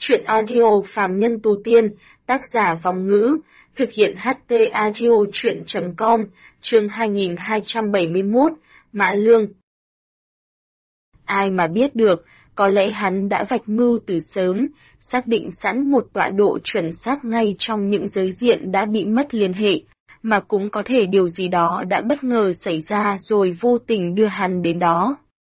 Chuyện audio Phàm Nhân Tu Tiên, tác giả Vong Ngữ, thực hiện HT Audio Chuyện.com, chương 2271, Mã Lương. Ai mà biết được, có lẽ hắn đã vạch mưu từ sớm, xác định sẵn một tọa độ chuẩn xác ngay trong những giới diện đã bị mất liên hệ, mà cũng có thể điều gì đó đã bất ngờ xảy ra rồi vô tình đưa hắn đến đó.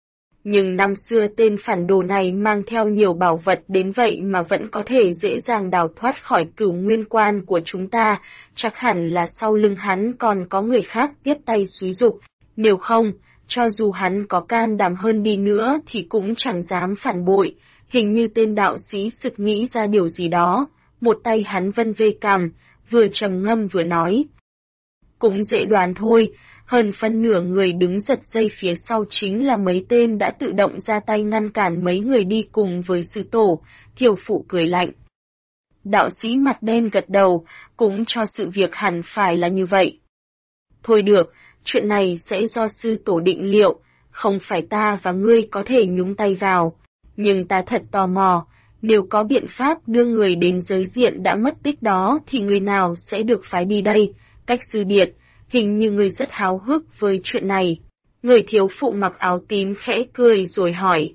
Nhưng năm xưa tên phản đồ này mang theo nhiều bảo vật đến vậy mà vẫn có thể dễ dàng đào thoát khỏi Cửu Nguyên Quan của chúng ta, chắc hẳn là sau lưng hắn còn có người khác tiếp tay xúi giục, nếu không, cho dù hắn có can đảm hơn đi nữa thì cũng chẳng dám phản bội. Hình như tên đạo sĩ sực nghĩ ra điều gì đó, một tay hắn vân vê cằm, vừa trầm ngâm vừa nói. Cũng dễ đoán thôi. Hơn phân nửa người đứng giật dây phía sau chính là mấy tên đã tự động ra tay ngăn cản mấy người đi cùng với sư tổ, Thiều Phụ cười lạnh. Đạo sĩ mặt đen gật đầu, cũng cho sự việc hẳn phải là như vậy. Thôi được, chuyện này sẽ do sư tổ định liệu, không phải ta và ngươi có thể nhúng tay vào. Nhưng ta thật tò mò, nếu có biện pháp đưa người đến giới diện đã mất tích đó thì người nào sẽ được phái đi đây, Cách Sư Điệt. Hình như người rất háo hức với chuyện này. Người thiếu phụ mặc áo tím khẽ cười rồi hỏi.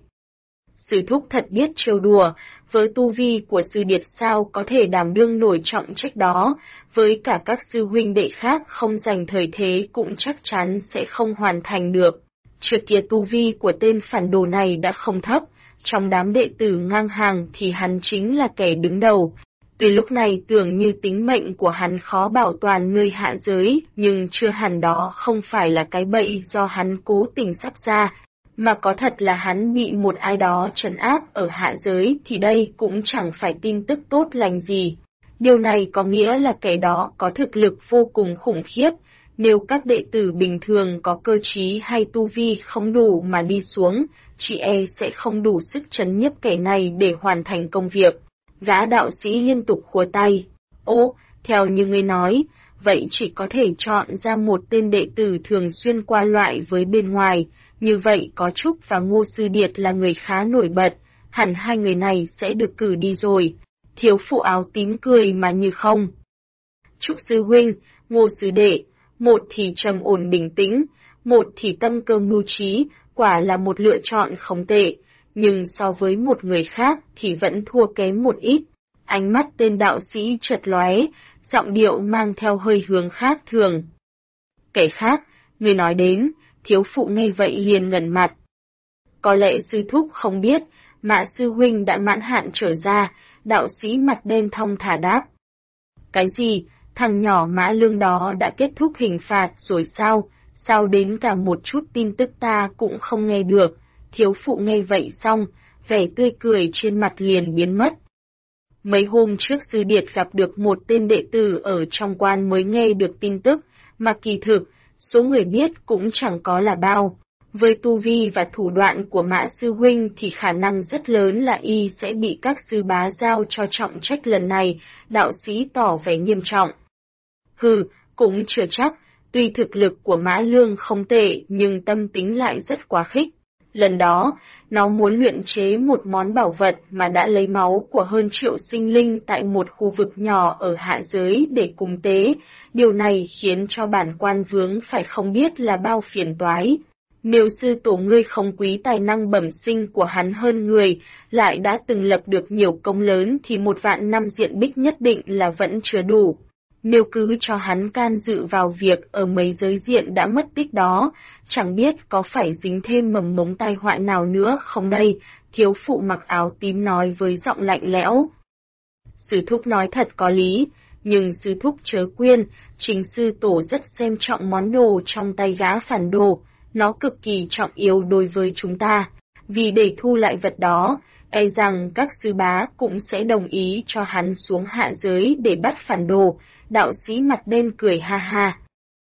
Sư thúc thật biết trêu đùa, với tu vi của sư điệt sao có thể đảm đương nổi trọng trách đó, với cả các sư huynh đệ khác không dành thời thế cũng chắc chắn sẽ không hoàn thành được. Trước kia tu vi của tên phản đồ này đã không thấp, trong đám đệ tử ngang hàng thì hắn chính là kẻ đứng đầu. Tuy lúc này tưởng như tính mệnh của hắn khó bảo toàn nơi hạ giới, nhưng chưa hẳn đó không phải là cái bẫy do hắn cố tình sắp ra, mà có thật là hắn bị một ai đó trấn áp ở hạ giới thì đây cũng chẳng phải tin tức tốt lành gì. Điều này có nghĩa là kẻ đó có thực lực vô cùng khủng khiếp, nếu các đệ tử bình thường có cơ trí hay tu vi không đủ mà đi xuống, chị e sẽ không đủ sức trấn nhiếp kẻ này để hoàn thành công việc. Gã đạo sĩ liên tục khua tay. Ô, theo như ngươi nói, vậy chỉ có thể chọn ra một tên đệ tử thường xuyên qua lại với bên ngoài, như vậy có Trúc và Ngô Sư Điệt là người khá nổi bật, hẳn hai người này sẽ được cử đi rồi. Thiếu phụ áo tím cười mà như không. Trúc sư huynh, Ngô sư đệ, một thì trầm ổn bình tĩnh, một thì tâm cơ mưu trí, quả là một lựa chọn không tệ. Nhưng so với một người khác thì vẫn thua kém một ít. Ánh mắt tên đạo sĩ chợt lóe, giọng điệu mang theo hơi hướng khác thường. Kẻ khác, người nói đến, thiếu phụ nghe vậy liền ngẩn mặt. Có lẽ sư thúc không biết, Mã sư huynh đã mãn hạn trở ra, đạo sĩ mặt đen thong thả đáp. Cái gì, thằng nhỏ Mã Lương đó đã kết thúc hình phạt rồi sao, sao đến cả một chút tin tức ta cũng không nghe được. Thiếu phụ nghe vậy xong, vẻ tươi cười trên mặt liền biến mất. Mấy hôm trước sư điệt gặp được một tên đệ tử ở trong quan mới nghe được tin tức, mà kỳ thực, số người biết cũng chẳng có là bao. Với tu vi và thủ đoạn của Mã sư huynh thì khả năng rất lớn là y sẽ bị các sư bá giao cho trọng trách lần này, đạo sĩ tỏ vẻ nghiêm trọng. Hừ, cũng chưa chắc, tuy thực lực của Mã Lương không tệ nhưng tâm tính lại rất quá khích. Lần đó, nó muốn luyện chế một món bảo vật mà đã lấy máu của hơn 1 triệu sinh linh tại một khu vực nhỏ ở hạ giới để cúng tế. Điều này khiến cho bản quan vướng phải không biết là bao phiền toái. Nếu sư tổ ngươi không quý tài năng bẩm sinh của hắn hơn người, lại đã từng lập được nhiều công lớn thì 1.000 năm diện bích nhất định là vẫn chưa đủ. Nếu cứ cho hắn can dự vào việc ở mấy giới diện đã mất tích đó, chẳng biết có phải dính thêm mầm mống tai họa nào nữa không đây, thiếu phụ mặc áo tím nói với giọng lạnh lẽo. Sư thúc nói thật có lý, nhưng sư thúc chớ quên, chính sư tổ rất xem trọng món đồ trong tay gã phản đồ, nó cực kỳ trọng yếu đối với chúng ta. Vì để thu lại vật đó, e rằng các sư bá cũng sẽ đồng ý cho hắn xuống hạ giới để bắt phản đồ. Đạo sĩ mặt đen cười ha ha.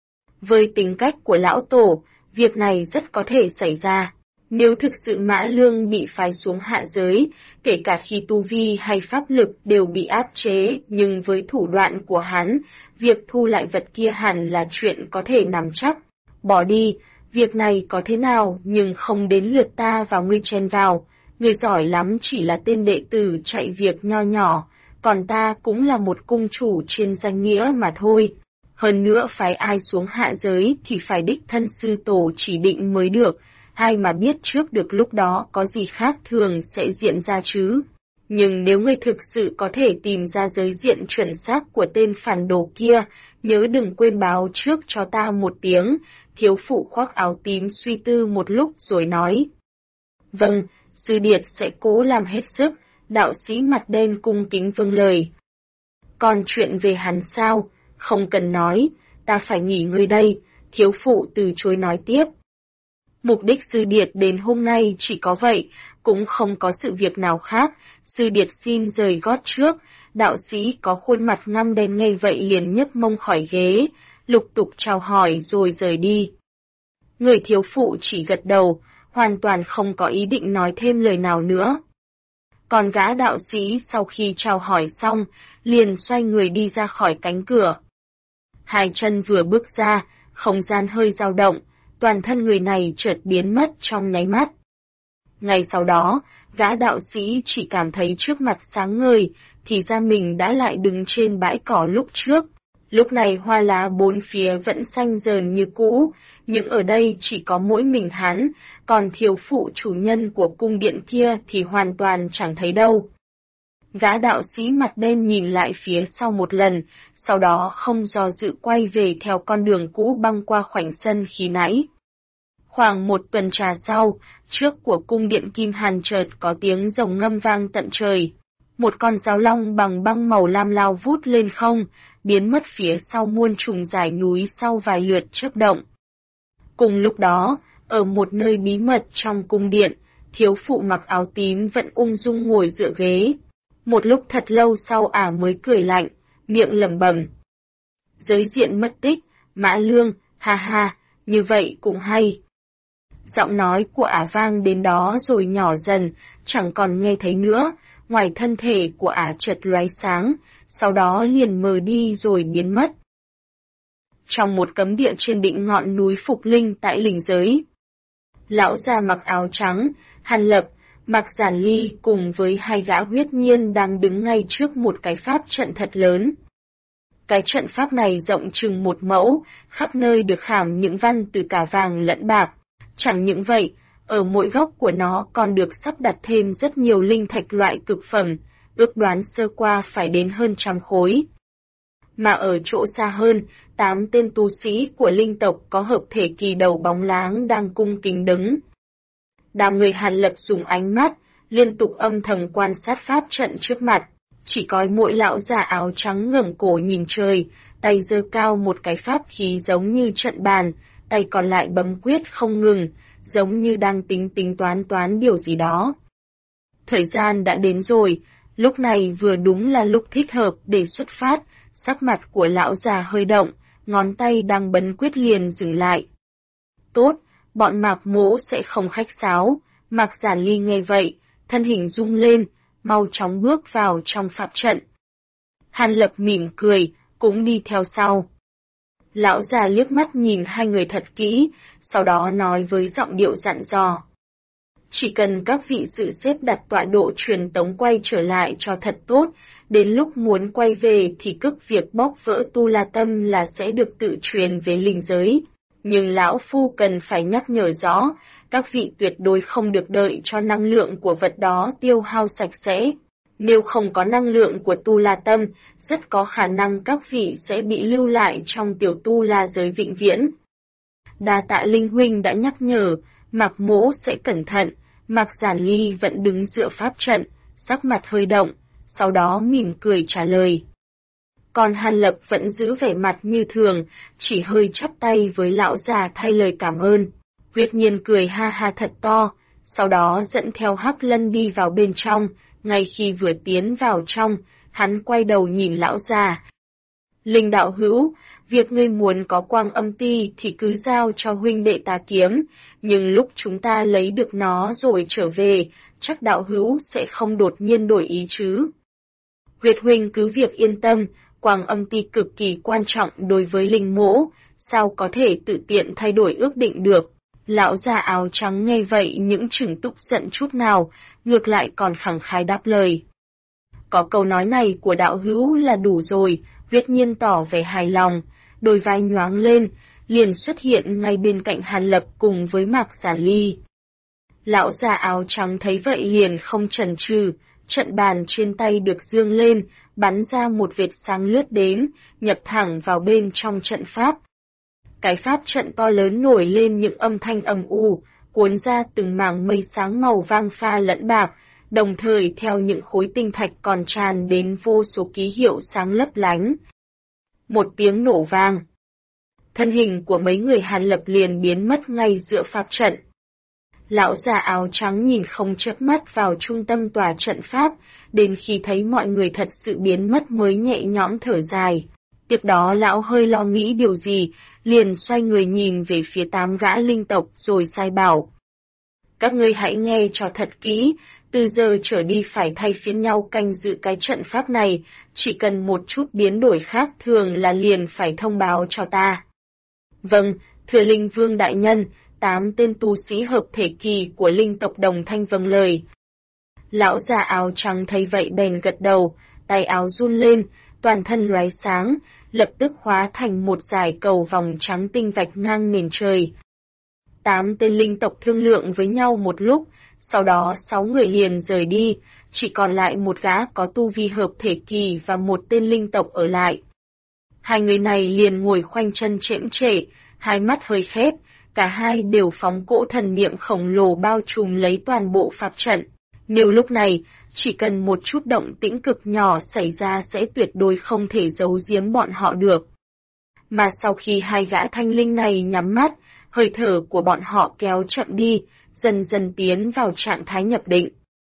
Với tính cách của lão tổ, việc này rất có thể xảy ra. Nếu thực sự Mã Lương bị phái xuống hạ giới, kể cả khi tu vi hay pháp lực đều bị áp chế, nhưng với thủ đoạn của hắn, việc thu lại vật kia hẳn là chuyện có thể nắm chắc. Bỏ đi, việc này có thế nào nhưng không đến lượt ta và ngươi chen vào. Người giỏi lắm chỉ là tên đệ tử chạy việc nho nhỏ, còn ta cũng là một cung chủ trên danh nghĩa mà thôi. Hơn nữa phái ai xuống hạ giới thì phải đích thân sư tổ chỉ định mới được, ai mà biết trước được lúc đó có gì khác thường sẽ diễn ra chứ. Nhưng nếu ngươi thực sự có thể tìm ra giới diện chuẩn xác của tên phản đồ kia, nhớ đừng quên báo trước cho ta một tiếng. Thiếu phụ khoác áo tím suy tư một lúc rồi nói. Vâng, sư điệt sẽ cố làm hết sức. Đạo sĩ mặt đen cung kính vâng lời. Còn chuyện về hắn sao? Không cần nói, ta phải nghỉ ngơi đây. Thiếu phụ từ chối nói tiếp. Mục đích sư điệt đến hôm nay chỉ có vậy, cũng không có sự việc nào khác. Sư điệt xin rời gót trước. Đạo sĩ có khuôn mặt ngăm đen nghe vậy liền nhấc mông khỏi ghế, lục tục chào hỏi rồi rời đi. Người thiếu phụ chỉ gật đầu, hoàn toàn không có ý định nói thêm lời nào nữa. Còn gã đạo sĩ sau khi chào hỏi xong, liền xoay người đi ra khỏi cánh cửa. Hai chân vừa bước ra, không gian hơi dao động, toàn thân người này chợt biến mất trong nháy mắt. Ngay sau đó, gã đạo sĩ chỉ cảm thấy trước mặt sáng ngời, thì ra mình đã lại đứng trên bãi cỏ lúc trước. Lúc này hoa lá bốn phía vẫn xanh rờn như cũ, nhưng ở đây chỉ có mỗi mình hắn, còn thiếu phụ chủ nhân của cung điện kia thì hoàn toàn chẳng thấy đâu. Gã đạo sĩ mặt đen nhìn lại phía sau một lần, sau đó không do dự quay về theo con đường cũ băng qua khoảnh sân khi nãy. Khoảng một tuần trà sau, trước của cung điện Kim Hàn chợt có tiếng rồng ngâm vang tận trời. Một con giáo long bằng băng màu lam lao vút lên không, biến mất phía sau muôn trùng dải núi sau vài lượt chớp động. Cùng lúc đó, ở một nơi bí mật trong cung điện, thiếu phụ mặc áo tím vẫn ung dung ngồi dựa ghế. Một lúc thật lâu sau ả mới cười lạnh, miệng lẩm bẩm. Giới diện mất tích, Mã Lương, ha ha, như vậy cũng hay. Giọng nói của ả vang đến đó rồi nhỏ dần, chẳng còn nghe thấy nữa, ngoài thân thể của ả chợt lóe sáng, sau đó liền mờ đi rồi biến mất. Trong một cấm địa trên đỉnh ngọn núi Phục Linh tại Linh Giới, lão già mặc áo trắng, Hàn Lập, Mạc Giản Ly cùng với hai gã huyết nhiên đang đứng ngay trước một cái pháp trận thật lớn. Cái trận pháp này rộng chừng 1 mẫu, khắp nơi được khảm những văn từ cả vàng lẫn bạc. Chẳng những vậy, ở mỗi góc của nó còn được sắp đặt thêm rất nhiều linh thạch loại cực phẩm, ước đoán sơ qua phải đến hơn 100 khối. Mà ở chỗ xa hơn, 8 tên tu sĩ của linh tộc có hợp thể kỳ đầu bóng láng đang cung kính đứng. Đám người Hàn Lập dùng ánh mắt, liên tục âm thầm quan sát pháp trận trước mặt, chỉ có mỗi lão già áo trắng ngẩng cổ nhìn trời, tay giơ cao một cái pháp khí giống như trận bàn, tay còn lại bấm quyết không ngừng, giống như đang tính toán điều gì đó. Thời gian đã đến rồi, lúc này vừa đúng là lúc thích hợp để xuất phát, sắc mặt của lão già hơi động, ngón tay đang bấm quyết liền dừng lại. Tốt, bọn Mạc Mỗ sẽ không khách sáo. Mạc Giản Ly nghe vậy, thân hình rung lên, mau chóng bước vào trong pháp trận. Hàn Lập mỉm cười, cũng đi theo sau. Lão già liếc mắt nhìn hai người thật kỹ, sau đó nói với giọng điệu dặn dò. Chỉ cần các vị sự xếp đặt tọa độ truyền tống quay trở lại cho thật tốt, đến lúc muốn quay về thì cức việc bóc vỡ tu la tâm là sẽ được tự truyền về linh giới. Nhưng lão phu cần phải nhắc nhở rõ, các vị tuyệt đối không được đợi cho năng lượng của vật đó tiêu hao sạch sẽ. Nếu không có năng lượng của tu la tâm, rất có khả năng các vị sẽ bị lưu lại trong tiểu tu la giới vĩnh viễn. Đa tạ Linh huynh đã nhắc nhở, Mạc Mỗ sẽ cẩn thận. Mạc Giản Ly vẫn đứng dựa pháp trận, sắc mặt hơi động, sau đó mỉm cười trả lời. Còn Hàn Lập vẫn giữ vẻ mặt như thường, chỉ hơi chắp tay với lão già thay lời cảm ơn. Huyết Nhiên cười ha ha thật to, sau đó dẫn theo Hắc Lân đi vào bên trong, ngay khi vừa tiến vào trong, hắn quay đầu nhìn lão già. Linh đạo hữu, việc ngươi muốn có quang âm ti thì cứ giao cho huynh đệ ta kiếm, nhưng lúc chúng ta lấy được nó rồi trở về, chắc đạo hữu sẽ không đột nhiên đổi ý chứ. Huyết huynh cứ việc yên tâm, quang âm ti cực kỳ quan trọng đối với linh mỗ, sao có thể tự tiện thay đổi ước định được. Lão già áo trắng nghe vậy những chừng tức giận chút nào, ngược lại còn khẳng khái đáp lời. Có câu nói này của đạo hữu là đủ rồi, Huyết Nhiên tỏ vẻ hài lòng, đôi vai nhoáng lên, liền xuất hiện ngay bên cạnh Hàn Lập cùng với Mạc Giản Ly. Lão già áo trắng thấy vậy liền không chần chừ, trận bàn trên tay được dương lên, bắn ra một vệt sáng lướt đến, nhập thẳng vào bên trong trận pháp. Cái pháp trận to lớn nổi lên những âm thanh ầm u, cuốn ra từng mảng mây sáng màu vàng pha lẫn bạc, đồng thời theo những khối tinh thạch còn tràn đến vô số ký hiệu sáng lấp lánh. Một tiếng nổ vang. Thân hình của mấy người Hàn Lập liền biến mất ngay giữa pháp trận. Lão già áo trắng nhìn không chớp mắt vào trung tâm tòa trận pháp, đến khi thấy mọi người thật sự biến mất mới nhẹ nhõm thở dài. Tiếp đó lão hơi lo nghĩ điều gì, liền xoay người nhìn về phía 8 gã linh tộc rồi sai bảo. Các ngươi hãy nghe cho thật kỹ, từ giờ trở đi phải thay phiên nhau canh giữ cái trận pháp này, chỉ cần một chút biến đổi khác thường là liền phải thông báo cho ta. Vâng, thưa Linh Vương đại nhân, 8 tên tu sĩ hợp thể kỳ của linh tộc đồng thanh vâng lời. Lão già áo trắng thấy vậy bèn gật đầu, tay áo run lên, toàn thân lóe sáng, lập tức hóa thành một dải cầu vòng trắng tinh vạch ngang nền trời. 8 tên linh tộc thương lượng với nhau một lúc, sau đó 6 người liền rời đi, chỉ còn lại một gã có tu vi hợp thể kỳ và một tên linh tộc ở lại. Hai người này liền ngồi khoanh chân chễm trệ, hai mắt hơi khép, cả hai đều phóng cỗ thần niệm khổng lồ bao trùm lấy toàn bộ pháp trận. Nếu lúc này, chỉ cần một chút động tĩnh cực nhỏ xảy ra sẽ tuyệt đối không thể giấu giếm bọn họ được. Mà sau khi hai gã thanh linh này nhắm mắt, hơi thở của bọn họ kéo chậm đi, dần dần tiến vào trạng thái nhập định.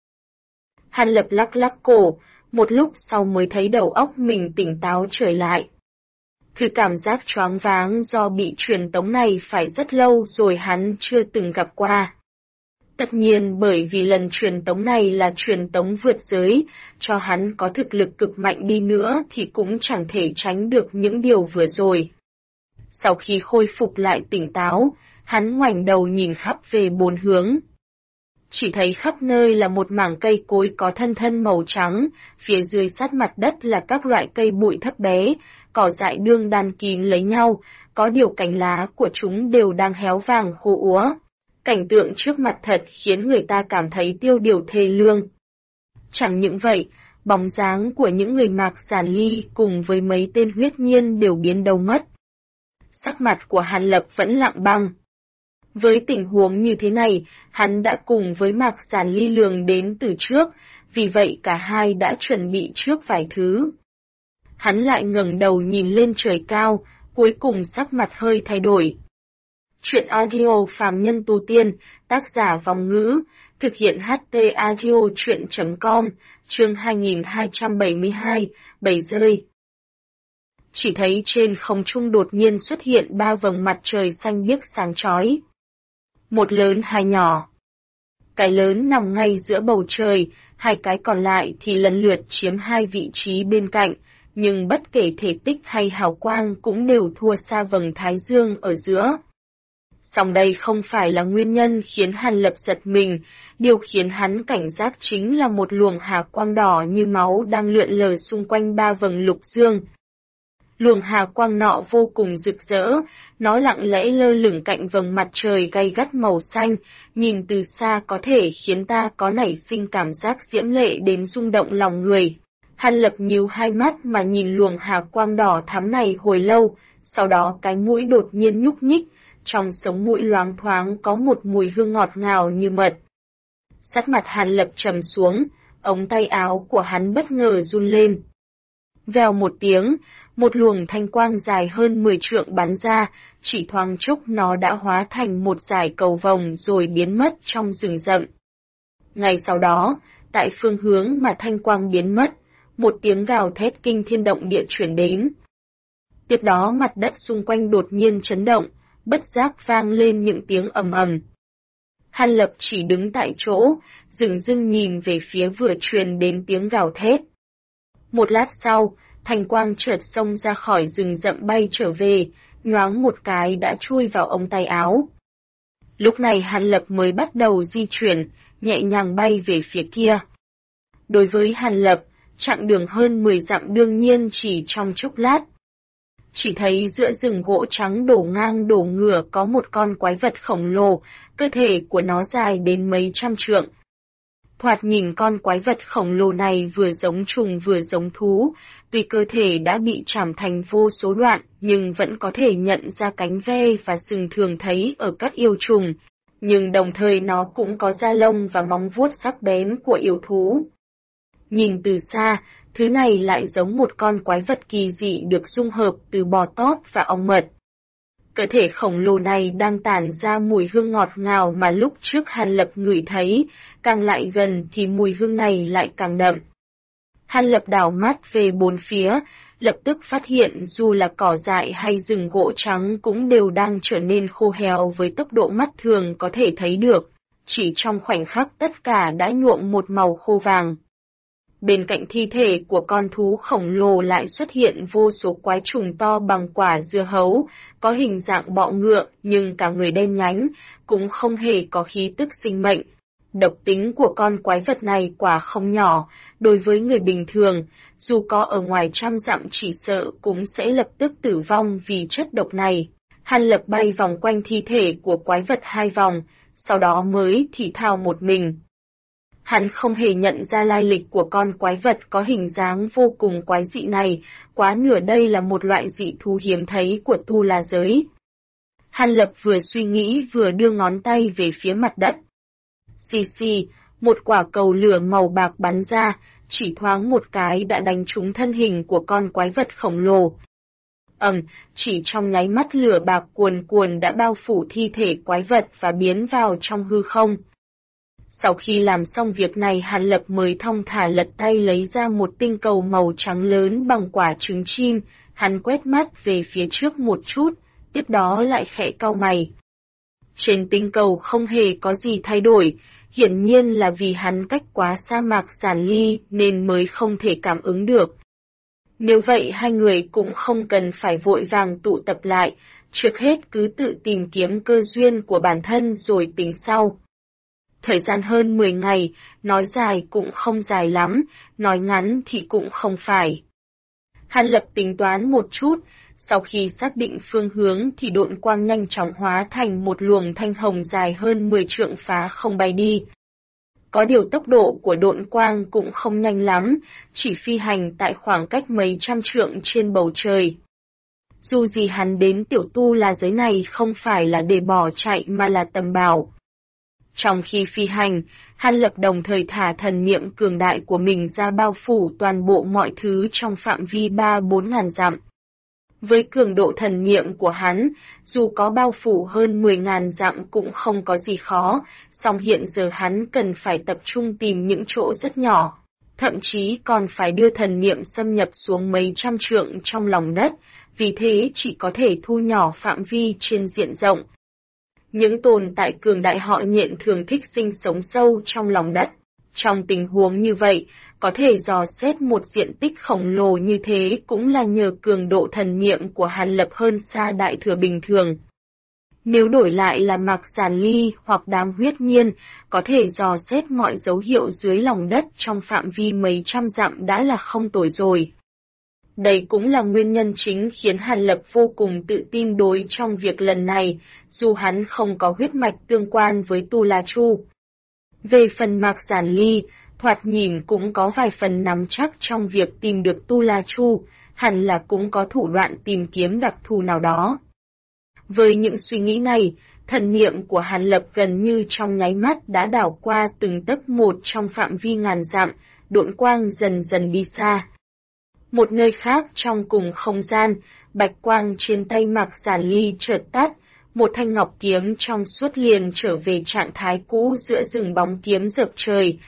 Hàn Lập lắc lắc cổ, một lúc sau mới thấy đầu óc mình tỉnh táo trở lại. Thứ cảm giác choáng váng do bị truyền tống này phải rất lâu rồi hắn chưa từng gặp qua. Tất nhiên bởi vì lần truyền tống này là truyền tống vượt giới, cho hắn có thực lực cực mạnh đi nữa thì cũng chẳng thể tránh được những điều vừa rồi. Sau khi khôi phục lại tỉnh táo, hắn ngoảnh đầu nhìn khắp về bốn hướng. Chỉ thấy khắp nơi là một mảng cây cối có thân thân màu trắng, phía dưới sát mặt đất là các loại cây bụi thấp bé, cỏ dại đương đan kín lấy nhau, có điều cành lá của chúng đều đang héo vàng khô úa. Cảnh tượng trước mặt thật khiến người ta cảm thấy tiêu điều thê lương. Chẳng những vậy, bóng dáng của những người Mạc Giản Ly cùng với mấy tên Huyết Nhiên đều biến đâu mất. Sắc mặt của Hàn Lập vẫn lặng băng. Với tình huống như thế này, hắn đã cùng với Mạc Giản Ly lường đến từ trước, vì vậy cả hai đã chuẩn bị trước vài thứ. Hắn lại ngẩng đầu nhìn lên trời cao, cuối cùng sắc mặt hơi thay đổi. Chuyện audio phàm nhân tu tiên, tác giả Vong Ngữ, thực hiện HT audio chuyện.com, chương 2272, Bầy rơi. Chỉ thấy trên không trung đột nhiên xuất hiện 3 vầng mặt trời xanh biếc sáng chói. Một lớn hai nhỏ. Cái lớn nằm ngay giữa bầu trời, hai cái còn lại thì lần lượt chiếm hai vị trí bên cạnh, nhưng bất kể thể tích hay hào quang cũng đều thua xa vầng thái dương ở giữa. Song đây không phải là nguyên nhân khiến Hàn Lập giật mình, điều khiến hắn cảnh giác chính là một luồng hà quang đỏ như máu đang lượn lờ xung quanh 3 vầng lục dương. Luồng hà quang nọ vô cùng rực rỡ, nó lặng lẽ lơ lửng cạnh vầng mặt trời gay gắt màu xanh, nhìn từ xa có thể khiến ta có nảy sinh cảm giác diễm lệ đến rung động lòng người. Hàn Lập nhíu hai mắt mà nhìn luồng hà quang đỏ thắm này hồi lâu, sau đó cái mũi đột nhiên nhúc nhích, trong sống mũi loáng thoáng có một mùi hương ngọt ngào như mật. Sắc mặt Hàn Lập trầm xuống, ống tay áo của hắn bất ngờ run lên. Vèo một tiếng, một luồng thanh quang dài hơn 10 trượng bắn ra, chỉ thoáng chốc nó đã hóa thành một dải cầu vồng rồi biến mất trong rừng rậm. Ngay sau đó, tại phương hướng mà thanh quang biến mất, một tiếng gào thét kinh thiên động địa chuyển đến. Tiếp đó mặt đất xung quanh đột nhiên chấn động, bất giác vang lên những tiếng ầm ầm. Hàn Lập chỉ đứng tại chỗ, dửng dưng nhìn về phía vừa truyền đến tiếng gào thét. Một lát sau, thanh quang chợt xông ra khỏi rừng rậm bay trở về, nhoáng một cái đã chui vào ống tay áo. Lúc này Hàn Lập mới bắt đầu di chuyển, nhẹ nhàng bay về phía kia. Đối với Hàn Lập, chặng đường hơn 10 dặm đương nhiên chỉ trong chốc lát. Chỉ thấy giữa rừng gỗ trắng đổ ngang đổ ngửa có một con quái vật khổng lồ, cơ thể của nó dài đến mấy trăm trượng. Thoạt nhìn con quái vật khổng lồ này vừa giống trùng vừa giống thú, tuy cơ thể đã bị chảm thành vô số đoạn nhưng vẫn có thể nhận ra cánh ve và sừng thường thấy ở các yêu trùng, nhưng đồng thời nó cũng có da lông và móng vuốt sắc bén của yêu thú. Nhìn từ xa, thứ này lại giống một con quái vật kỳ dị được dung hợp từ bò tót và ong mật. Cơ thể khổng lồ này đang tản ra mùi hương ngọt ngào mà lúc trước Hàn Lập ngửi thấy, càng lại gần thì mùi hương này lại càng đậm. Hàn Lập đảo mắt về bốn phía, lập tức phát hiện dù là cỏ dại hay rừng gỗ trắng cũng đều đang trở nên khô héo với tốc độ mắt thường có thể thấy được, chỉ trong khoảnh khắc tất cả đã nhuộm một màu khô vàng. Bên cạnh thi thể của con thú khổng lồ lại xuất hiện vô số quái trùng to bằng quả dưa hấu, có hình dạng bọ ngựa nhưng cả người đen nhánh, cũng không hề có khí tức sinh mệnh. Độc tính của con quái vật này quả không nhỏ, đối với người bình thường, dù có ở ngoài trăm dặm chỉ sợ cũng sẽ lập tức tử vong vì chất độc này. Hàn Lập bay vòng quanh thi thể của quái vật 2 vòng, sau đó mới thì thào một mình. Hắn không hề nhận ra lai lịch của con quái vật có hình dáng vô cùng quái dị này, quá nửa đây là một loại dị thú hiếm thấy của Tu La giới. Hàn Lập vừa suy nghĩ vừa đưa ngón tay về phía mặt đất. Xì xì, một quả cầu lửa màu bạc bắn ra, chỉ thoáng một cái đã đánh trúng thân hình của con quái vật khổng lồ. Chỉ trong nháy mắt lửa bạc cuồn cuồn đã bao phủ thi thể quái vật và biến vào trong hư không. Sau khi làm xong việc này Hàn Lập mới thong thả lật tay lấy ra một tinh cầu màu trắng lớn bằng quả trứng chim, hắn quét mắt về phía trước một chút, tiếp đó lại khẽ cau mày. Trên tinh cầu không hề có gì thay đổi, hiển nhiên là vì hắn cách quá sa mạc Giản Ly nên mới không thể cảm ứng được. Nếu vậy hai người cũng không cần phải vội vàng tụ tập lại, trước hết cứ tự tìm kiếm cơ duyên của bản thân rồi tính sau. Thời gian hơn 10 ngày, nói dài cũng không dài lắm, nói ngắn thì cũng không phải. Hàn Lập tính toán một chút, sau khi xác định phương hướng thì độn quang nhanh chóng hóa thành một luồng thanh hồng dài hơn 10 trượng phá không bay đi. Có điều tốc độ của độn quang cũng không nhanh lắm, chỉ phi hành tại khoảng cách mấy trăm trượng trên bầu trời. Dù gì hắn đến Tiểu Tu La giới này không phải là để bỏ chạy mà là tầm bảo. Trong khi phi hành, Hàn Lập đồng thời thả thần niệm cường đại của mình ra bao phủ toàn bộ mọi thứ trong phạm vi 3-4 ngàn dặm. Với cường độ thần niệm của hắn, dù có bao phủ hơn 10.000 dặm cũng không có gì khó, song hiện giờ hắn cần phải tập trung tìm những chỗ rất nhỏ, thậm chí còn phải đưa thần niệm xâm nhập xuống mấy trăm trượng trong lòng đất, vì thế chỉ có thể thu nhỏ phạm vi trên diện rộng. Những tồn tại cường đại họ nhện thường thích sinh sống sâu trong lòng đất. Trong tình huống như vậy, có thể dò xét một diện tích khổng lồ như thế cũng là nhờ cường độ thần niệm của Hàn Lập hơn xa đại thừa bình thường. Nếu đổi lại là Mạc Giản Ly hoặc Đám Huyết Nhiên, có thể dò xét mọi dấu hiệu dưới lòng đất trong phạm vi mấy trăm dặm đã là không tồi rồi. Đây cũng là nguyên nhân chính khiến Hàn Lập vô cùng tự tin đối trong việc lần này, dù hắn không có huyết mạch tương quan với Tu La Chu. Về phần Mạc Giản Ly, thoạt nhìn cũng có vài phần nắm chắc trong việc tìm được Tu La Chu, hẳn là cũng có thủ đoạn tìm kiếm đặc thù nào đó. Với những suy nghĩ này, thần niệm của Hàn Lập gần như trong nháy mắt đã đảo qua từng tấc một trong phạm vi ngàn dặm, độn quang dần dần đi xa. Một nơi khác trong cùng không gian, bạch quang trên tay Mạc Giản Ly chợt tắt, một thanh ngọc kiếm trong suốt liền trở về trạng thái cũ giữa rừng bóng kiếm rực trời.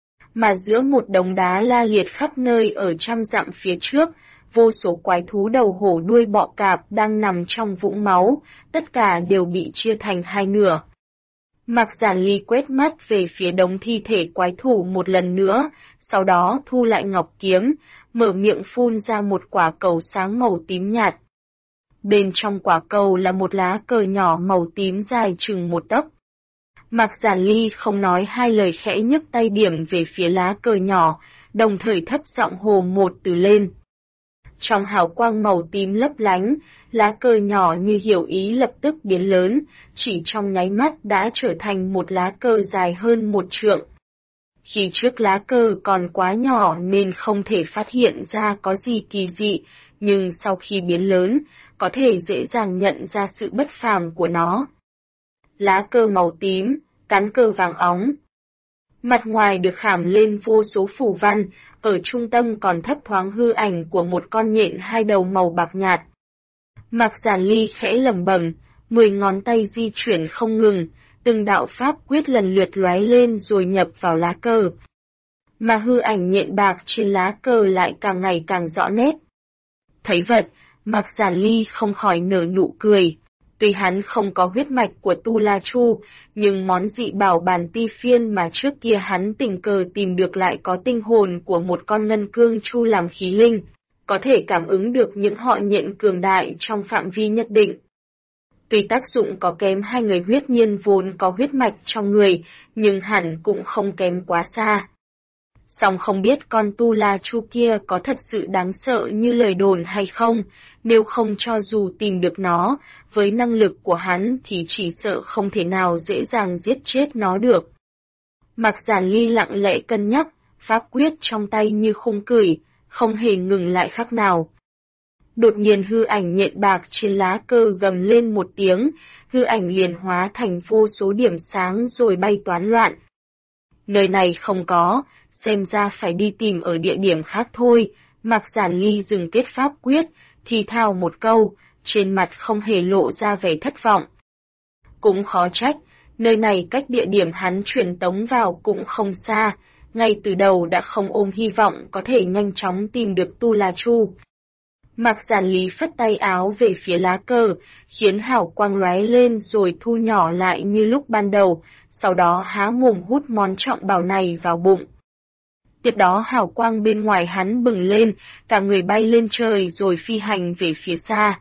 Mà giữa một đống đá la liệt khắp nơi ở trăm dặm phía trước, vô số quái thú đầu hổ đuôi bọ cạp đang nằm trong vũng máu, tất cả đều bị chia thành hai nửa. Mạc Giản Ly quét mắt về phía đống thi thể quái thú một lần nữa, sau đó thu lại ngọc kiếm, mở miệng phun ra một quả cầu sáng màu tím nhạt. Bên trong quả cầu là một lá cờ nhỏ màu tím dài chừng một tấc. Mạc Giản Ly không nói hai lời khẽ nhấc tay điểm về phía lá cờ nhỏ, đồng thời thấp giọng hô một từ lên. Trong hào quang màu tím lấp lánh, lá cờ nhỏ như hiểu ý lập tức biến lớn, chỉ trong nháy mắt đã trở thành một lá cờ dài hơn 1 trượng. Khi trước lá cờ còn quá nhỏ nên không thể phát hiện ra có gì kỳ dị, nhưng sau khi biến lớn, có thể dễ dàng nhận ra sự bất phàm của nó. Lá cờ màu tím, cán cờ vàng óng. Mặt ngoài được khảm lên vô số phù văn, ở trung tâm còn thấp thoáng hư ảnh của một con nhện 2 đầu màu bạc nhạt. Mạc Giản Ly khẽ lẩm bẩm, 10 ngón tay di chuyển không ngừng, từng đạo pháp quyết lần lượt lóe lên rồi nhập vào lá cờ. Mà hư ảnh nhện bạc trên lá cờ lại càng ngày càng rõ nét. Thấy vậy, Mạc Giản Ly không khỏi nở nụ cười. Tuy hắn không có huyết mạch của Tu La Chu, nhưng món dị bảo bàn ti phiên mà trước kia hắn tình cờ tìm được lại có tinh hồn của một con ngân cương chu làm khí linh, có thể cảm ứng được những họ nhện cường đại trong phạm vi nhất định. Tuy tác dụng có kém hai người huyết nhiên vốn có huyết mạch trong người, nhưng hẳn cũng không kém quá xa. Song không biết con Tu La Chu kia có thật sự đáng sợ như lời đồn hay không, nếu không cho dù tìm được nó, với năng lực của hắn thì chỉ sợ không thể nào dễ dàng giết chết nó được. Mạc Giản Ly lặng lẽ cân nhắc, pháp quyết trong tay như khung cửi, không hề ngừng lại khắc nào. Đột nhiên hư ảnh nhện bạc trên lá cờ gầm lên một tiếng, hư ảnh liền hóa thành vô số điểm sáng rồi bay toán loạn. Nơi này không có, xem ra phải đi tìm ở địa điểm khác thôi. Mạc Giản Ly dừng kết pháp quyết, thì thào một câu, trên mặt không hề lộ ra vẻ thất vọng. Cũng khó trách, nơi này cách địa điểm hắn truyền tống vào cũng không xa, ngay từ đầu đã không ôm hy vọng có thể nhanh chóng tìm được Tu La Chu. Mạc Giản Ly phất tay áo về phía lá cờ, khiến hào quang lóe lên rồi thu nhỏ lại như lúc ban đầu, sau đó há mồm hút món trọng bảo này vào bụng. Tiếp đó hào quang bên ngoài hắn bừng lên, cả người bay lên trời rồi phi hành về phía xa.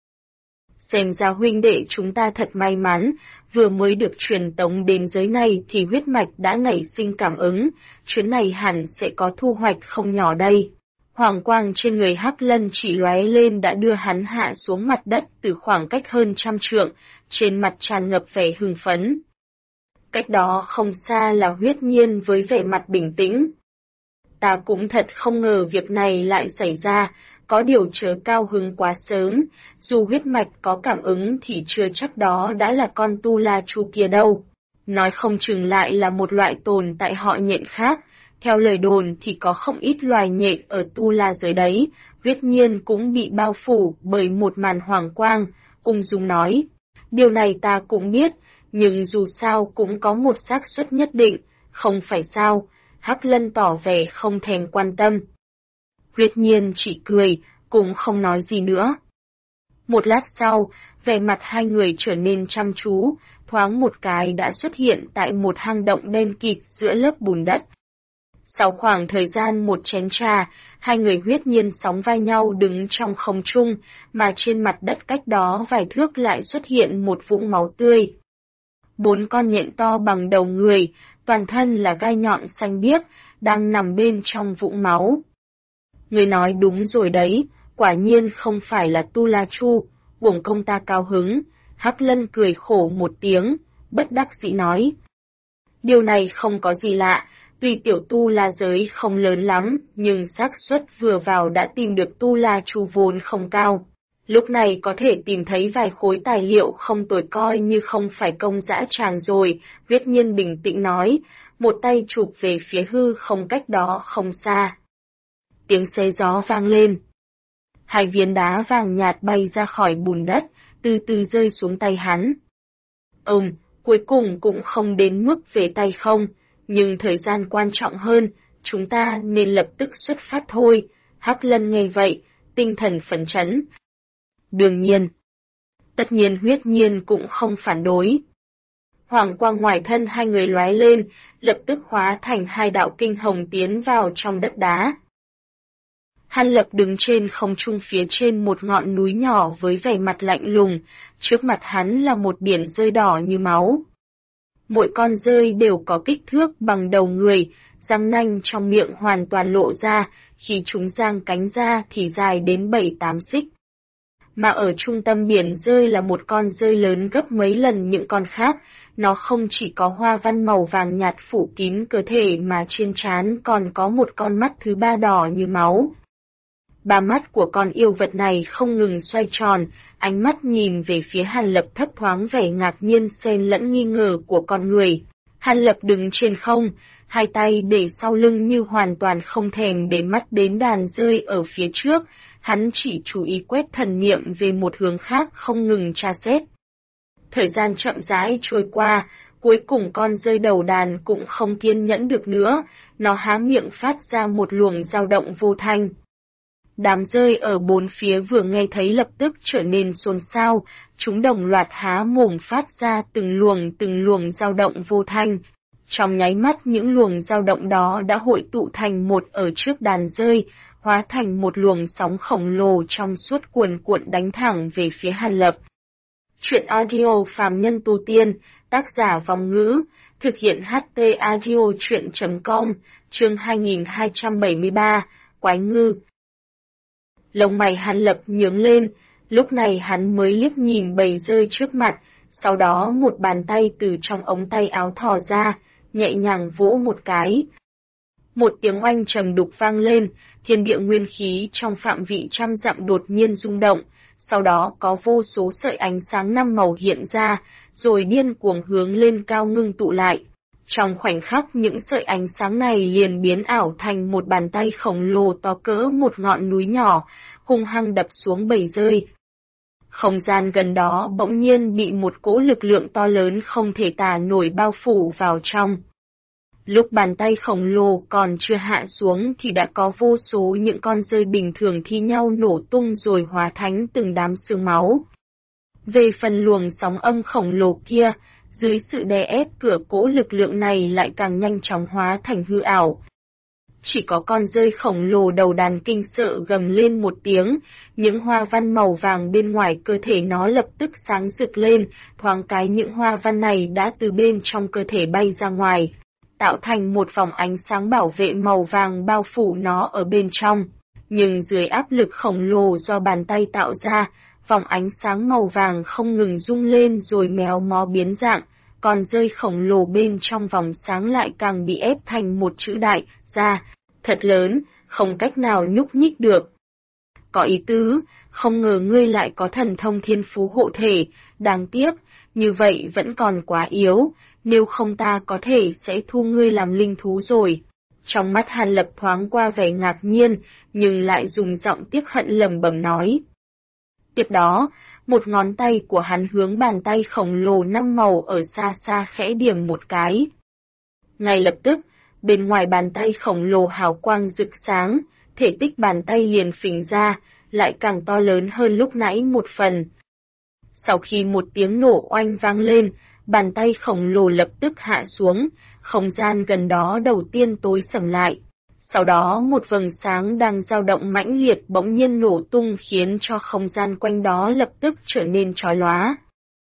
Xem ra huynh đệ chúng ta thật may mắn, vừa mới được truyền tống đến giới này thì huyết mạch đã nảy sinh cảm ứng, chuyến này hẳn sẽ có thu hoạch không nhỏ đây. Hoàng quang trên người Hắc Lân chỉ lóe lên đã đưa hắn hạ xuống mặt đất từ khoảng cách hơn 100 trượng, trên mặt tràn ngập vẻ hưng phấn. Cách đó không xa là Huyết Nhiên với vẻ mặt bình tĩnh. Ta cũng thật không ngờ việc này lại xảy ra, có điều chớ cao hứng quá sớm, dù huyết mạch có cảm ứng thì chưa chắc đó đã là con Tu La Chu kia đâu. Nói không chừng lại là một loại tồn tại họ nhện khác. Theo lời đồn thì có không ít loài nhện ở Tu La giới đấy, Huyết Nhiên cũng bị bao phủ bởi một màn hoàng quang, ung dung nói. Điều này ta cũng biết, nhưng dù sao cũng có một xác suất nhất định, không phải sao, Hắc Lân tỏ vẻ không thèm quan tâm. Huyết Nhiên chỉ cười, cũng không nói gì nữa. Một lát sau, vẻ mặt hai người trở nên chăm chú, thoáng một cái đã xuất hiện tại một hang động đen kịt giữa lớp bùn đất. Sau khoảng thời gian một chén trà, hai người Huyết Nhiên sóng vai nhau đứng trong không trung, mà trên mặt đất cách đó vài thước lại xuất hiện một vũng máu tươi. 4 con nhện to bằng đầu người, toàn thân là gai nhọn xanh biếc, đang nằm bên trong vũng máu. Người nói đúng rồi đấy, quả nhiên không phải là Tu La Chu, uổng công ta cao hứng. Hắc Lân cười khổ một tiếng, bất đắc dĩ nói. Điều này không có gì lạ, tuy tiểu Tu La giới không lớn lắm, nhưng xác suất vừa vào đã tìm được Tu La Chu vốn không cao. Lúc này có thể tìm thấy vài khối tài liệu không tồi coi như không phải công dã tràng rồi, Huyết Nhiên bình tĩnh nói, một tay chụp về phía hư không cách đó không xa. Tiếng xé gió vang lên. 2 viên đá vàng nhạt bay ra khỏi bùn đất, từ từ rơi xuống tay hắn. Cuối cùng cũng không đến mức về tay không, nhưng thời gian quan trọng hơn, chúng ta nên lập tức xuất phát thôi. Hắc Lân nghe vậy, tinh thần phấn chấn. Đương nhiên. Tất nhiên Huyết Nhiên cũng không phản đối. Hoàng quang ngoài thân hai người lóe lên, lập tức hóa thành 2 đạo kinh hồng tiến vào trong đất đá. Hắn Lập đứng trên không trung phía trên một ngọn núi nhỏ với vẻ mặt lạnh lùng, trước mặt hắn là một biển rơi đỏ như máu. Mỗi con dơi đều có kích thước bằng đầu người, răng nanh trong miệng hoàn toàn lộ ra, khi chúng giang cánh ra thì dài đến 7-8 xích. Mà ở trung tâm biển dơi là một con dơi lớn gấp mấy lần những con khác, nó không chỉ có hoa văn màu vàng nhạt phủ kín cơ thể mà trên trán còn có một con mắt thứ ba đỏ như máu. Ba mắt của con yêu vật này không ngừng xoay tròn, ánh mắt nhìn về phía Hàn Lập thấp thoáng vẻ ngạc nhiên xen lẫn nghi ngờ của con người. Hàn Lập đứng trên không, hai tay để sau lưng như hoàn toàn không thèm để mắt đến đàn dơi ở phía trước, hắn chỉ chú ý quét thần niệm về một hướng khác không ngừng tra xét. Thời gian chậm rãi trôi qua, cuối cùng con dơi đầu đàn cũng không kiên nhẫn được nữa, nó há miệng phát ra một luồng dao động vô thanh. Đám dơi ở bốn phía vừa nghe thấy lập tức trở nên xôn xao, chúng đồng loạt há mồm phát ra từng luồng dao động vô thanh. Trong nháy mắt những luồng dao động đó đã hội tụ thành một ở trước đàn dơi, hóa thành một luồng sóng khổng lồ trong suốt cuồn cuộn đánh thẳng về phía Hàn Lập. Truyện audio phàm nhân tu tiên, tác giả Vong Ngữ, thực hiện HT audio truyện.com, chương 2273, Quái Ngư. Lông mày Hàn Lập nhướng lên, lúc này hắn mới liếc nhìn bầy dơi trước mặt, sau đó một bàn tay từ trong ống tay áo thò ra, nhẹ nhàng vỗ một cái. Một tiếng oanh trầm đục vang lên, thiên địa nguyên khí trong phạm vị trăm dặm đột nhiên rung động, sau đó có vô số sợi ánh sáng năm màu hiện ra, rồi điên cuồng hướng lên cao ngưng tụ lại. Trong khoảnh khắc những sợi ánh sáng này liền biến ảo thành một bàn tay khổng lồ to cỡ một ngọn núi nhỏ, hung hăng đập xuống bầy dơi. Không gian gần đó bỗng nhiên bị một cỗ lực lượng to lớn không thể tả nổi bao phủ vào trong. Lúc bàn tay khổng lồ còn chưa hạ xuống thì đã có vô số những con dơi bình thường thi nhau nổ tung rồi hóa thành từng đám xương máu. Về phần luồng sóng âm khổng lồ kia, dưới sự đè ép cửa cỗ lực lượng này lại càng nhanh chóng hóa thành hư ảo. Chỉ có con dơi khổng lồ đầu đàn kinh sợ gầm lên một tiếng, những hoa văn màu vàng bên ngoài cơ thể nó lập tức sáng rực lên, thoáng cái những hoa văn này đã từ bên trong cơ thể bay ra ngoài, tạo thành một vòng ánh sáng bảo vệ màu vàng bao phủ nó ở bên trong. Nhưng dưới áp lực khổng lồ do bàn tay tạo ra, vòng ánh sáng màu vàng không ngừng rung lên rồi méo mó biến dạng, con dơi khổng lồ bên trong vòng sáng lại càng bị ép thành một chữ đại, ra, thật lớn, không cách nào nhúc nhích được. Có ý tứ, không ngờ ngươi lại có thần thông thiên phú hộ thể, đáng tiếc, như vậy vẫn còn quá yếu, nếu không ta có thể sẽ thu ngươi làm linh thú rồi. Trong mắt Hàn Lập thoáng qua vẻ ngạc nhiên, nhưng lại dùng giọng tiếc hận lẩm bẩm nói. Tiếp đó, một ngón tay của hắn hướng bàn tay khổng lồ năm màu ở xa xa khẽ điểm một cái. Ngay lập tức, bên ngoài bàn tay khổng lồ hào quang rực sáng, thể tích bàn tay liền phình ra, lại càng to lớn hơn lúc nãy một phần. Sau khi một tiếng nổ oanh vang lên, bàn tay khổng lồ lập tức hạ xuống, không gian gần đó đầu tiên tối sầm lại. Sau đó một vầng sáng đang dao động mãnh liệt bỗng nhiên nổ tung khiến cho không gian quanh đó lập tức trở nên chói lóa.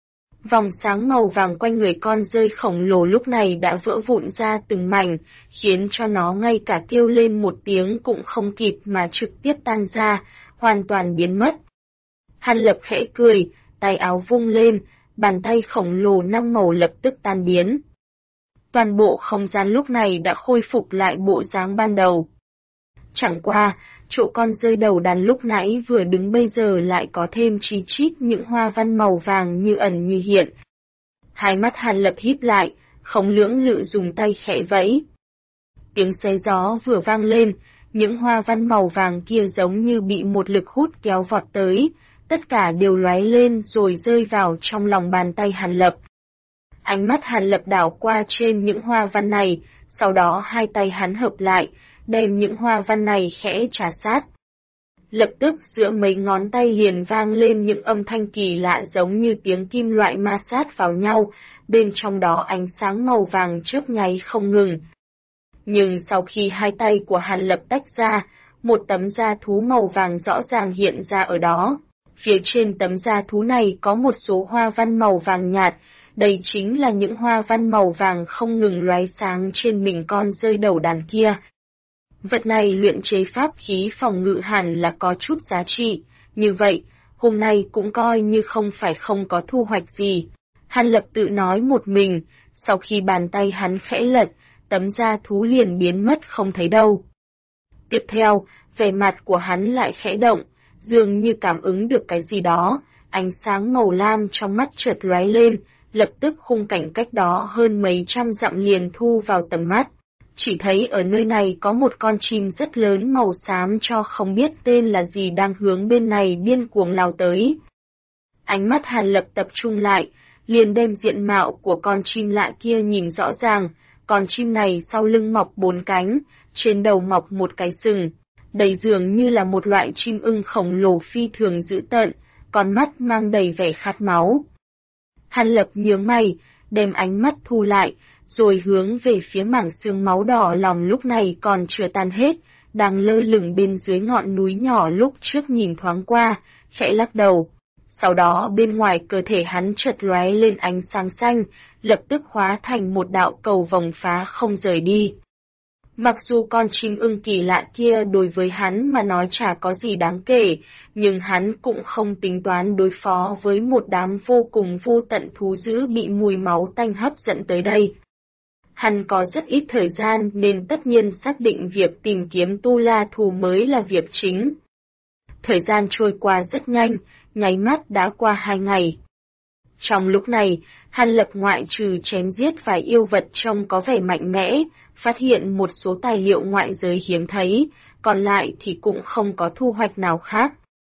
Vòng sáng màu vàng quanh người con dơi khổng lồ lúc này đã vỡ vụn ra từng mảnh, khiến cho nó ngay cả kêu lên một tiếng cũng không kịp mà trực tiếp tan ra, hoàn toàn biến mất. Hàn Lập khẽ cười, tay áo vung lên, bàn tay khổng lồ năm màu lập tức tan biến. Toàn bộ không gian lúc này đã khôi phục lại bộ dáng ban đầu. Chẳng qua, chỗ con dơi đầu đàn lúc nãy vừa đứng bây giờ lại có thêm chi chít những hoa văn màu vàng như ẩn như hiện. Hai mắt Hàn Lập híp lại, không lưỡng lự dùng tay khẽ vẫy. Tiếng xé gió vừa vang lên, những hoa văn màu vàng kia giống như bị một lực hút kéo vọt tới, tất cả đều lóe lên rồi rơi vào trong lòng bàn tay Hàn Lập. Ánh mắt Hàn Lập đảo qua trên những hoa văn này, sau đó hai tay hắn hợp lại, đem những hoa văn này khẽ trà sát. Lập tức giữa mấy ngón tay liền vang lên những âm thanh kỳ lạ giống như tiếng kim loại ma sát vào nhau, bên trong đó ánh sáng màu vàng chớp nháy không ngừng. Nhưng sau khi hai tay của Hàn Lập tách ra, một tấm da thú màu vàng rõ ràng hiện ra ở đó. Phía trên tấm da thú này có một số hoa văn màu vàng nhạt, Đây chính là những hoa văn màu vàng không ngừng lóe sáng trên mình con rơi đầu đàn kia. Vật này luyện chế pháp khí phòng ngự hẳn là có chút giá trị, như vậy, hôm nay cũng coi như không phải không có thu hoạch gì. Hàn Lập tự nói một mình, sau khi bàn tay hắn khẽ lật, tấm da thú liền biến mất không thấy đâu. Tiếp theo, vẻ mặt của hắn lại khẽ động, dường như cảm ứng được cái gì đó, ánh sáng màu lam trong mắt chợt lóe lên, lập tức khung cảnh cách đó hơn mấy trăm dặm liền thu vào tầm mắt. Chỉ thấy ở nơi này có một con chim rất lớn màu xám cho không biết tên là gì đang hướng bên này điên cuồng lao tới. Ánh mắt Hàn Lập tập trung lại, liền đem diện mạo của con chim lạ kia nhìn rõ ràng, con chim này sau lưng mọc 4 cánh, trên đầu mọc một cái sừng, đầy dường như là một loại chim ưng khổng lồ phi thường dữ tợn, con mắt mang đầy vẻ khát máu. Hàn Lập nhướng mày, đem ánh mắt thu lại, rồi hướng về phía mảng xương máu đỏ lòm lúc này còn chưa tan hết, đang lơ lửng bên dưới ngọn núi nhỏ lúc trước nhìn thoáng qua, khẽ lắc đầu. Sau đó bên ngoài cơ thể hắn chợt lóe lên ánh sáng xanh, lập tức hóa thành một đạo cầu vòng phá không rời đi. Mặc dù con chim ưng kỳ lạ kia đối với hắn mà nói chả có gì đáng kể, nhưng hắn cũng không tính toán đối phó với một đám vô cùng vô tận thú dữ bị mùi máu tanh hấp dẫn tới đây. Hắn có rất ít thời gian nên tất nhiên xác định việc tìm kiếm tu la thú mới là việc chính. Thời gian trôi qua rất nhanh, nháy mắt đã qua 2 ngày. Trong lúc này, Hàn Lập ngoại trừ chém giết vài yêu vật trông có vẻ mạnh mẽ, phát hiện một số tài liệu ngoại giới hiếm thấy, còn lại thì cũng không có thu hoạch nào khác.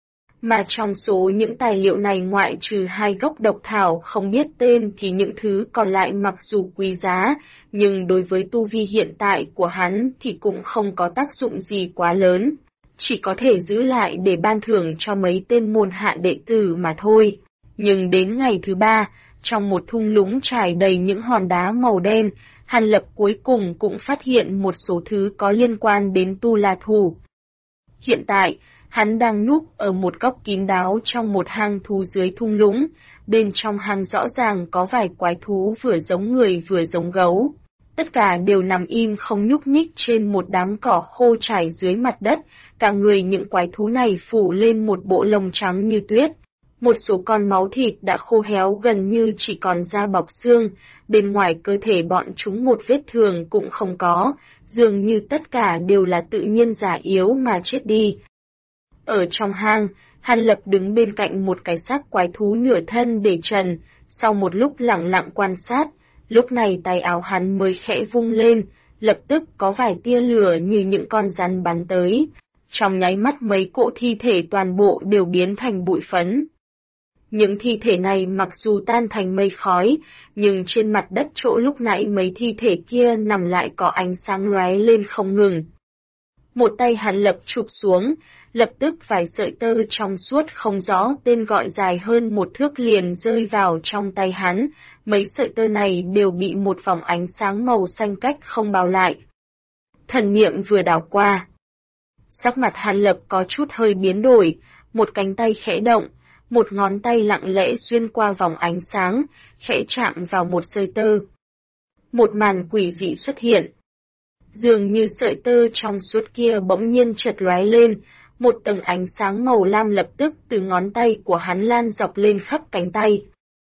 Mà trong số những tài liệu này ngoại trừ 2 gốc độc thảo không biết tên thì những thứ còn lại mặc dù quý giá, nhưng đối với tu vi hiện tại của hắn thì cũng không có tác dụng gì quá lớn, chỉ có thể giữ lại để ban thưởng cho mấy tên môn hạ đệ tử mà thôi. Nhưng đến ngày thứ 3, trong một thung lũng trải đầy những hòn đá màu đen, Hàn Lập cuối cùng cũng phát hiện một số thứ có liên quan đến tu la thú. Hiện tại, hắn đang núp ở một góc kín đáo trong một hang thú dưới thung lũng, bên trong hang rõ ràng có vài quái thú vừa giống người vừa giống gấu. Tất cả đều nằm im không nhúc nhích trên một đám cỏ khô trải dưới mặt đất, cả người những quái thú này phủ lên một bộ lông trắng như tuyết. Một số con máu thịt đã khô héo gần như chỉ còn da bọc xương, bên ngoài cơ thể bọn chúng một vết thương cũng không có, dường như tất cả đều là tự nhiên già yếu mà chết đi. Ở trong hang, Hàn Lập đứng bên cạnh một cái xác quái thú nửa thân để trần, sau một lúc lặng lặng quan sát, lúc này tay áo hắn mới khẽ vung lên, lập tức có vài tia lửa như những con rắn bắn tới. Trong nháy mắt mấy cỗ thi thể toàn bộ đều biến thành bụi phấn. Những thi thể này mặc dù tan thành mây khói, nhưng trên mặt đất chỗ lúc nãy mấy thi thể kia nằm lại có ánh sáng lóe lên không ngừng. Một tay Hàn Lập chụp xuống, lập tức vài sợi tơ trong suốt không rõ tên gọi dài hơn 1 thước liền rơi vào trong tay hắn, mấy sợi tơ này đều bị một vòng ánh sáng màu xanh cách không bao lại. Thần niệm vừa đảo qua. Sắc mặt Hàn Lập có chút hơi biến đổi, một cánh tay khẽ động, một ngón tay lặng lẽ xuyên qua vòng ánh sáng, khẽ chạm vào một sợi tơ. Một màn quỷ dị xuất hiện. Dường như sợi tơ trong suốt kia bỗng nhiên chợt lóe lên, một tầng ánh sáng màu lam lập tức từ ngón tay của hắn lan dọc lên khắp cánh tay.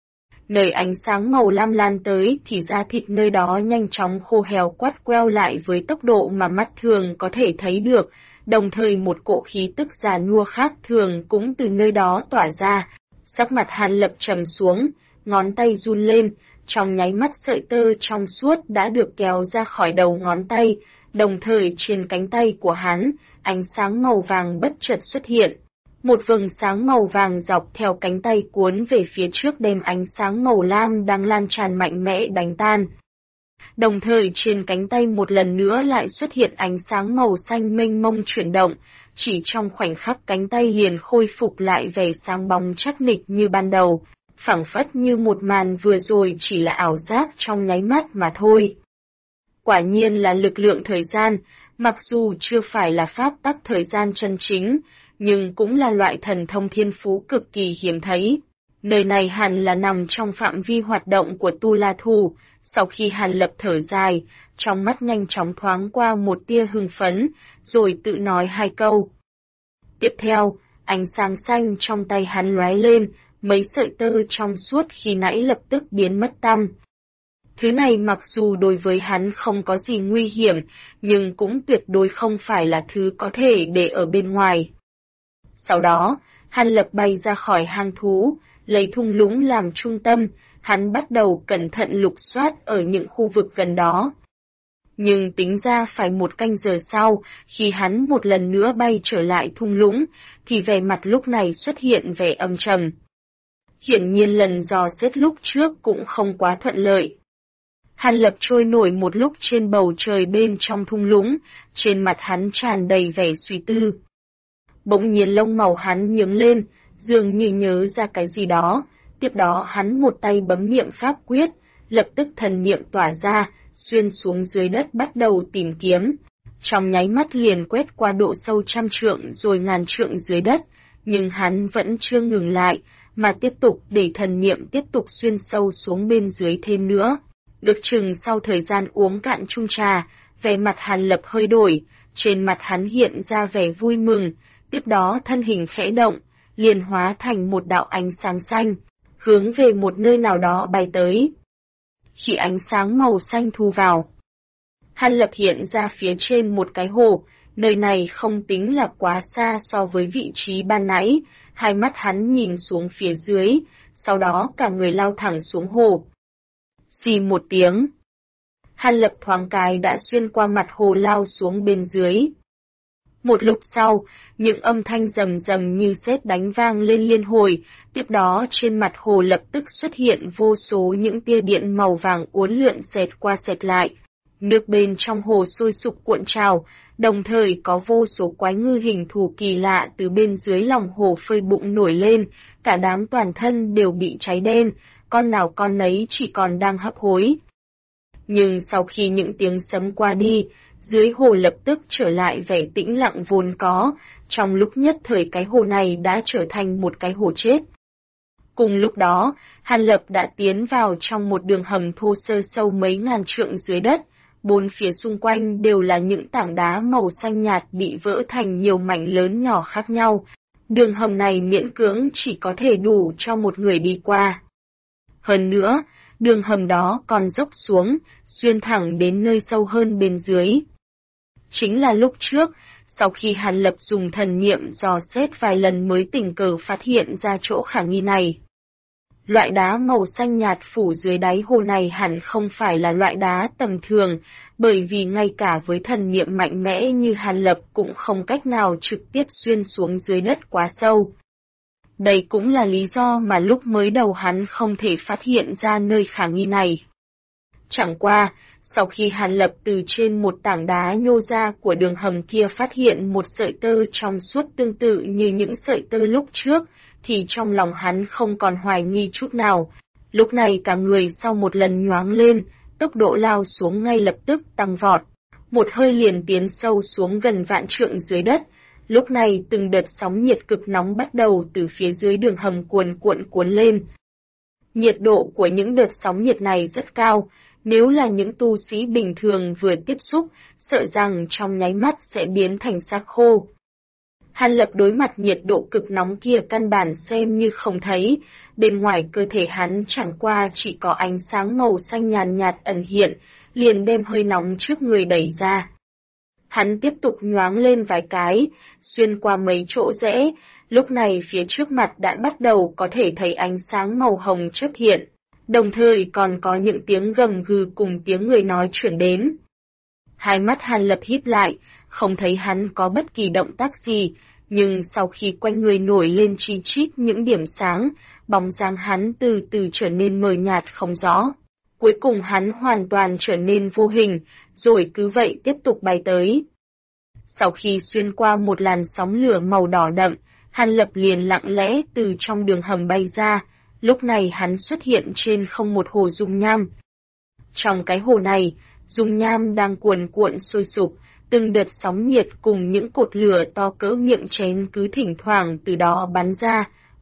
Nơi ánh sáng màu lam lan tới thì da thịt nơi đó nhanh chóng khô héo quắt queo lại với tốc độ mà mắt thường có thể thấy được, đồng thời một cỗ khí tức già nua khác thường cũng từ nơi đó tỏa ra. Sắc mặt Hàn Lập trầm xuống, ngón tay run lên, trong nháy mắt sợi tơ trong suốt đã được kéo ra khỏi đầu ngón tay, đồng thời trên cánh tay của hắn, ánh sáng màu vàng bất chợt xuất hiện. Một vầng sáng màu vàng dọc theo cánh tay cuốn về phía trước đem ánh sáng màu lam đang lan tràn mạnh mẽ đánh tan. Đồng thời trên cánh tay một lần nữa lại xuất hiện ánh sáng màu xanh mênh mông chuyển động, chỉ trong khoảnh khắc cánh tay liền khôi phục lại vẻ sáng bóng chắc nịch như ban đầu, phảng phất như một màn vừa rồi chỉ là ảo giác trong nháy mắt mà thôi. Quả nhiên là lực lượng thời gian, mặc dù chưa phải là pháp tắc thời gian chân chính, nhưng cũng là loại thần thông thiên phú cực kỳ hiếm thấy. Nơi này hẳn là nằm trong phạm vi hoạt động của Tu La Thù. Sau khi Hàn Lập thở dài, trong mắt nhanh chóng thoáng qua một tia hưng phấn, rồi tự nói hai câu. Tiếp theo, ánh sáng xanh trong tay hắn lóe lên, mấy sợi tơ trong suốt khi nãy lập tức biến mất tăm. Thứ này mặc dù đối với hắn không có gì nguy hiểm, nhưng cũng tuyệt đối không phải là thứ có thể để ở bên ngoài. Sau đó, Hàn Lập bay ra khỏi hang thú, lấy thung lũng làm trung tâm, hắn bắt đầu cẩn thận lục soát ở những khu vực gần đó. Nhưng tính ra phải một canh giờ sau, khi hắn một lần nữa bay trở lại thung lũng, thì vẻ mặt lúc này xuất hiện vẻ âm trầm. Hiển nhiên lần dò xét lúc trước cũng không quá thuận lợi. Hàn Lập trôi nổi một lúc trên bầu trời bên trong thung lũng, trên mặt hắn tràn đầy vẻ suy tư. Bỗng nhiên lông màu hắn nhướng lên, dường như nhớ ra cái gì đó, tiếp đó hắn một tay bấm niệm pháp quyết, lập tức thần niệm tỏa ra, xuyên xuống dưới đất bắt đầu tìm kiếm. Trong nháy mắt liền quét qua độ sâu 100 trượng rồi ngàn trượng dưới đất, nhưng hắn vẫn chưa ngừng lại, mà tiếp tục để thần niệm tiếp tục xuyên sâu xuống bên dưới thêm nữa. Được chừng sau thời gian uống cạn chung trà, vẻ mặt Hàn Lập hơi đổi, trên mặt hắn hiện ra vẻ vui mừng, tiếp đó thân hình khẽ động, liền hóa thành một đạo ánh sáng xanh, hướng về một nơi nào đó bay tới. Khi ánh sáng màu xanh thu vào, Hàn Lập hiện ra phía trên một cái hồ, nơi này không tính là quá xa so với vị trí ban nãy, hai mắt hắn nhìn xuống phía dưới, sau đó cả người lao thẳng xuống hồ. Xì một tiếng, Hàn Lập thoáng cái đã xuyên qua mặt hồ lao xuống bên dưới. Một lúc sau, những âm thanh rầm rầm như sét đánh vang lên liên hồi, tiếp đó trên mặt hồ lập tức xuất hiện vô số những tia điện màu vàng uốn lượn xẹt qua xẹt lại. Nước bên trong hồ sôi sục cuộn trào, đồng thời có vô số quái ngư hình thù kỳ lạ từ bên dưới lòng hồ phơi bụng nổi lên, cả đám toàn thân đều bị cháy đen, con nào con nấy chỉ còn đang hấp hối. Nhưng sau khi những tiếng sấm qua đi, dưới hồ lập tức trở lại vẻ tĩnh lặng vốn có, trong lúc nhất thời cái hồ này đã trở thành một cái hồ chết. Cùng lúc đó, Hàn Lập đã tiến vào trong một đường hầm thô sơ sâu mấy ngàn trượng dưới đất, bốn phía xung quanh đều là những tảng đá màu xanh nhạt bị vỡ thành nhiều mảnh lớn nhỏ khác nhau. Đường hầm này miễn cưỡng chỉ có thể đủ cho một người đi qua. Hơn nữa, đường hầm đó còn dốc xuống, xuyên thẳng đến nơi sâu hơn bên dưới. Chính là lúc trước, sau khi Hàn Lập dùng thần niệm dò xét vài lần mới tình cờ phát hiện ra chỗ khả nghi này. Loại đá màu xanh nhạt phủ dưới đáy hồ này hẳn không phải là loại đá tầm thường, bởi vì ngay cả với thần niệm mạnh mẽ như Hàn Lập cũng không cách nào trực tiếp xuyên xuống dưới đất quá sâu. Đây cũng là lý do mà lúc mới đầu hắn không thể phát hiện ra nơi khả nghi này. Chẳng qua, sau khi Hàn Lập từ trên một tảng đá nhô ra của đường hầm kia phát hiện một sợi tơ trong suốt tương tự như những sợi tơ lúc trước, thì trong lòng hắn không còn hoài nghi chút nào. Lúc này cả người sau một lần nhoáng lên, tốc độ lao xuống ngay lập tức tăng vọt. Một hơi liền tiến sâu xuống gần vạn trượng dưới đất. Lúc này từng đợt sóng nhiệt cực nóng bắt đầu từ phía dưới đường hầm cuồn lên. Nhiệt độ của những đợt sóng nhiệt này rất cao, nếu là những tu sĩ bình thường vừa tiếp xúc, sợ rằng trong nháy mắt sẽ biến thành xác khô. Hàn Lập đối mặt nhiệt độ cực nóng kia căn bản xem như không thấy, bên ngoài cơ thể hắn chẳng qua chỉ có ánh sáng màu xanh nhàn nhạt ẩn hiện, liền đem hơi nóng trước người đẩy ra. Hắn tiếp tục nhoáng lên vài cái, xuyên qua mấy chỗ rẽ, lúc này phía trước mặt đã bắt đầu có thể thấy ánh sáng màu hồng chớp hiện, đồng thời còn có những tiếng gầm gừ cùng tiếng người nói chuyển đến. Hai mắt Hàn Lập híp lại, không thấy hắn có bất kỳ động tác gì, nhưng sau khi quanh người nổi lên chi chít những điểm sáng, bóng dáng hắn từ từ trở nên mờ nhạt không rõ. Cuối cùng hắn hoàn toàn trở nên vô hình, rồi cứ vậy tiếp tục bay tới. Sau khi xuyên qua một làn sóng lửa màu đỏ đậm, Hàn Lập liền lặng lẽ từ trong đường hầm bay ra, lúc này hắn xuất hiện trên không một hồ dung nham. Trong cái hồ này, dung nham đang cuồn cuộn sôi sục, từng đợt sóng nhiệt cùng những cột lửa to cỡ miệng chén cứ thỉnh thoảng từ đó bắn ra,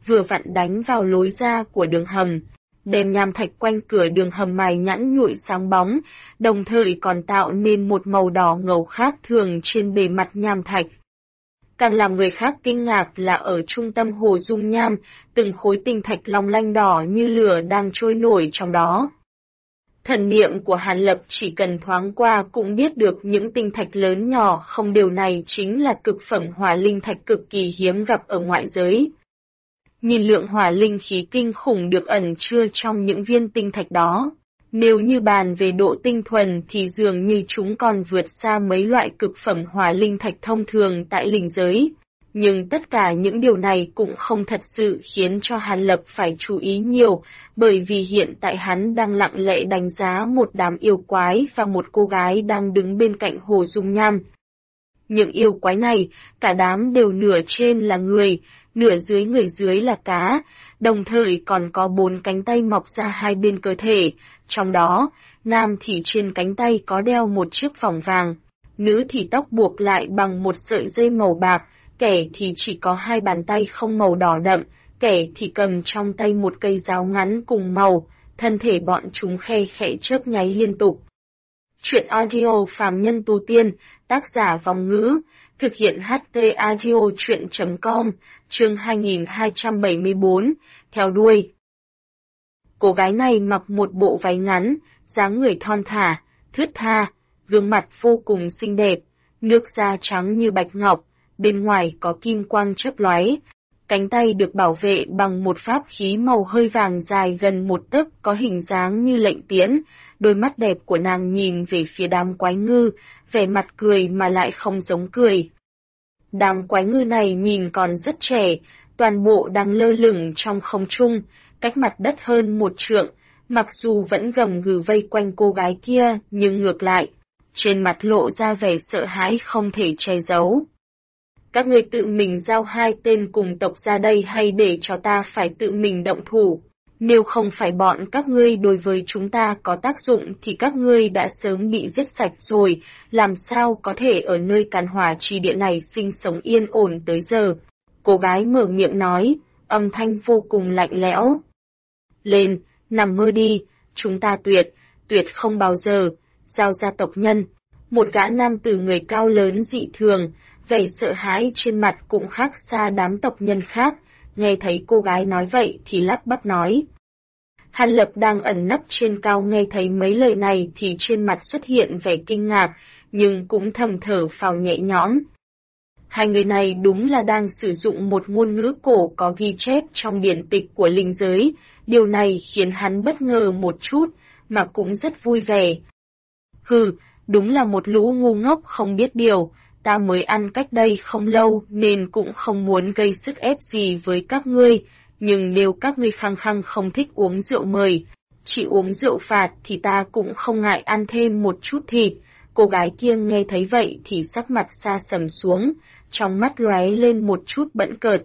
vừa vặn đánh vào lối ra của đường hầm. Đem nham thạch quanh cửa đường hầm mài nhẵn nhụi sáng bóng, đồng thời còn tạo nên một màu đỏ ngầu khác thường trên bề mặt nham thạch. Càng làm người khác kinh ngạc là ở trung tâm hồ dung nham, từng khối tinh thạch long lanh đỏ như lửa đang trôi nổi trong đó. Thần niệm của Hàn Lập chỉ cần thoáng qua cũng biết được những tinh thạch lớn nhỏ không đều này chính là cực phẩm hỏa linh thạch cực kỳ hiếm gặp ở ngoại giới. Nhìn lượng hỏa linh khí kinh khủng được ẩn chứa trong những viên tinh thạch đó. Nếu như bàn về độ tinh thuần thì dường như chúng còn vượt xa mấy loại cực phẩm hỏa linh thạch thông thường tại linh giới. Nhưng tất cả những điều này cũng không thật sự khiến cho Hàn Lập phải chú ý nhiều, bởi vì hiện tại hắn đang lặng lẽ đánh giá một đám yêu quái và một cô gái đang đứng bên cạnh hồ dung nham. Những yêu quái này, cả đám đều nửa trên là người dưới là cá, đồng thời còn có 4 cánh tay mọc ra hai bên cơ thể, trong đó, nam thì trên cánh tay có đeo một chiếc vòng vàng, nữ thì tóc buộc lại bằng một sợi dây màu bạc, kẻ thì chỉ có 2 bàn tay không màu đỏ đậm, kẻ thì cầm trong tay một cây giáo ngắn cùng màu, thân thể bọn chúng khe khẽ chớp nháy liên tục. Chuyện audio phàm nhân tu tiên, tác giả Vòng Ngữ, thực hiện HT audio chuyện.com, chương 2274, theo đuôi. Cô gái này mặc một bộ váy ngắn, dáng người thon thả, thướt tha, gương mặt vô cùng xinh đẹp, nước da trắng như bạch ngọc, bên ngoài có kim quang chớp lóe. Cánh tay được bảo vệ bằng một pháp khí màu hơi vàng dài gần 1 tấc có hình dáng như lệnh tiễn, đôi mắt đẹp của nàng nhìn về phía đám quái ngư, vẻ mặt cười mà lại không giống cười. Đám quái ngư này nhìn còn rất trẻ, toàn bộ đang lơ lửng trong không trung, cách mặt đất hơn 1 trượng, mặc dù vẫn gầm gừ vây quanh cô gái kia, nhưng ngược lại, trên mặt lộ ra vẻ sợ hãi không thể che giấu. Các ngươi tự mình giao 2 tên cùng tộc ra đây hay để cho ta phải tự mình động thủ? Nếu không phải bọn các ngươi đối với chúng ta có tác dụng thì các ngươi đã sớm bị giết sạch rồi, làm sao có thể ở nơi càn hỏa trì địa này sinh sống yên ổn tới giờ? Cô gái mở miệng nói, âm thanh vô cùng lạnh lẽo. Lên, nằm mơ đi, chúng ta tuyệt không bao giờ, giao ra tộc nhân. Một gã nam tử người cao lớn dị thường, vẻ sợ hãi trên mặt cũng khác xa đám tộc nhân khác, nghe thấy cô gái nói vậy thì lắp bắp nói. Hàn Lập đang ẩn nấp trên cao nghe thấy mấy lời này thì trên mặt xuất hiện vẻ kinh ngạc, nhưng cũng thầm thở phào nhẹ nhõm. Hai người này đúng là đang sử dụng một ngôn ngữ cổ có ghi chép trong điển tịch của linh giới, điều này khiến hắn bất ngờ một chút, mà cũng rất vui vẻ. Hừ, đúng là một lũ ngu ngốc không biết điều, ta mới ăn cách đây không lâu nên cũng không muốn gây sức ép gì với các ngươi, nhưng nếu các ngươi khăng khăng không thích uống rượu mời, chỉ uống rượu phạt thì ta cũng không ngại ăn thêm một chút thịt. Cô gái kia nghe thấy vậy thì sắc mặt xa sầm xuống, trong mắt lóe lên một chút bẫn cợt.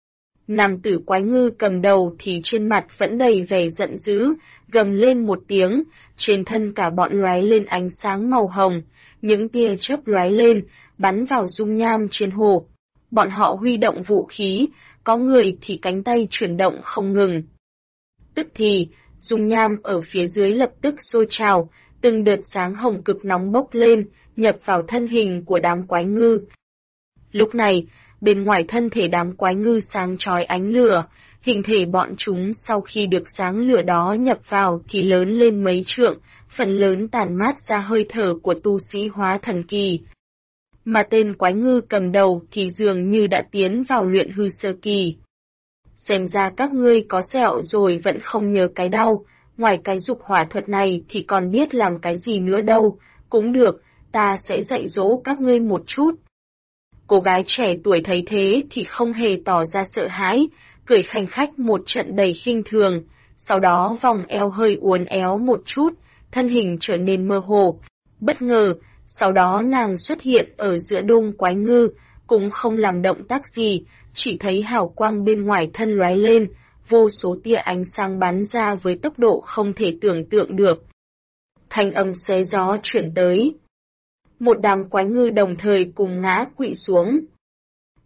Nam tử quái ngư cầm đầu thì trên mặt vẫn đầy vẻ giận dữ, gầm lên một tiếng, trên thân cả bọn lóe lên ánh sáng màu hồng, những tia chớp lóe lên, bắn vào dung nham trên hồ. Bọn họ huy động vũ khí, có người thì cánh tay chuyển động không ngừng. Tức thì, dung nham ở phía dưới lập tức sôi trào, từng đợt sáng hồng cực nóng bốc lên, nhập vào thân hình của đám quái ngư. Lúc này, bên ngoài thân thể đám quái ngư sáng chói ánh lửa, hình thể bọn chúng sau khi được sáng lửa đó nhập vào thì lớn lên mấy trượng, phần lớn tản mát ra hơi thở của tu sĩ hóa thần kỳ. Mà tên quái ngư cầm đầu thì dường như đã tiến vào luyện hư sơ kỳ. Xem ra các ngươi có sẹo rồi vẫn không nhớ cái đau, ngoài cái dục hỏa thuật này thì còn biết làm cái gì nữa đâu, cũng được, ta sẽ dạy dỗ các ngươi một chút. Cô gái trẻ tuổi thấy thế thì không hề tỏ ra sợ hãi, cười khanh khách một trận đầy khinh thường, sau đó vòng eo hơi uốn éo một chút, thân hình trở nên mơ hồ. Bất ngờ, sau đó nàng xuất hiện ở giữa đôn quái ngư, cũng không làm động tác gì, chỉ thấy hào quang bên ngoài thân lóe lên, vô số tia ánh sáng bắn ra với tốc độ không thể tưởng tượng được. Thanh âm xé gió chuyển tới. Một đám quái ngư đồng thời cùng ngã quỵ xuống.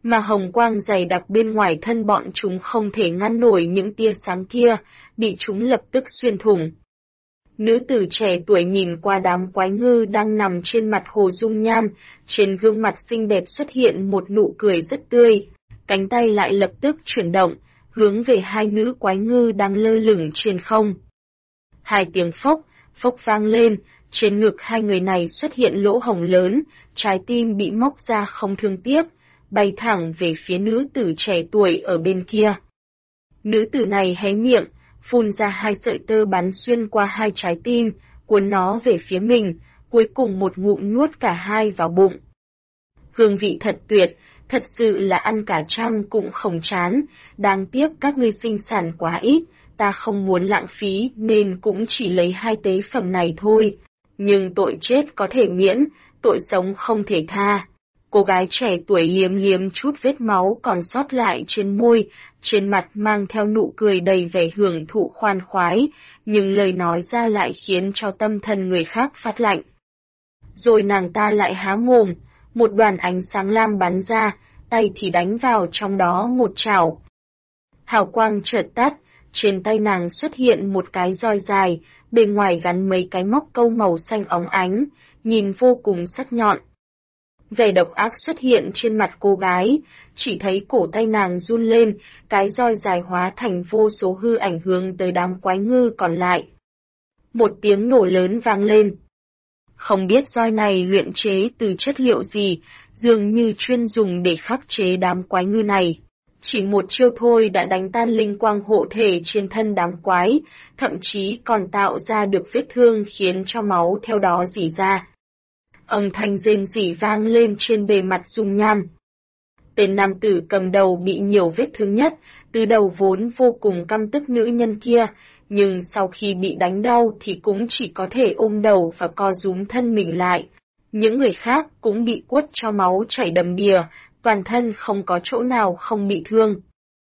mà hồng quang dày đặc bên ngoài thân bọn chúng không thể ngăn nổi những tia sáng kia, bị chúng lập tức xuyên thủng. Nữ tử trẻ tuổi nhìn qua đám quái ngư đang nằm trên mặt hồ dung nham, trên gương mặt xinh đẹp xuất hiện một nụ cười rất tươi, cánh tay lại lập tức chuyển động, hướng về hai nữ quái ngư đang lơ lửng trên không. Hai tiếng phốc, phốc vang lên, trên ngực hai người này xuất hiện lỗ hổng lớn, trái tim bị móc ra không thương tiếc, bay thẳng về phía nữ tử trẻ tuổi ở bên kia. Nữ tử này hé miệng, phun ra hai sợi tơ bắn xuyên qua hai trái tim, cuốn nó về phía mình, cuối cùng một ngụm nuốt cả hai vào bụng. Hương vị thật tuyệt, thật sự là ăn cả trăm cũng không chán, đáng tiếc các ngươi sinh sản quá ít, ta không muốn lãng phí nên cũng chỉ lấy hai tế phẩm này thôi. Nhưng tội chết có thể miễn, tội sống không thể tha. Cô gái trẻ tuổi liếm liếm chút vết máu còn sót lại trên môi, trên mặt mang theo nụ cười đầy vẻ hưởng thụ khoan khoái, nhưng lời nói ra lại khiến cho tâm thần người khác phát lạnh. Rồi nàng ta lại há mồm, một đoàn ánh sáng lam bắn ra, tay thì đánh vào trong đó một chảo. Hào quang chợt tắt, trên tay nàng xuất hiện một cái roi dài, bên ngoài gắn mấy cái móc câu màu xanh óng ánh, nhìn vô cùng sắc nhọn. Vẻ độc ác xuất hiện trên mặt cô gái, chỉ thấy cổ tay nàng run lên, cái roi dài hóa thành vô số hư ảnh hướng tới đám quái ngư còn lại. Một tiếng nổ lớn vang lên. Không biết roi này luyện chế từ chất liệu gì, dường như chuyên dùng để khắc chế đám quái ngư này. Chỉ một chiêu thôi đã đánh tan linh quang hộ thể trên thân đám quái, thậm chí còn tạo ra được vết thương khiến cho máu theo đó rỉ ra. Âm thanh rên rỉ vang lên trên bề mặt dung nham. Tên nam tử cầm đầu bị nhiều vết thương nhất, từ đầu vốn vô cùng căm tức nữ nhân kia, nhưng sau khi bị đánh đau thì cũng chỉ có thể ôm đầu và co rúm thân mình lại. Những người khác cũng bị quất cho máu chảy đầm đìa, toàn thân không có chỗ nào không bị thương.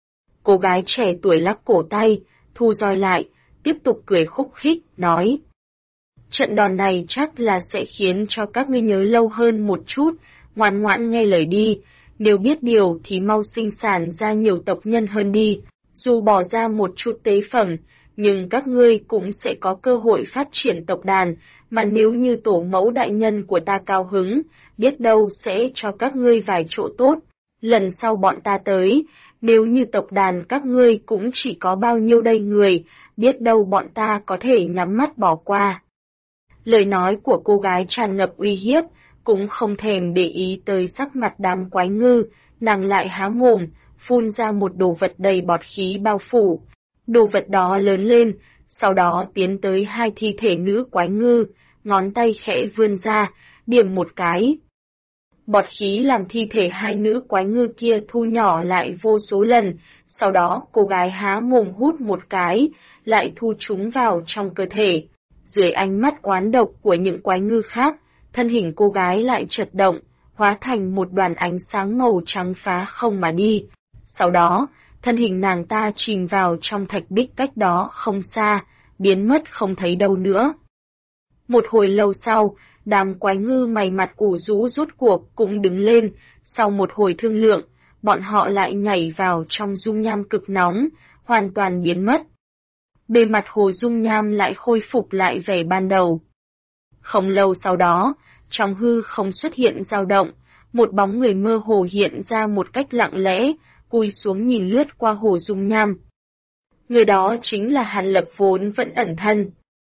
Cô gái trẻ tuổi lắc cổ tay, thu roi lại, tiếp tục cười khúc khích, nói. Trận đòn này chắc là sẽ khiến cho các ngươi nhớ lâu hơn một chút, ngoan ngoãn nghe lời đi, nếu biết điều thì mau sinh sản ra nhiều tộc nhân hơn đi, dù bỏ ra một chút tế phẩm, nhưng các ngươi cũng sẽ có cơ hội phát triển tộc đàn, mà nếu như tổ mẫu đại nhân của ta cao hứng, biết đâu sẽ cho các ngươi vài chỗ tốt. Lần sau bọn ta tới, nếu như tộc đàn các ngươi cũng chỉ có bao nhiêu đây người, biết đâu bọn ta có thể nhắm mắt bỏ qua. Lời nói của cô gái tràn ngập uy hiếp, cũng không thèm để ý tới sắc mặt đám quái ngư, nàng lại há mồm, phun ra một đồ vật đầy bọt khí bao phủ. Đồ vật đó lớn lên, sau đó tiến tới hai thi thể nữ quái ngư, ngón tay khẽ vươn ra, điểm một cái. Bọt khí làm thi thể hai nữ quái ngư kia thu nhỏ lại vô số lần, sau đó cô gái há mồm hút một cái, lại thu chúng vào trong cơ thể. Dưới ánh mắt oán độc của những quái ngư khác, thân hình cô gái lại chợt động, hóa thành một đoàn ánh sáng màu trắng phá không mà đi. Sau đó, thân hình nàng ta chìm vào trong thạch bích cách đó không xa, biến mất không thấy đâu nữa. Một hồi lâu sau, đám quái ngư mày mặt ủ rũ rốt cuộc cũng đứng lên, sau một hồi thương lượng, bọn họ lại nhảy vào trong dung nham cực nóng, hoàn toàn biến mất. Bề mặt hồ dung nham lại khôi phục lại vẻ ban đầu. Không lâu sau đó, trong hư không xuất hiện dao động, một bóng người mơ hồ hiện ra một cách lặng lẽ, cúi xuống nhìn lướt qua hồ dung nham. Người đó chính là Hàn Lập vốn vẫn ẩn thân.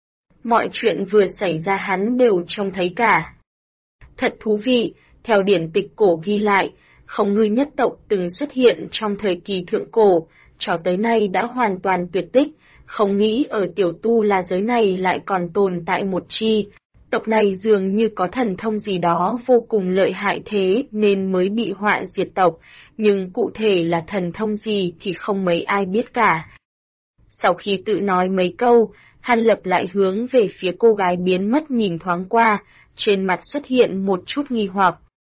Mọi chuyện vừa xảy ra hắn đều trông thấy cả. Thật thú vị, theo điển tịch cổ ghi lại, không ngư nhất tộc từng xuất hiện trong thời kỳ thượng cổ, cho tới nay đã hoàn toàn tuyệt tích, không nghĩ ở tiểu tu la giới này lại còn tồn tại một chi. Tộc này dường như có thần thông gì đó vô cùng lợi hại thế nên mới bị họa diệt tộc, nhưng cụ thể là thần thông gì thì không mấy ai biết cả. Sau khi tự nói mấy câu, Hàn Lập lại hướng về phía cô gái biến mất nhìn thoáng qua, trên mặt xuất hiện một chút nghi hoặc.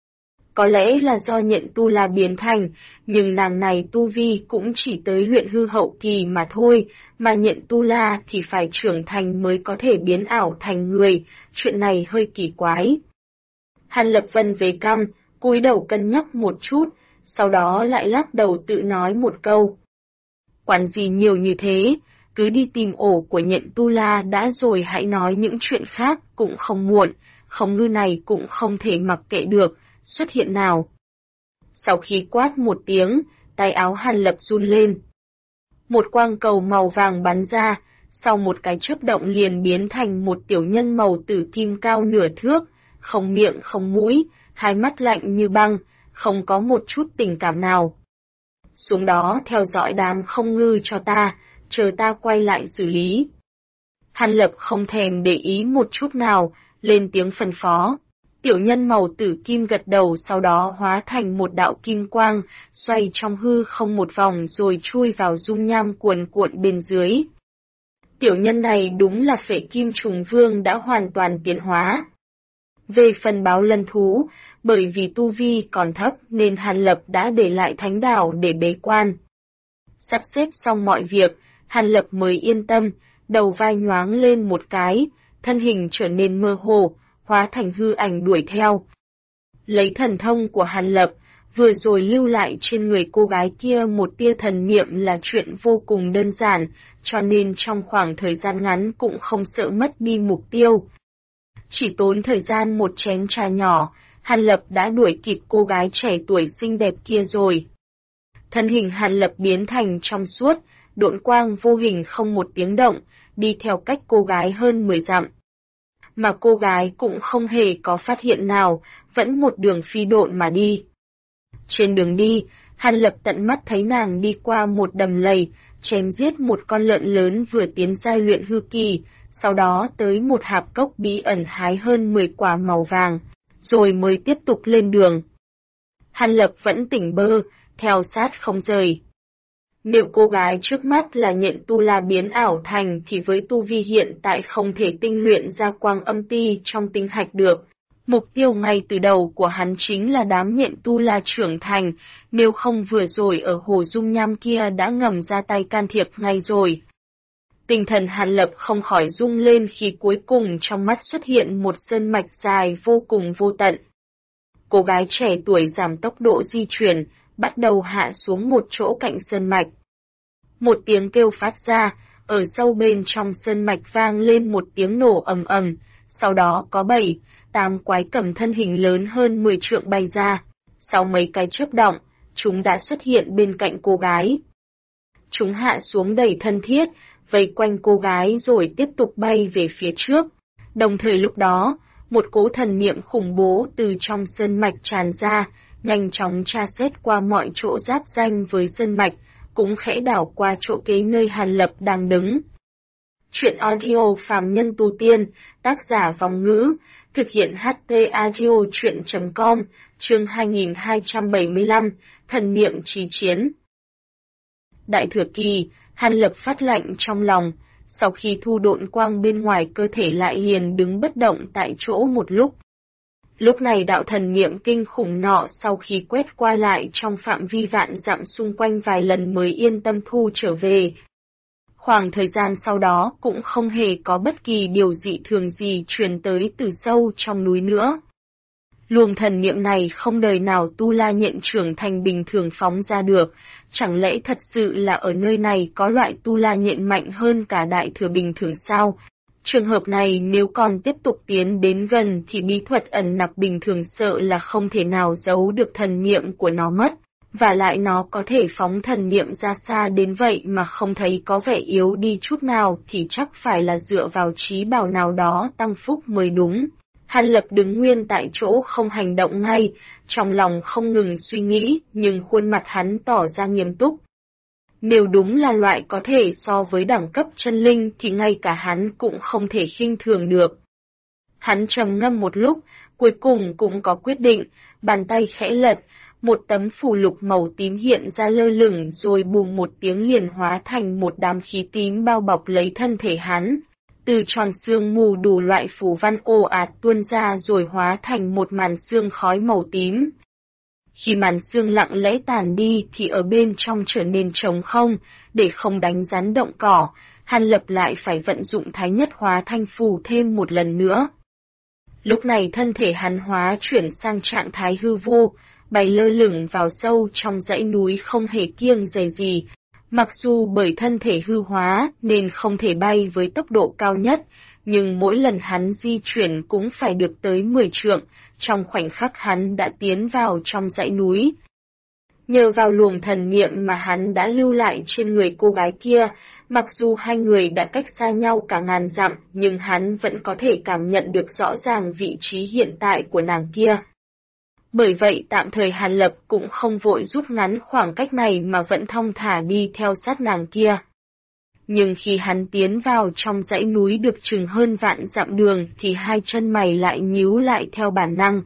Có lẽ là do nhận tu la biến thành, nhưng nàng này tu vi cũng chỉ tới luyện hư hậu kỳ mà thôi, mà nhận tu la thì phải trưởng thành mới có thể biến ảo thành người, chuyện này hơi kỳ quái. Hàn Lập vân về căm, cúi đầu cân nhắc một chút, sau đó lại lắc đầu tự nói một câu. Quản gì nhiều như thế, cứ đi tìm ổ của nhện tu la đã rồi hãy nói những chuyện khác cũng không muộn, Khổng Ngư này cũng không thể mặc kệ được, xuất hiện nào. Sau khi quát một tiếng, tay áo Hàn Lập run lên. Một quang cầu màu vàng bắn ra, sau một cái chớp động liền biến thành một tiểu nhân màu tử kim cao nửa thước, không miệng không mũi, hai mắt lạnh như băng, không có một chút tình cảm nào. Xuống đó theo dõi đám Không Ngư cho ta, chờ ta quay lại xử lý. Hàn Lập không thèm để ý một chút nào, lên tiếng phân phó. Tiểu nhân màu tử kim gật đầu, sau đó hóa thành một đạo kim quang, xoay trong hư không một vòng rồi chui vào dung nham cuồn cuộn bên dưới. Tiểu nhân này đúng là Phệ Kim Trùng Vương đã hoàn toàn tiến hóa. Về phần Báo Lân Thú, bởi vì tu vi còn thấp nên Hàn Lập đã để lại thánh đảo để bế quan. Sắp xếp xong mọi việc, Hàn Lập mới yên tâm, đầu vai nhoáng lên một cái, thân hình trở nên mơ hồ, hóa thành hư ảnh đuổi theo. Lấy thần thông của Hàn Lập, vừa rồi lưu lại trên người cô gái kia một tia thần niệm là chuyện vô cùng đơn giản, cho nên trong khoảng thời gian ngắn cũng không sợ mất đi mục tiêu. Chỉ tốn thời gian một chén trà nhỏ, Hàn Lập đã đuổi kịp cô gái trẻ tuổi xinh đẹp kia rồi. Thân hình Hàn Lập biến thành trong suốt, độn quang vô hình không một tiếng động, đi theo cách cô gái hơn 10 dặm. Mà cô gái cũng không hề có phát hiện nào, vẫn một đường phi độn mà đi. Trên đường đi, Hàn Lập tận mắt thấy nàng đi qua một đầm lầy, chém giết một con lợn lớn vừa tiến giai luyện hư kỳ, sau đó tới một hạp cốc bí ẩn hái hơn 10 quả màu vàng, rồi mới tiếp tục lên đường. Hàn Lập vẫn tỉnh bơ, theo sát không rời. Nếu cô gái trước mắt là nhện tu la biến ảo thành thì với tu vi hiện tại không thể tinh luyện ra quang âm ti trong tinh hạch được. Mục tiêu ngay từ đầu của hắn chính là đám nhện tu la trưởng thành, nếu không vừa rồi ở hồ dung nham kia đã ngầm ra tay can thiệp ngay rồi. Tinh thần Hàn Lập không khỏi rung lên khi cuối cùng trong mắt xuất hiện một sơn mạch dài vô cùng vô tận. Cô gái trẻ tuổi giảm tốc độ di chuyển, bắt đầu hạ xuống một chỗ cạnh sơn mạch. Một tiếng kêu phát ra, ở sâu bên trong sơn mạch vang lên một tiếng nổ ầm ầm, sau đó có 7-8 quái cầm thân hình lớn hơn 10 trượng bay ra. Sau mấy cái chớp động, chúng đã xuất hiện bên cạnh cô gái. Chúng hạ xuống đầy thân thiết, vây quanh cô gái rồi tiếp tục bay về phía trước. Đồng thời lúc đó, một cỗ thần niệm khủng bố từ trong sơn mạch tràn ra, nhanh chóng tra xét qua mọi chỗ giáp ranh với sơn mạch, cũng khẽ đảo qua chỗ kế nơi Hàn Lập đang đứng. Chuyện audio phàm nhân tu tiên, tác giả Vong Ngữ, thực hiện HT audio chuyện.com, chương 2275, thần niệm chí chiến. Đại thừa kỳ, Hàn Lập phát lạnh trong lòng, sau khi thu độn quang bên ngoài cơ thể lại liền đứng bất động tại chỗ một lúc. Lúc này đạo thần niệm kinh khủng nọ sau khi quét qua lại trong phạm vi vạn dặm xung quanh vài lần mới yên tâm thu trở về. Khoảng thời gian sau đó cũng không hề có bất kỳ điều dị thường gì truyền tới từ sâu trong núi nữa. Luồng thần niệm này không đời nào tu la nhện trưởng thành bình thường phóng ra được, chẳng lẽ thật sự là ở nơi này có loại tu la nhện mạnh hơn cả đại thừa bình thường sao? Trường hợp này nếu còn tiếp tục tiến đến gần thì bí thuật ẩn nặc bình thường sợ là không thể nào giấu được thần niệm của nó mất, và lại nó có thể phóng thần niệm ra xa đến vậy mà không thấy có vẻ yếu đi chút nào thì chắc phải là dựa vào trí bảo nào đó tăng phúc mới đúng. Hàn Lập đứng nguyên tại chỗ không hành động ngay, trong lòng không ngừng suy nghĩ nhưng khuôn mặt hắn tỏ ra nghiêm túc. Nếu đúng là loại có thể so với đẳng cấp chân linh thì ngay cả hắn cũng không thể khinh thường được. Hắn trầm ngâm một lúc, cuối cùng cũng có quyết định, bàn tay khẽ lật, một tấm phù lục màu tím hiện ra lơ lửng rồi bùm một tiếng liền hóa thành một đám khí tím bao bọc lấy thân thể hắn. Từ tròn sương mù đủ loại phù văn ồ ạt tuôn ra rồi hóa thành một màn sương khói màu tím. Khi màn sương lặng lẽ tàn đi thì ở bên trong trở nên trống không, để không đánh rắn động cỏ, Hàn Lập lại phải vận dụng thái nhất hóa thanh phù thêm một lần nữa. Lúc này thân thể hắn hóa chuyển sang trạng thái hư vô, bay lơ lửng vào sâu trong dãy núi không hề kiêng dè gì. Mặc dù bởi thân thể hư hóa nên không thể bay với tốc độ cao nhất, nhưng mỗi lần hắn di chuyển cũng phải được tới 10 trượng, trong khoảnh khắc hắn đã tiến vào trong dãy núi. Nhờ vào luồng thần niệm mà hắn đã lưu lại trên người cô gái kia, mặc dù hai người đã cách xa nhau cả ngàn dặm, nhưng hắn vẫn có thể cảm nhận được rõ ràng vị trí hiện tại của nàng kia. Bởi vậy tạm thời Hàn Lập cũng không vội rút ngắn khoảng cách này mà vẫn thong thả đi theo sát nàng kia. Nhưng khi hắn tiến vào trong dãy núi được chừng hơn vạn dặm đường thì hai chân mày lại nhíu lại theo bản năng.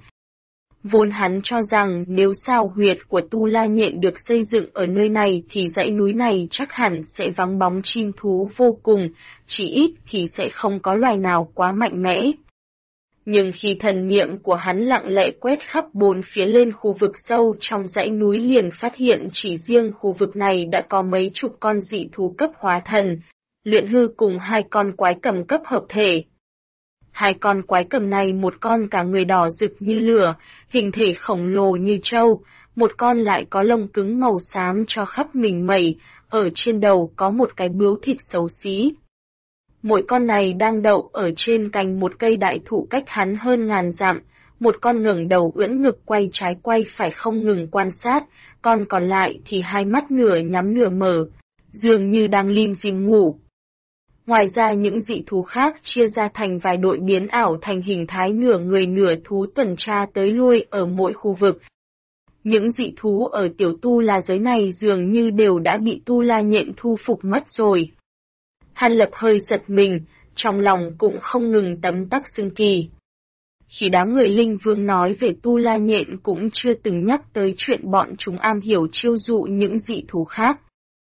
Vốn hắn cho rằng nếu sao huyệt của Tu La Nhện được xây dựng ở nơi này thì dãy núi này chắc hẳn sẽ vắng bóng chim thú vô cùng, chỉ ít thì sẽ không có loài nào quá mạnh mẽ. Nhưng khi thần niệm của hắn lặng lẽ quét khắp bốn phía lên khu vực sâu trong dãy núi liền phát hiện chỉ riêng khu vực này đã có mấy chục con dị thú cấp hóa thần, luyện hư cùng hai con quái cầm cấp hợp thể. Hai con quái cầm này một con cả người đỏ rực như lửa, hình thể khổng lồ như trâu, một con lại có lông cứng màu xám cho khắp mình mẩy, ở trên đầu có một cái bướu thịt xấu xí. Mỗi con này đang đậu ở trên cành một cây đại thụ cách hắn hơn ngàn dặm, một con ngẩng đầu ưỡn ngực quay trái quay phải không ngừng quan sát, con còn lại thì hai mắt nửa nhắm nửa mở, dường như đang lim dim ngủ. Ngoài ra những dị thú khác chia ra thành vài đội biến ảo thành hình thái nửa người nửa thú tuần tra tới lui ở mỗi khu vực. Những dị thú ở tiểu Tu La giới này dường như đều đã bị Tu La Nhện thu phục mất rồi. Hàn Lập hơi giật mình, trong lòng cũng không ngừng tấm tắc xưng kỳ. Khi đám người Linh Vương nói về Tu La Nhện cũng chưa từng nhắc tới chuyện bọn chúng am hiểu chiêu dụ những dị thú khác.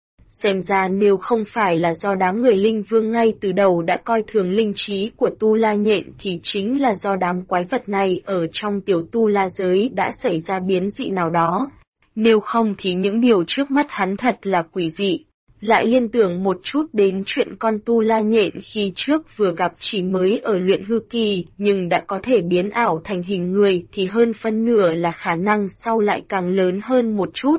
Xem ra nếu không phải là do đám người Linh Vương ngay từ đầu đã coi thường linh trí của Tu La Nhện thì chính là do đám quái vật này ở trong tiểu Tu La giới đã xảy ra biến dị nào đó. Nếu không thì những điều trước mắt hắn thật là quỷ dị. Lại liên tưởng một chút đến chuyện con Tu La Nhện khi trước vừa gặp chỉ mới ở luyện hư kỳ nhưng đã có thể biến ảo thành hình người thì hơn phân nửa là khả năng sau lại càng lớn hơn một chút.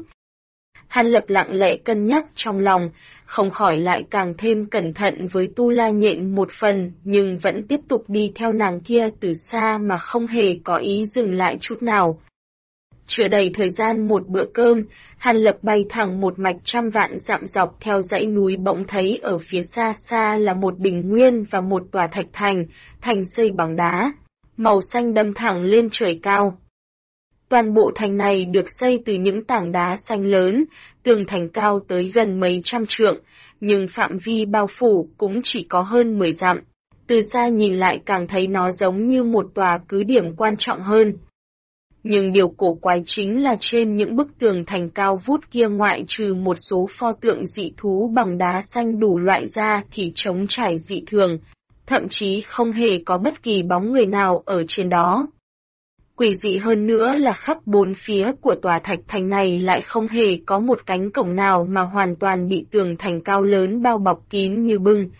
Hàn Lập lặng lẽ cân nhắc trong lòng, không khỏi lại càng thêm cẩn thận với Tu La Nhện một phần nhưng vẫn tiếp tục đi theo nàng kia từ xa mà không hề có ý dừng lại chút nào. Chưa đầy thời gian một bữa cơm, Hàn Lập bay thẳng một mạch trăm vạn dặm dọc theo dãy núi bỗng thấy ở phía xa xa là một bình nguyên và một tòa thạch thành, thành xây bằng đá, màu xanh đâm thẳng lên trời cao. Toàn bộ thành này được xây từ những tảng đá xanh lớn, tường thành cao tới gần mấy trăm trượng, nhưng phạm vi bao phủ cũng chỉ có hơn 10 dặm. Từ xa nhìn lại càng thấy nó giống như một tòa cứ điểm quan trọng hơn. Nhưng điều cổ quái chính là trên những bức tường thành cao vút kia ngoại trừ một số pho tượng dị thú bằng đá xanh đủ loại ra thì trống trải dị thường, thậm chí không hề có bất kỳ bóng người nào ở trên đó. Quỷ dị hơn nữa là khắp bốn phía của tòa thạch thành này lại không hề có một cánh cổng nào mà hoàn toàn bị tường thành cao lớn bao bọc kín như bưng.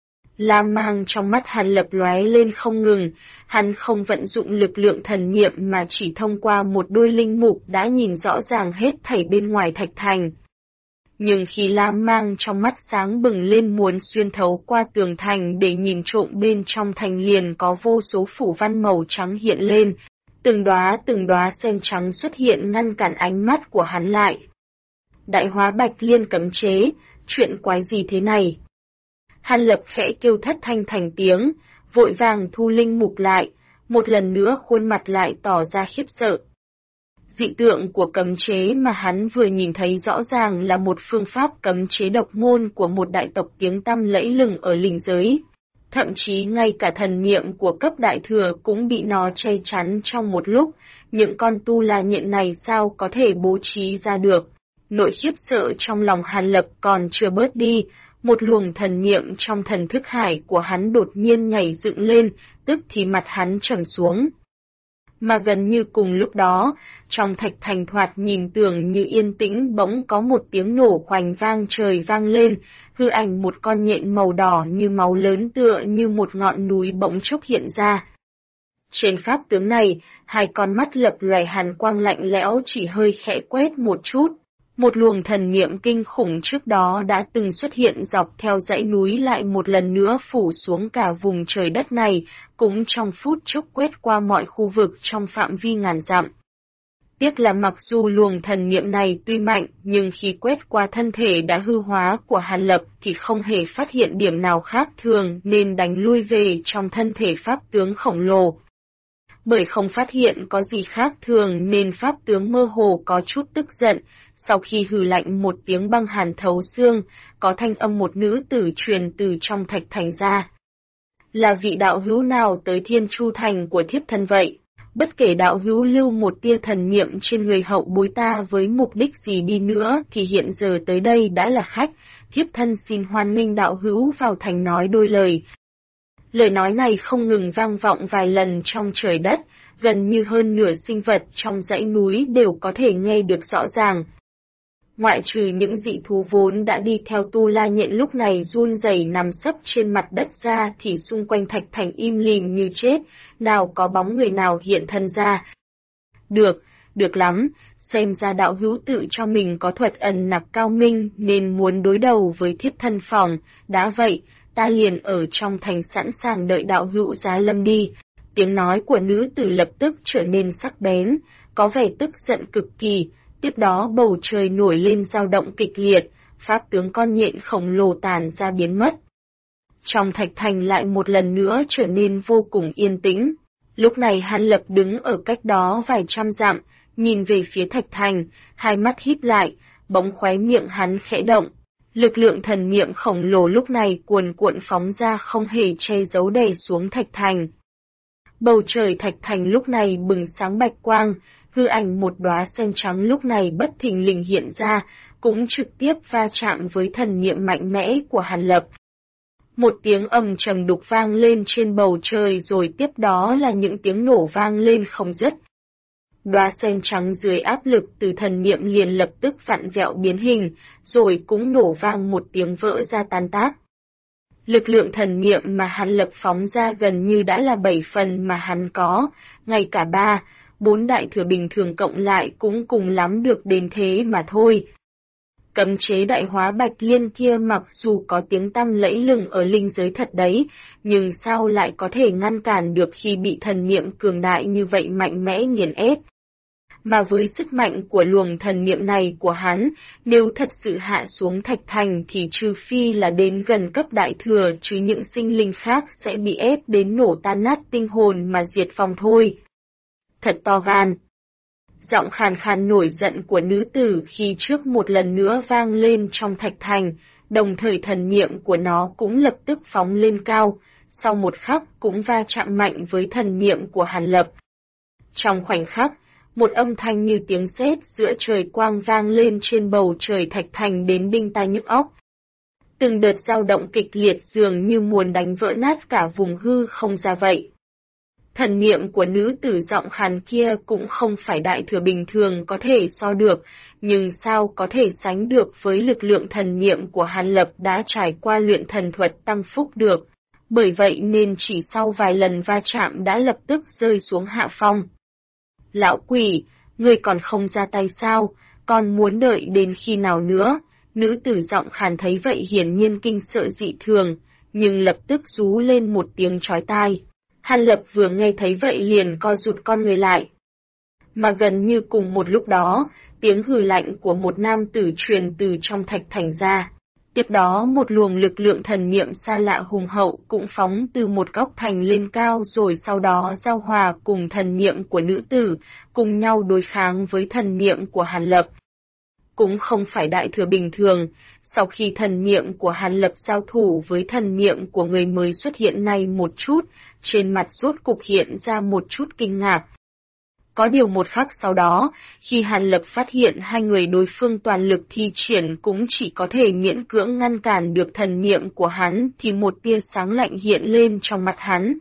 Lam mang trong mắt Hàn Lập lóe lên không ngừng, hắn không vận dụng lực lượng thần niệm mà chỉ thông qua một đôi linh mục đã nhìn rõ ràng hết thảy bên ngoài thạch thành. Nhưng khi lam mang trong mắt sáng bừng lên muốn xuyên thấu qua tường thành để nhìn trộm bên trong thành liền có vô số phủ văn màu trắng hiện lên, từng đóa sen trắng xuất hiện ngăn cản ánh mắt của hắn lại. Đại hóa Bạch Liên cấm chế, chuyện quái gì thế này? Hàn Lập khẽ kêu thất thanh thành tiếng, vội vàng thu linh mục lại, một lần nữa khuôn mặt lại tỏ ra khiếp sợ. Dị tượng của cấm chế mà hắn vừa nhìn thấy rõ ràng là một phương pháp cấm chế độc môn của một đại tộc tiếng tăm lẫy lừng ở linh giới. Thậm chí ngay cả thần niệm của cấp đại thừa cũng bị nó che chắn trong một lúc, những con Tu La Nhện này sao có thể bố trí ra được. Nỗi khiếp sợ trong lòng Hàn Lập còn chưa bớt đi, một luồng thần niệm trong thần thức hải của hắn đột nhiên nhảy dựng lên, tức thì mặt hắn trầm xuống. Mà gần như cùng lúc đó, trong thạch thành thoạt nhìn tưởng như yên tĩnh bỗng có một tiếng nổ hoành vang trời vang lên, hư ảnh một con nhện màu đỏ như máu lớn tựa như một ngọn núi bỗng chốc hiện ra. Trên pháp tướng này, hai con mắt lập lòe hàn quang lạnh lẽo chỉ hơi khẽ quét một chút. Một luồng thần niệm kinh khủng trước đó đã từng xuất hiện dọc theo dãy núi lại một lần nữa phủ xuống cả vùng trời đất này, cũng trong phút chốc quét qua mọi khu vực trong phạm vi ngàn dặm. Tiếc là mặc dù luồng thần niệm này tuy mạnh, nhưng khi quét qua thân thể đã hư hóa của Hàn Lập thì không hề phát hiện điểm nào khác thường nên đánh lui về trong thân thể pháp tướng khổng lồ. Bởi không phát hiện có gì khác thường nên pháp tướng mơ hồ có chút tức giận, sau khi hừ lạnh một tiếng băng hàn thấu xương, có thanh âm một nữ tử truyền từ trong thạch thành ra. Là vị đạo hữu nào tới Thiên Chu Thành của thiếp thân vậy? Bất kể đạo hữu lưu một tia thần niệm trên người hậu bối ta với mục đích gì đi nữa thì hiện giờ tới đây đã là khách, thiếp thân xin hoan nghênh đạo hữu vào thành nói đôi lời. Lời nói này không ngừng vang vọng vài lần trong trời đất, gần như hơn nửa sinh vật trong dãy núi đều có thể nghe được rõ ràng. Ngoại trừ những dị thú vốn đã đi theo Tu La Nhện lúc này run rẩy nằm sấp trên mặt đất ra thì xung quanh thạch thành im lìm như chết, nào có bóng người nào hiện thân ra. Được lắm, xem ra đạo hữu tự cho mình có thuật ẩn nặc cao minh nên muốn đối đầu với thiếp thân phòng, đã vậy, ta liền ở trong thành sẵn sàng đợi đạo hữu giá lâm đi. Tiếng nói của nữ tử lập tức trở nên sắc bén, có vẻ tức giận cực kỳ. Tiếp đó bầu trời nổi lên dao động kịch liệt, pháp tướng con nhện khổng lồ tàn ra biến mất. Trong thạch thành lại một lần nữa trở nên vô cùng yên tĩnh. Lúc này Hàn Lập đứng ở cách đó vài trăm dặm, nhìn về phía thạch thành, hai mắt híp lại, bỗng khóe miệng hắn khẽ động. Lực lượng thần niệm khổng lồ lúc này cuồn cuộn phóng ra không hề che giấu đè xuống thạch thành. Bầu trời thạch thành lúc này bừng sáng bạch quang, hư ảnh một đóa sen trắng lúc này bất thình lình hiện ra, cũng trực tiếp va chạm với thần niệm mạnh mẽ của Hàn Lập. Một tiếng ầm trầm đục vang lên trên bầu trời rồi tiếp đó là những tiếng nổ vang lên không dứt. Đóa sen trắng dưới áp lực từ thần niệm liền lập tức vặn vẹo biến hình, rồi cũng nổ vang một tiếng vỡ ra tan tác. Lực lượng thần niệm mà Hàn Lập phóng ra gần như đã là 7 phần mà hắn có, ngay cả 4 đại thừa bình thường cộng lại cũng cùng lắm được đến thế mà thôi. Cấm chế đại hóa bạch liên kia mặc dù có tiếng tăm lẫy lừng ở linh giới thật đấy, nhưng sao lại có thể ngăn cản được khi bị thần niệm cường đại như vậy mạnh mẽ nghiền ép. Mà với sức mạnh của luồng thần niệm này của hắn, nếu thật sự hạ xuống thạch thành thì trừ phi là đến gần cấp đại thừa chứ những sinh linh khác sẽ bị ép đến nổ tan nát tinh hồn mà diệt vong thôi. Thật to gan. Giọng khàn khàn nổi giận của nữ tử khi trước một lần nữa vang lên trong thạch thành, đồng thời thần niệm của nó cũng lập tức phóng lên cao, sau một khắc cũng va chạm mạnh với thần niệm của Hàn Lập. Trong khoảnh khắc, một âm thanh như tiếng sét giữa trời quang vang lên trên bầu trời thạch thành đến đinh tai nhức óc. Từng đợt dao động kịch liệt dường như muốn đánh vỡ nát cả vùng hư không ra vậy. Thần niệm của nữ tử giọng khàn kia cũng không phải đại thừa bình thường có thể so được, nhưng sao có thể sánh được với lực lượng thần niệm của Hàn Lập đã trải qua luyện thần thuật tăng phúc được, bởi vậy nên chỉ sau vài lần va chạm đã lập tức rơi xuống hạ phong. Lão quỷ, ngươi còn không ra tay sao, còn muốn đợi đến khi nào nữa? Nữ tử giọng khàn thấy vậy hiển nhiên kinh sợ dị thường, nhưng lập tức rú lên một tiếng chói tai. Hàn Lập vừa nghe thấy vậy liền co rụt con người lại. Mà gần như cùng một lúc đó, tiếng hừ lạnh của một nam tử truyền từ trong thạch thành ra. Tiếp đó một luồng lực lượng thần niệm xa lạ hùng hậu cũng phóng từ một góc thành lên cao rồi sau đó giao hòa cùng thần niệm của nữ tử, cùng nhau đối kháng với thần niệm của Hàn Lập. Cũng không phải đại thừa bình thường, sau khi thần niệm của Hàn Lập giao thủ với thần niệm của người mới xuất hiện này một chút, trên mặt rốt cục hiện ra một chút kinh ngạc. Có điều một khắc sau đó, khi Hàn Lập phát hiện hai người đối phương toàn lực thi triển cũng chỉ có thể miễn cưỡng ngăn cản được thần niệm của hắn thì một tia sáng lạnh hiện lên trong mặt hắn.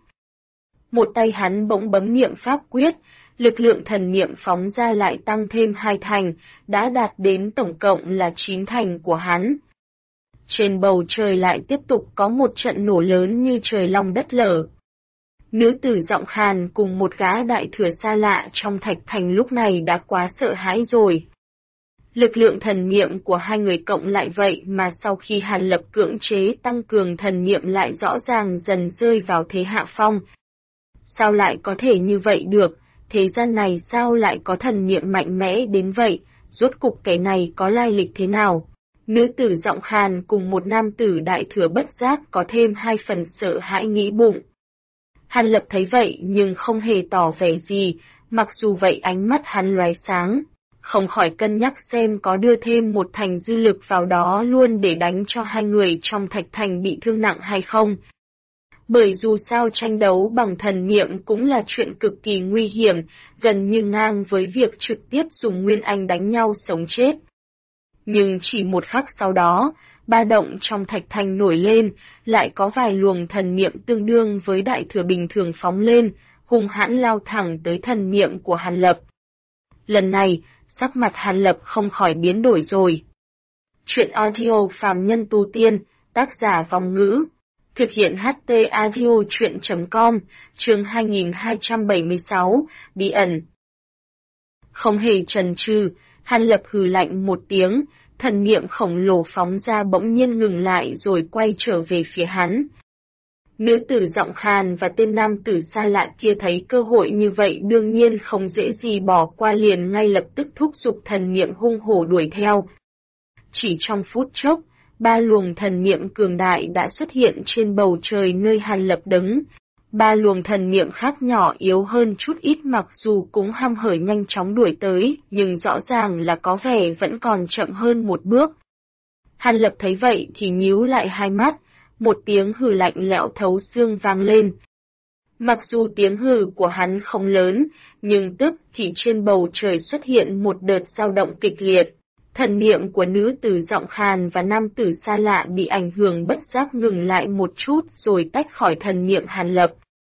Một tay hắn bỗng bấm niệm pháp quyết, lực lượng thần niệm phóng ra lại tăng thêm 2 thành, đã đạt đến tổng cộng là 9 thành của hắn. Trên bầu trời lại tiếp tục có một trận nổ lớn như trời long đất lở. Nữ tử giọng khàn cùng một gã đại thừa xa lạ trong thạch thành lúc này đã quá sợ hãi rồi. Lực lượng thần niệm của hai người cộng lại vậy mà sau khi Hàn Lập cưỡng chế tăng cường thần niệm lại rõ ràng dần rơi vào thế hạ phong. Sao lại có thể như vậy được, thế gian này sao lại có thần niệm mạnh mẽ đến vậy, rốt cục cái này có lai lịch thế nào? Nữ tử giọng khàn cùng một nam tử đại thừa bất giác có thêm hai phần sợ hãi nghĩ bụng. Hàn Lập thấy vậy nhưng không hề tỏ vẻ gì, mặc dù vậy ánh mắt hắn lóe sáng, không khỏi cân nhắc xem có đưa thêm một thành dư lực vào đó luôn để đánh cho hai người trong thạch thành bị thương nặng hay không. Bởi dù sao tranh đấu bằng thần niệm cũng là chuyện cực kỳ nguy hiểm, gần như ngang với việc trực tiếp dùng nguyên anh đánh nhau sống chết. Nhưng chỉ một khắc sau đó, ba động trong thạch thành nổi lên, lại có vài luồng thần niệm tương đương với đại thừa bình thường phóng lên, hung hãn lao thẳng tới thần niệm của Hàn Lập. Lần này, sắc mặt Hàn Lập không khỏi biến đổi rồi. Chuyện audio phàm nhân tu tiên, tác giả Vong Ngữ. Thực hiện HT audio chuyện.com, chương 2276, bí ẩn. Không hề chần chừ, Hàn Lập hừ lạnh một tiếng, thần niệm khổng lồ phóng ra bỗng nhiên ngừng lại rồi quay trở về phía hắn. Nữ tử giọng khàn và tên nam tử xa lạ kia thấy cơ hội như vậy đương nhiên không dễ gì bỏ qua, liền ngay lập tức thúc giục thần niệm hung hổ đuổi theo. Chỉ trong phút chốc, ba luồng thần niệm cường đại đã xuất hiện trên bầu trời nơi Hàn Lập đứng. Ba luồng thần niệm khác nhỏ yếu hơn chút ít mặc dù cũng hăm hở nhanh chóng đuổi tới, nhưng rõ ràng là có vẻ vẫn còn chậm hơn một bước. Hàn Lập thấy vậy thì nhíu lại hai mắt, một tiếng hừ lạnh lẽo thấu xương vang lên. Mặc dù tiếng hừ của hắn không lớn, nhưng tức thì trên bầu trời xuất hiện một đợt dao động kịch liệt. Thần niệm của nữ tử giọng khàn và nam tử xa lạ bị ảnh hưởng bất giác ngừng lại một chút rồi tách khỏi thần niệm Hàn Lập.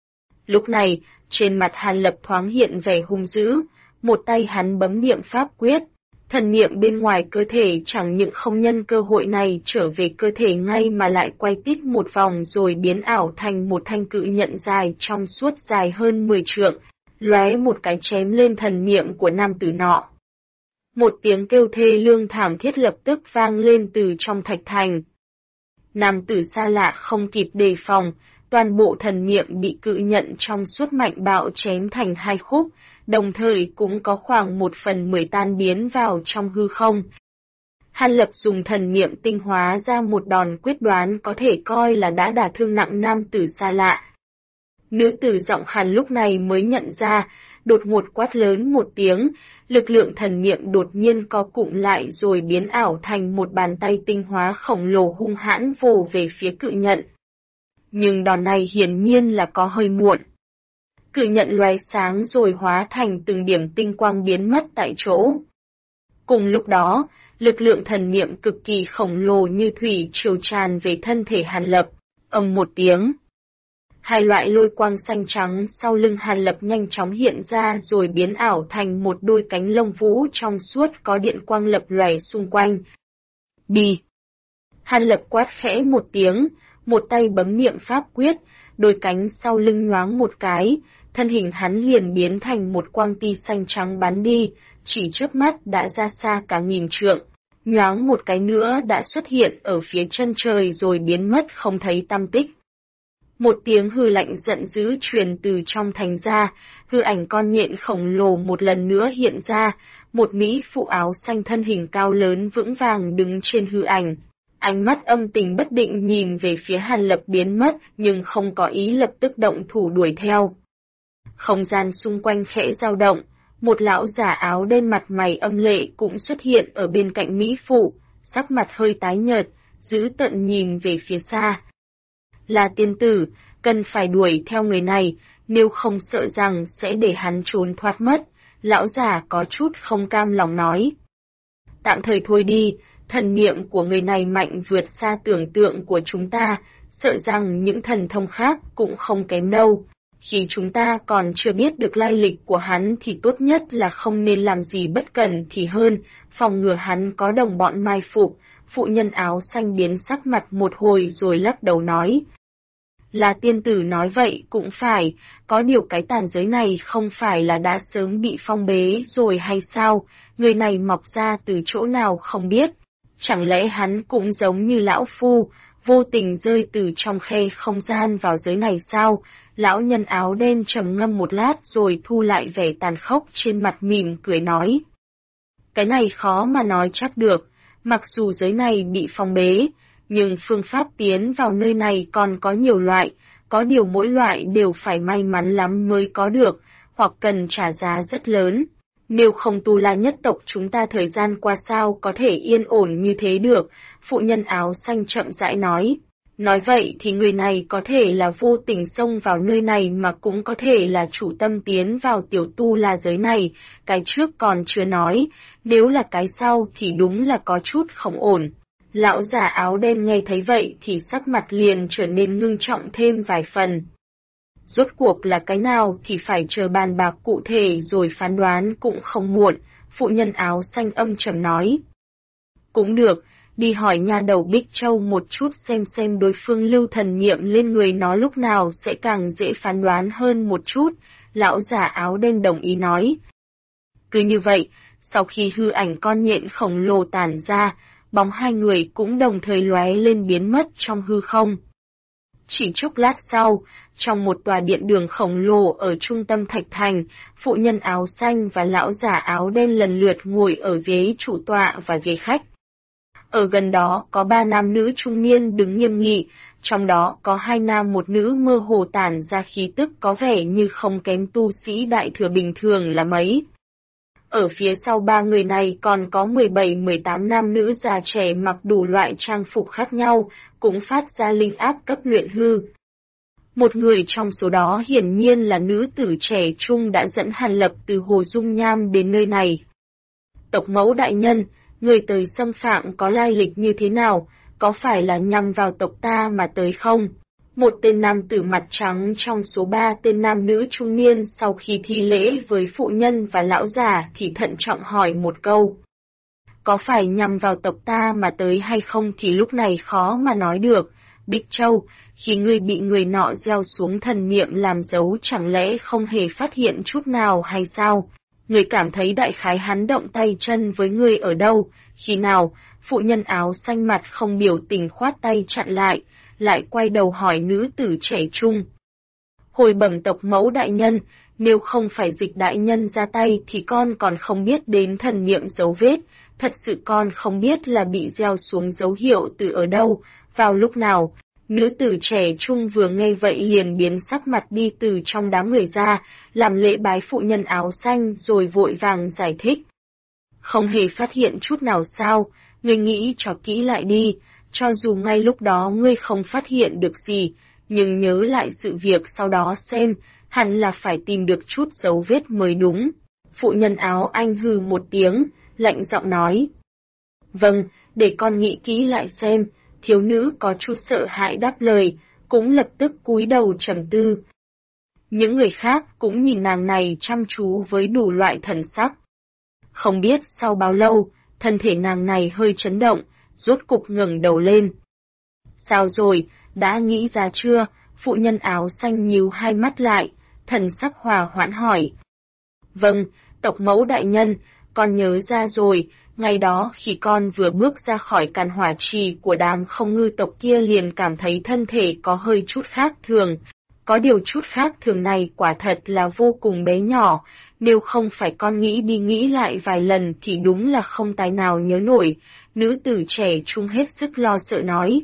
Lúc này, trên mặt Hàn Lập thoáng hiện vẻ hung dữ, một tay hắn bấm niệm pháp quyết. Thần niệm bên ngoài cơ thể chẳng những không nhân cơ hội này trở về cơ thể ngay mà lại quay tít một vòng rồi biến ảo thành một thanh cự nhận dài trong suốt dài hơn 10 trượng, lóe một cái chém lên thần niệm của nam tử nọ. Một tiếng kêu thê lương thảm thiết lập tức vang lên từ trong thạch thành. Nam tử xa lạ không kịp đề phòng, toàn bộ thần niệm bị cự nhận trong suốt mạnh bạo chém thành hai khúc, đồng thời cũng có khoảng 1/10 tan biến vào trong hư không. Hàn Lập dùng thần niệm tinh hóa ra một đòn quyết đoán có thể coi là đã đả thương nặng nam tử xa lạ. Nữ tử giọng khàn lúc này mới nhận ra, đột ngột quát lớn một tiếng, lực lượng thần niệm đột nhiên co cụm lại rồi biến ảo thành một bàn tay tinh hóa khổng lồ hung hãn vồ về phía cự nhận. Nhưng đòn này hiển nhiên là có hơi muộn. Cự nhận lóe sáng rồi hóa thành từng điểm tinh quang biến mất tại chỗ. Cùng lúc đó, lực lượng thần niệm cực kỳ khổng lồ như thủy triều tràn về thân thể Hàn Lập, ầm một tiếng. Hai loại lôi quang xanh trắng sau lưng Hàn Lập nhanh chóng hiện ra rồi biến ảo thành một đôi cánh lông vũ trong suốt có điện quang lập lòe xung quanh. Đi! Hàn Lập quát khẽ một tiếng, một tay bấm niệm pháp quyết, đôi cánh sau lưng nhoáng một cái, thân hình hắn liền biến thành một quang ti xanh trắng bắn đi, chỉ chớp mắt đã ra xa cả nghìn trượng, nhoáng một cái nữa đã xuất hiện ở phía chân trời rồi biến mất không thấy tăm tích. Một tiếng hừ lạnh giận dữ truyền từ trong thành ra, hư ảnh con nhện khổng lồ một lần nữa hiện ra, một mỹ phụ áo xanh thân hình cao lớn vững vàng đứng trên hư ảnh. Ánh mắt âm tình bất định nhìn về phía Hàn Lập biến mất nhưng không có ý lập tức động thủ đuổi theo. Không gian xung quanh khẽ dao động, một lão giả áo đen mặt mày âm lệ cũng xuất hiện ở bên cạnh mỹ phụ, sắc mặt hơi tái nhợt, dữ tợn nhìn về phía xa. Là tiên tử, cần phải đuổi theo người này, nếu không sợ rằng sẽ để hắn trốn thoát mất, lão giả có chút không cam lòng nói. Tạm thời thôi đi, thần niệm của người này mạnh vượt xa tưởng tượng của chúng ta, sợ rằng những thần thông khác cũng không kém đâu. Khi chúng ta còn chưa biết được lai lịch của hắn thì tốt nhất là không nên làm gì bất cẩn thì hơn, phòng ngừa hắn có đồng bọn mai phục. Phụ nhân áo xanh biến sắc mặt một hồi rồi lắc đầu nói. Là tiên tử nói vậy cũng phải, có điều cái tàn giới này không phải là đã sớm bị phong bế rồi hay sao, người này mọc ra từ chỗ nào không biết. Chẳng lẽ hắn cũng giống như lão phu, vô tình rơi từ trong khe không gian vào giới này sao? Lão nhân áo đen trầm ngâm một lát rồi thu lại vẻ tàn khốc trên mặt mỉm cười nói. Cái này khó mà nói chắc được, mặc dù giới này bị phong bế, nhưng phương pháp tiến vào nơi này còn có nhiều loại, có điều mỗi loại đều phải may mắn lắm mới có được, hoặc cần trả giá rất lớn. Nếu không Tu La nhất tộc chúng ta thời gian qua sao có thể yên ổn như thế được, phụ nhân áo xanh chậm rãi nói. Nói vậy thì người này có thể là vô tình xông vào nơi này mà cũng có thể là chủ tâm tiến vào tiểu Tu La giới này, cái trước còn chưa nói, nếu là cái sau thì đúng là có chút không ổn. Lão già áo đen nghe thấy vậy thì sắc mặt liền trở nên ngưng trọng thêm vài phần. Rốt cuộc là cái nào thì phải chờ bàn bạc cụ thể rồi phán đoán cũng không muộn, phụ nhân áo xanh âm trầm nói. Cũng được, đi hỏi nhà đầu Bích Châu một chút xem đối phương lưu thần niệm lên người nó lúc nào sẽ càng dễ phán đoán hơn một chút, lão già áo đen đồng ý nói. Cứ như vậy, sau khi hư ảnh con nhện khổng lồ tản ra, bóng hai người cũng đồng thời lóe lên biến mất trong hư không. Chỉ chốc lát sau, trong một tòa điện đường khổng lồ ở trung tâm Thạch Thành, phụ nhân áo xanh và lão già áo đen lần lượt ngồi ở ghế chủ tọa và ghế khách. Ở gần đó có 3 nam nữ trung niên đứng nghiêm nghị, trong đó có 2 nam một nữ mơ hồ tản ra khí tức có vẻ như không kém tu sĩ đại thừa bình thường là mấy. Ở phía sau 3 người này còn có 17-18 nam nữ già trẻ mặc đủ loại trang phục khác nhau, cũng phát ra linh áp cấp luyện hư. Một người trong số đó hiển nhiên là nữ tử trẻ trung đã dẫn Hàn Lập từ Hồ Dung Nham đến nơi này. Tộc mẫu đại nhân, người tới xâm phạm có lai lịch như thế nào, có phải là nhằm vào tộc ta mà tới không? Một tên nam tử mặt trắng trong số 3 tên nam nữ trung niên sau khi thi lễ với phụ nhân và lão già thì thận trọng hỏi một câu. Có phải nhằm vào tộc ta mà tới hay không thì lúc này khó mà nói được. Bích Châu, khi ngươi bị người nọ gieo xuống thần niệm làm dấu chẳng lẽ không hề phát hiện chút nào hay sao? Ngươi cảm thấy đại khái hắn động tay chân với ngươi ở đâu, khi nào? Phụ nhân áo xanh mặt không biểu tình khoát tay chặn lại quay đầu hỏi nữ tử trẻ trung. Hồi bẩm tộc mẫu đại nhân, nếu không phải Dịch đại nhân ra tay thì con còn không biết đến thần niệm dấu vết, thật sự con không biết là bị gieo xuống dấu hiệu từ ở đâu, vào lúc nào. Nữ tử trẻ trung vừa nghe vậy liền biến sắc mặt đi từ trong đám người ra, làm lễ bái phụ nhân áo xanh rồi vội vàng giải thích. Không hề phát hiện chút nào sao, ngươi nghĩ cho kỹ lại đi, cho dù ngay lúc đó ngươi không phát hiện được gì, nhưng nhớ lại sự việc sau đó xem, hẳn là phải tìm được chút dấu vết mới đúng. Phụ nhân áo anh hừ một tiếng, lạnh giọng nói. Vâng, để con nghĩ kỹ lại xem. Thiếu nữ có chút sợ hãi đáp lời, cũng lập tức cúi đầu trầm tư. Những người khác cũng nhìn nàng này chăm chú với đủ loại thần sắc. Không biết sau bao lâu, thân thể nàng này hơi chấn động, rốt cục ngẩng đầu lên. Sao rồi, đã nghĩ ra chưa? Phụ nhân áo xanh nhíu hai mắt lại, thần sắc hòa hoãn hỏi. Vâng, tộc mẫu đại nhân, con nhớ ra rồi. Ngày đó khi con vừa bước ra khỏi càn hỏa trì của đám không ngư tộc kia liền cảm thấy thân thể có hơi chút khác thường. Có điều chút khác thường này quả thật là vô cùng bé nhỏ, nếu không phải con nghĩ đi nghĩ lại vài lần thì đúng là không tài nào nhớ nổi, nữ tử trẻ trung hết sức lo sợ nói.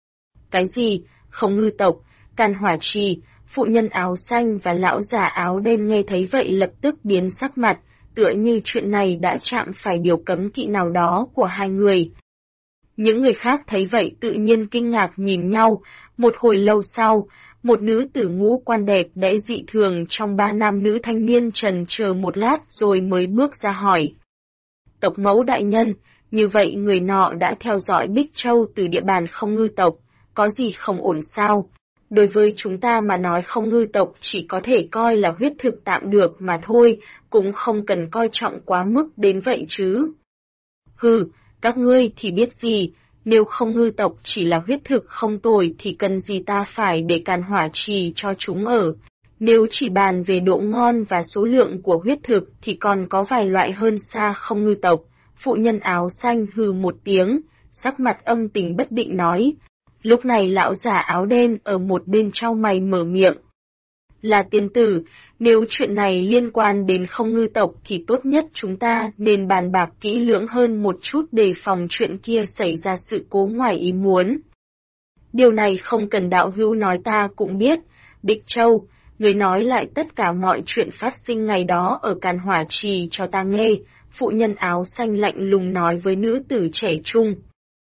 Cái gì? Không ngư tộc, càn hỏa trì, phụ nhân áo xanh và lão già áo đen nghe thấy vậy lập tức biến sắc mặt. Tựa như chuyện này đã chạm phải điều cấm kỵ nào đó của hai người. Những người khác thấy vậy tự nhiên kinh ngạc nhìn nhau, một hồi lâu sau, một nữ tử ngũ quan đẹp đẽ dị thường trong 3 nam nữ thanh niên trần chờ một lát rồi mới bước ra hỏi. Tộc mẫu đại nhân, như vậy người nọ đã theo dõi Bích Châu từ địa bàn không ngư tộc, có gì không ổn sao? Đối với chúng ta mà nói không ngư tộc chỉ có thể coi là huyết thực tạm được mà thôi, cũng không cần coi trọng quá mức đến vậy chứ. Hừ, các ngươi thì biết gì, Nếu không ngư tộc chỉ là huyết thực không tồi thì cần gì ta phải để Càn Hỏa Trì cho chúng ở. Nếu chỉ bàn về độ ngon và số lượng của huyết thực thì còn có vài loại hơn xa không ngư tộc. Phụ nhân áo xanh hừ một tiếng, sắc mặt âm tình bất định nói. Lúc này lão giả áo đen ở một bên trao mày mở miệng. Là tiên tử, nếu chuyện này liên quan đến không ngư tộc thì tốt nhất chúng ta nên bàn bạc kỹ lưỡng hơn một chút để phòng chuyện kia xảy ra sự cố ngoài ý muốn. Điều này không cần đạo hữu nói ta cũng biết. Bích Châu, người nói lại tất cả mọi chuyện phát sinh ngày đó ở Càn Hỏa Trì cho ta nghe, phụ nhân áo xanh lạnh lùng nói với nữ tử trẻ trung.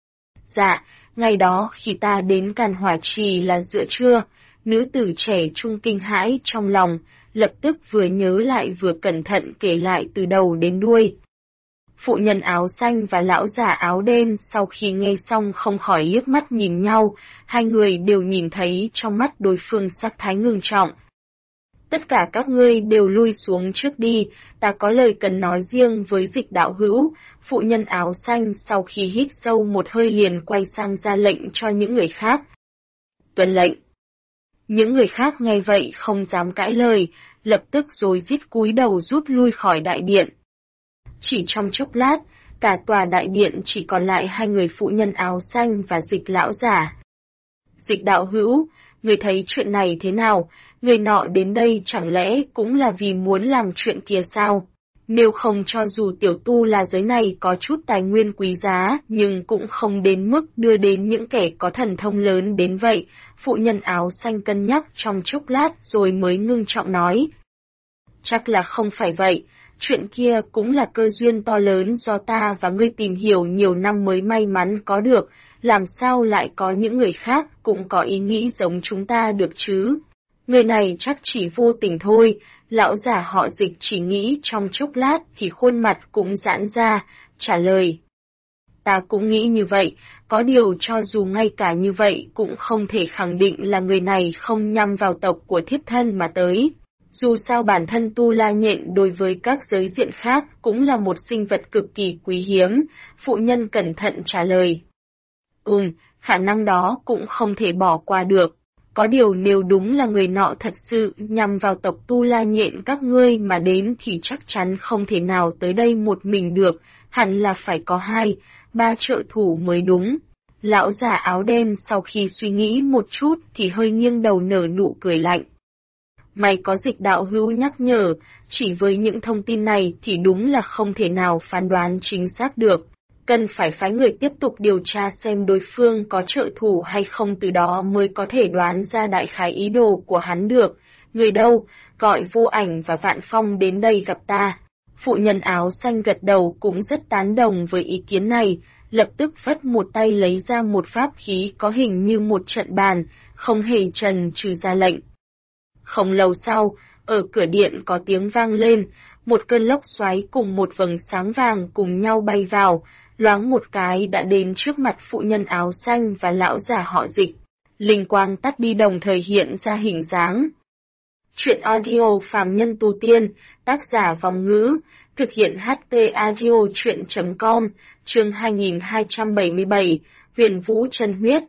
Dạ, ngày đó khi ta đến Càn Hỏa Trì là giữa trưa, nữ tử trẻ trung kinh hãi trong lòng, lập tức vừa nhớ lại vừa cẩn thận kể lại từ đầu đến đuôi. Phụ nhân áo xanh và lão già áo đen sau khi nghe xong không khỏi liếc mắt nhìn nhau, hai người đều nhìn thấy trong mắt đối phương sắc thái ngưng trọng. Tất cả các ngươi đều lui xuống trước đi, ta có lời cần nói riêng với Dịch đạo hữu. Phụ nhân áo xanh sau khi hít sâu một hơi liền quay sang ra lệnh cho những người khác. Tuân lệnh. Những người khác nghe vậy không dám cãi lời, lập tức rối rít cúi đầu rút lui khỏi đại điện. Chỉ trong chốc lát, cả tòa đại điện chỉ còn lại hai người phụ nhân áo xanh và Dịch lão giả. Dịch đạo hữu, người thấy chuyện này thế nào? Người nọ đến đây chẳng lẽ cũng là vì muốn làm chuyện kia sao? Nếu không cho dù tiểu tu là giới này có chút tài nguyên quý giá, nhưng cũng không đến mức đưa đến những kẻ có thần thông lớn đến vậy. Phụ nhân áo xanh cân nhắc trong chốc lát rồi mới ngưng trọng nói. Chắc là không phải vậy, chuyện kia cũng là cơ duyên to lớn do ta và ngươi tìm hiểu nhiều năm mới may mắn có được, làm sao lại có những người khác cũng có ý nghĩ giống chúng ta được chứ? Người này chắc chỉ vô tình thôi. Lão giả họ Dịch chỉ nghĩ trong chốc lát thì khuôn mặt cũng giãn ra, trả lời. Ta cũng nghĩ như vậy, có điều cho dù ngay cả như vậy cũng không thể khẳng định là người này không nhằm vào tộc của thiếp thân mà tới. Dù sao bản thân Tu La Nhện đối với các giới diện khác cũng là một sinh vật cực kỳ quý hiếm, phụ nhân cẩn thận trả lời. Khả năng đó cũng không thể bỏ qua được. Có điều nếu đúng là người nọ thật sự nhằm vào tộc Tu La Nhện các ngươi mà đến thì chắc chắn không thể nào tới đây một mình được, hẳn là phải có 2-3 trợ thủ mới đúng. Lão già áo đen sau khi suy nghĩ một chút thì hơi nghiêng đầu nở nụ cười lạnh. May có Dịch đạo hữu nhắc nhở, chỉ với những thông tin này thì đúng là không thể nào phán đoán chính xác được. Cần phải phái người tiếp tục điều tra xem đối phương có trợ thủ hay không, từ đó mới có thể đoán ra đại khái ý đồ của hắn được. Người đâu, gọi Vô Ảnh và Vạn Phong đến đây gặp ta. Phụ nhân áo xanh gật đầu cũng rất tán đồng với ý kiến này, lập tức vất một tay lấy ra một pháp khí có hình như một trận bàn, không hề chần chừ ra lệnh. Không lâu sau, ở cửa điện có tiếng vang lên, một cơn lốc xoáy cùng một vầng sáng vàng cùng nhau bay vào, loáng một cái đã đến trước mặt phụ nhân áo xanh và lão già họ Dịch. Linh quang tắt đi đồng thời hiện ra hình dáng. Chuyện audio phàm nhân tu tiên, tác giả Vòng Ngữ, thực hiện HT audio chuyện.com, chương 2277, Huyền Vũ Chân Huyết.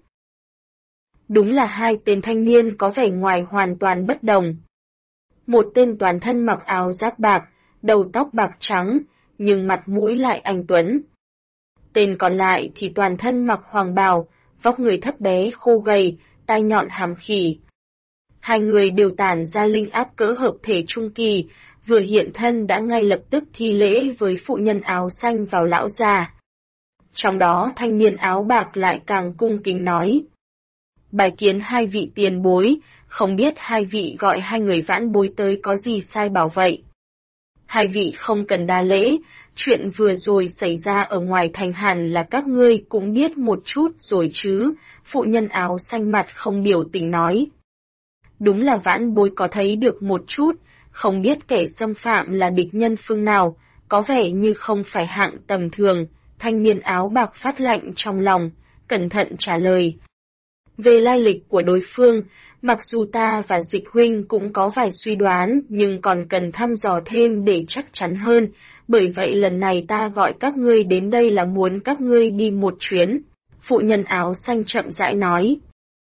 Đúng là hai tên thanh niên có vẻ ngoài hoàn toàn bất đồng. Một tên toàn thân mặc áo giáp bạc, đầu tóc bạc trắng, nhưng mặt mũi lại anh tuấn. Tên còn lại thì toàn thân mặc hoàng bào, vóc người thấp bé khô gầy, tai nhọn hàm khỉ. Hai người đều tản ra linh áp cỡ hợp thể trung kỳ, vừa hiện thân đã ngay lập tức thi lễ với phụ nhân áo xanh vào lão già. Trong đó thanh niên áo bạc lại càng cung kính nói. Bài kiến hai vị tiền bối, không biết hai vị gọi hai người vãn bối tới có gì sai bảo vậy. Hai vị không cần đa lễ, chuyện vừa rồi xảy ra ở ngoài thành hẳn là các ngươi cũng biết một chút rồi chứ, phụ nhân áo xanh mặt không biểu tình nói. Đúng là vãn bối có thấy được một chút, không biết kẻ xâm phạm là địch nhân phương nào, có vẻ như không phải hạng tầm thường, thanh niên áo bạc phát lạnh trong lòng, cẩn thận trả lời. Về lai lịch của đối phương, mặc dù ta và Dịch huynh cũng có vài suy đoán nhưng còn cần thăm dò thêm để chắc chắn hơn, bởi vậy lần này ta gọi các ngươi đến đây là muốn các ngươi đi một chuyến. Phụ nhân áo xanh chậm rãi nói.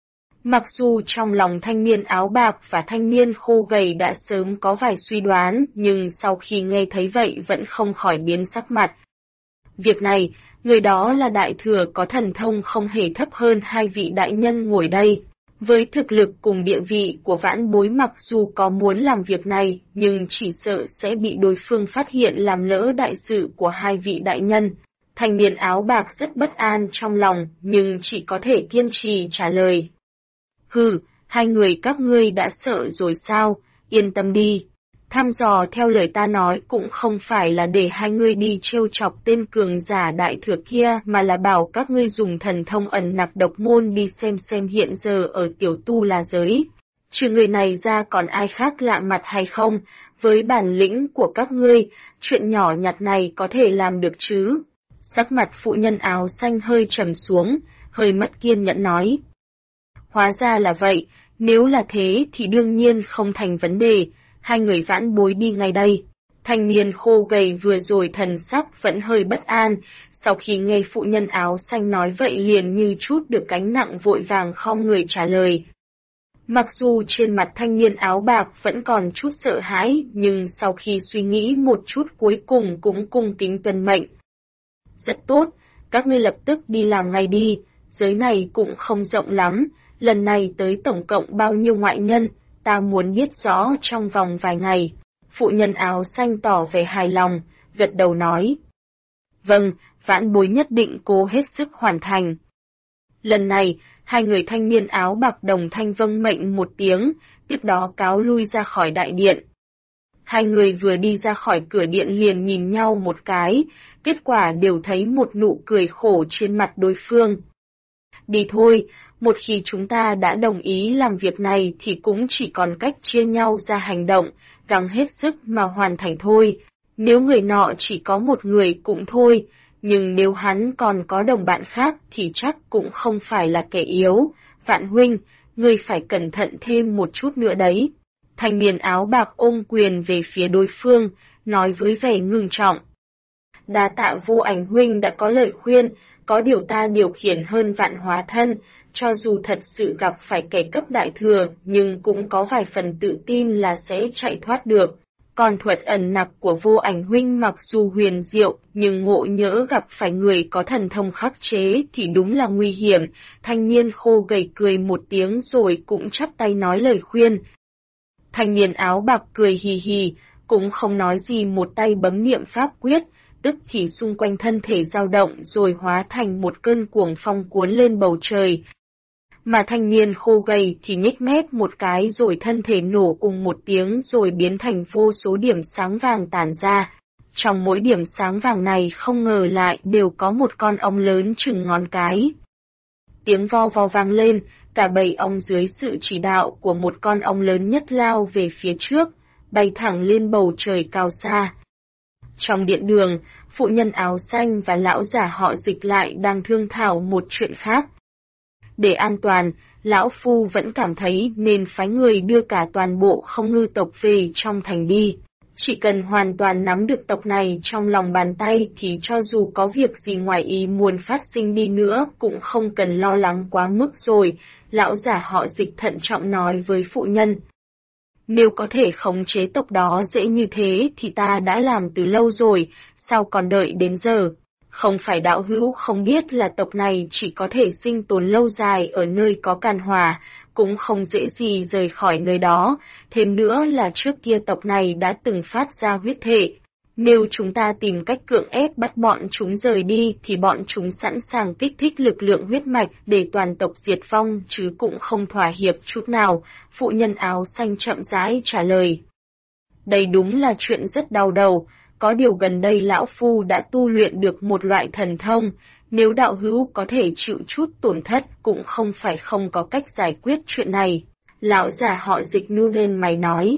Mặc dù trong lòng thanh niên áo bạc và thanh niên khô gầy đã sớm có vài suy đoán, nhưng sau khi nghe thấy vậy vẫn không khỏi biến sắc mặt. Việc này, người đó là đại thừa có thần thông không hề thấp hơn hai vị đại nhân ngồi đây. Với thực lực cùng địa vị của vãn bối mặc dù có muốn làm việc này, nhưng chỉ sợ sẽ bị đối phương phát hiện làm lỡ đại sự của hai vị đại nhân. Thanh niên áo bạc rất bất an trong lòng, nhưng chỉ có thể kiên trì trả lời. Hừ, hai người các ngươi đã sợ rồi sao, yên tâm đi. Thăm dò theo lời ta nói cũng không phải là để hai ngươi đi trêu chọc tên cường giả đại thừa kia mà là bảo các ngươi dùng thần thông ẩn nặc độc môn đi xem hiện giờ ở tiểu tu la giới. Trừ người này ra còn ai khác lạ mặt hay không, với bản lĩnh của các ngươi, chuyện nhỏ nhặt này có thể làm được chứ. Sắc mặt phụ nhân áo xanh hơi trầm xuống, hơi mất kiên nhẫn nói. Hóa ra là vậy, nếu là thế thì đương nhiên không thành vấn đề, hai người vãn bối đi ngay đây. Thanh niên khô gầy vừa rồi thần sắc vẫn hơi bất an, sau khi nghe phụ nhân áo xanh nói vậy liền như chút được gánh nặng vội vàng khom người trả lời. Mặc dù trên mặt thanh niên áo bạc vẫn còn chút sợ hãi, nhưng sau khi suy nghĩ một chút cuối cùng cũng cung kính tuân mệnh. Rất tốt, các ngươi lập tức đi làm ngay đi, giới này cũng không rộng lắm, lần này tới tổng cộng bao nhiêu ngoại nhân, ta muốn biết rõ trong vòng vài ngày. Phụ nhân áo xanh tỏ vẻ hài lòng, gật đầu nói. Vâng, vãn bối nhất định cố hết sức hoàn thành. Lần này, hai người thanh niên áo bạc đồng thanh vâng mệnh một tiếng, tiếp đó cáo lui ra khỏi đại điện. Hai người vừa đi ra khỏi cửa điện liền nhìn nhau một cái, kết quả đều thấy một nụ cười khổ trên mặt đối phương. Đi thôi, một khi chúng ta đã đồng ý làm việc này thì cũng chỉ còn cách chia nhau ra hành động, gắng hết sức mà hoàn thành thôi. Nếu người nọ chỉ có một người cũng thôi, nhưng nếu hắn còn có đồng bạn khác thì chắc cũng không phải là kẻ yếu. Vạn huynh, ngươi phải cẩn thận thêm một chút nữa đấy. Thanh niên áo bạc ôm quyền về phía đối phương, nói với vẻ ngưng trọng. Đa tạ Vô Ảnh huynh đã có lời khuyên, có điều ta điều khiển hơn vạn hóa thân, cho dù thật sự gặp phải kẻ cấp đại thừa, nhưng cũng có vài phần tự tin là sẽ chạy thoát được. Còn thuật ẩn nặc của Vô Ảnh huynh mặc dù huyền diệu, nhưng ngộ nhỡ gặp phải người có thần thông khắc chế thì đúng là nguy hiểm. Thanh niên khô gầy cười một tiếng rồi cũng chắp tay nói lời khuyên. Thanh niên áo bạc cười hì hì, cũng không nói gì một tay bấm niệm pháp quyết, tức thì xung quanh thân thể dao động rồi hóa thành một cơn cuồng phong cuốn lên bầu trời. Mà thanh niên khô gầy thì nhếch mép một cái rồi thân thể nổ cùng một tiếng rồi biến thành vô số điểm sáng vàng tản ra. Trong mỗi điểm sáng vàng này không ngờ lại đều có một con ong lớn chừng ngón cái. Tiếng vo vo vang lên, cả bầy ong dưới sự chỉ đạo của một con ong lớn nhất lao về phía trước, bay thẳng lên bầu trời cao xa. Trong điện đường, phụ nhân áo xanh và lão giả họ Dịch lại đang thương thảo một chuyện khác. Để an toàn, lão phu vẫn cảm thấy nên phái người đưa cả toàn bộ Không Ngư tộc về trong thành đi. Chỉ cần hoàn toàn nắm được tộc này trong lòng bàn tay thì cho dù có việc gì ngoài ý muốn phát sinh đi nữa cũng không cần lo lắng quá mức rồi, lão giả họ Dịch thận trọng nói với phụ nhân. Nếu có thể khống chế tộc đó dễ như thế thì ta đã làm từ lâu rồi, sao còn đợi đến giờ? Không phải đạo hữu không biết là tộc này chỉ có thể sinh tồn lâu dài ở nơi có càn hòa, cũng không dễ gì rời khỏi nơi đó, thêm nữa là trước kia tộc này đã từng phát ra huyết thể. Nếu chúng ta tìm cách cưỡng ép bắt bọn chúng rời đi thì bọn chúng sẵn sàng kích thích lực lượng huyết mạch để toàn tộc diệt vong chứ cũng không thỏa hiệp chút nào, phụ nhân áo xanh chậm rãi trả lời. Đây đúng là chuyện rất đau đầu, có điều gần đây lão phu đã tu luyện được một loại thần thông, nếu đạo hữu có thể chịu chút tổn thất cũng không phải không có cách giải quyết chuyện này. Lão già họ Dịch nưu lên mày nói.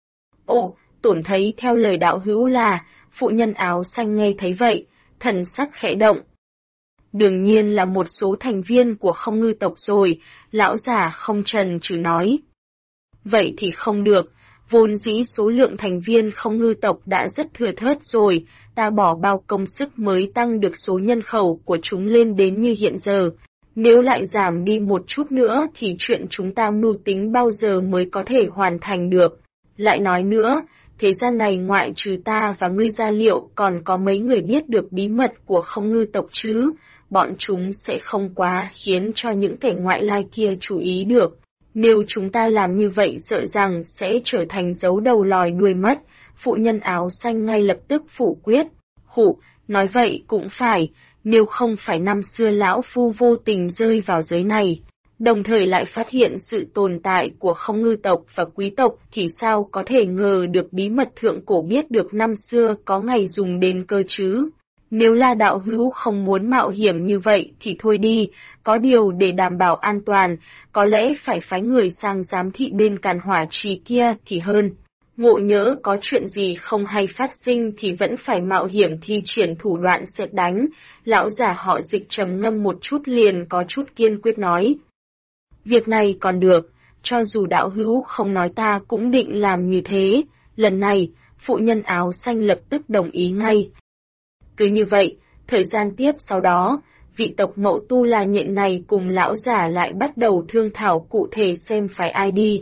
Ồ, tổn thấy theo lời đạo hữu là, phụ nhân áo xanh nghe thấy vậy, thần sắc khẽ động. Đương nhiên là một số thành viên của Không Ngư tộc rồi, lão già không chần chừ nói. Vậy thì không được, Vốn dĩ số lượng thành viên không ngư tộc đã rất thưa thớt rồi, ta bỏ bao công sức mới tăng được số nhân khẩu của chúng lên đến như hiện giờ. Nếu lại giảm đi một chút nữa thì chuyện chúng ta mưu tính bao giờ mới có thể hoàn thành được. Lại nói nữa, thế gian này ngoại trừ ta và ngươi ra liệu còn có mấy người biết được bí mật của không ngư tộc chứ, bọn chúng sẽ không quá khiến cho những kẻ ngoại lai kia chú ý được. Nếu chúng ta làm như vậy sợ rằng sẽ trở thành dấu đầu lòi đuôi mất, phụ nhân áo xanh ngay lập tức phủ quyết. Khụ, nói vậy cũng phải, nếu không phải năm xưa lão phu vô tình rơi vào giới này, đồng thời lại phát hiện sự tồn tại của không ngư tộc và quý tộc thì sao có thể ngờ được bí mật thượng cổ biết được năm xưa có ngày dùng đến cơ chứ. Nếu là đạo hữu không muốn mạo hiểm như vậy thì thôi đi, có điều để đảm bảo an toàn, có lẽ phải phái người sang giám thị bên Càn Hỏa Trì kia thì hơn. Ngộ nhỡ có chuyện gì không hay phát sinh thì vẫn phải mạo hiểm thi triển thủ đoạn sét đánh. Lão giả họ Dịch trầm ngâm một chút liền có chút kiên quyết nói. Việc này còn được, cho dù đạo hữu không nói ta cũng định làm như thế. Lần này, phụ nhân áo xanh lập tức đồng ý ngay. Cứ như vậy, thời gian tiếp sau đó, vị tộc Mậu Tu La Nhện này cùng lão giả lại bắt đầu thương thảo cụ thể xem phải ai đi.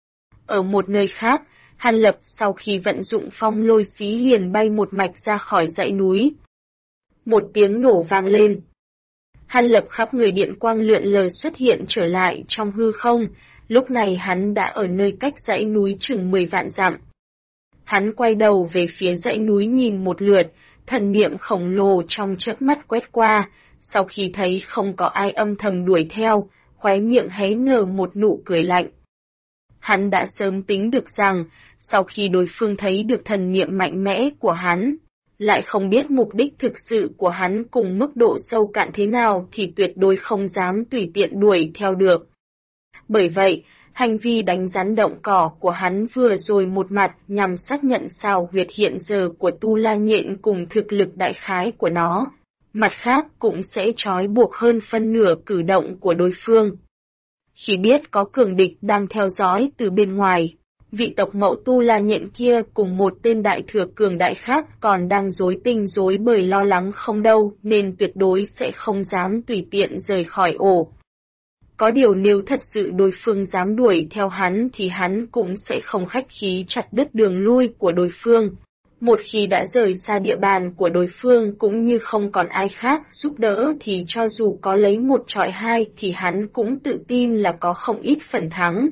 Ở một nơi khác, Hàn Lập sau khi vận dụng phong lôi xí liền bay một mạch ra khỏi dãy núi. Một tiếng nổ vang lên. Hàn Lập khắp người điện quang lượn lờ xuất hiện trở lại trong hư không, lúc này hắn đã ở nơi cách dãy núi chừng 10 vạn dặm. Hắn quay đầu về phía dãy núi nhìn một lượt, thần niệm khổng lồ trong chớp mắt quét qua, sau khi thấy không có ai âm thầm đuổi theo, khóe miệng hé nở một nụ cười lạnh. Hắn đã sớm tính được rằng, sau khi đối phương thấy được thần niệm mạnh mẽ của hắn, lại không biết mục đích thực sự của hắn cùng mức độ sâu cạn thế nào thì tuyệt đối không dám tùy tiện đuổi theo được. Bởi vậy, hành vi đánh rắn động cỏ của hắn vừa rồi một mặt nhằm xác nhận xào huyệt hiện giờ của Tu La Nhện cùng thực lực đại khái của nó, mặt khác cũng sẽ trói buộc hơn phân nửa cử động của đối phương. Khi biết có cường địch đang theo dõi từ bên ngoài, vị tộc Mậu Tu La Nhện kia cùng một tên đại thừa cường đại khác còn đang rối tinh rối bời lo lắng không đâu nên tuyệt đối sẽ không dám tùy tiện rời khỏi ổ. Có điều nếu thật sự đối phương dám đuổi theo hắn thì hắn cũng sẽ không khách khí chặt đứt đường lui của đối phương. Một khi đã rời xa địa bàn của đối phương cũng như không còn ai khác giúp đỡ thì cho dù có lấy một chọi hai thì hắn cũng tự tin là có không ít phần thắng.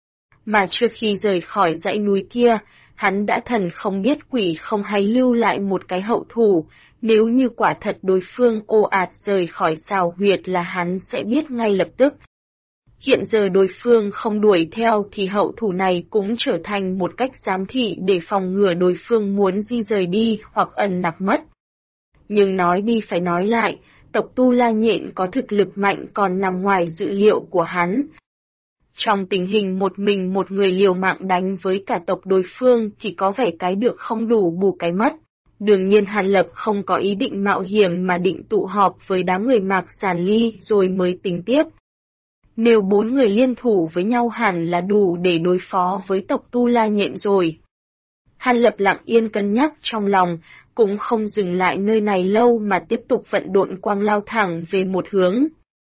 Mà trước khi rời khỏi dãy núi kia, hắn đã thần không biết quỷ không hay lưu lại một cái hậu thủ, nếu như quả thật đối phương ồ ạt rời khỏi xào huyệt là hắn sẽ biết ngay lập tức. Hiện giờ đối phương không đuổi theo thì hậu thủ này cũng trở thành một cách giám thị để phòng ngừa đối phương muốn di rời đi hoặc ẩn nặc mất. Nhưng nói đi phải nói lại, tộc Tu La Nhện có thực lực mạnh còn nằm ngoài dự liệu của hắn. Trong tình hình một mình một người liều mạng đánh với cả tộc đối phương thì có vẻ cái được không đủ bù cái mất. Đương nhiên Hàn Lập không có ý định mạo hiểm mà định tụ họp với đám người Mạc Giản Ly rồi mới tính tiếp. Nếu 4 người liên thủ với nhau hẳn là đủ để đối phó với tộc Tu La Nhện rồi. Hàn Lập lặng yên cân nhắc trong lòng, cũng không dừng lại nơi này lâu mà tiếp tục vận độn quang lao thẳng về một hướng.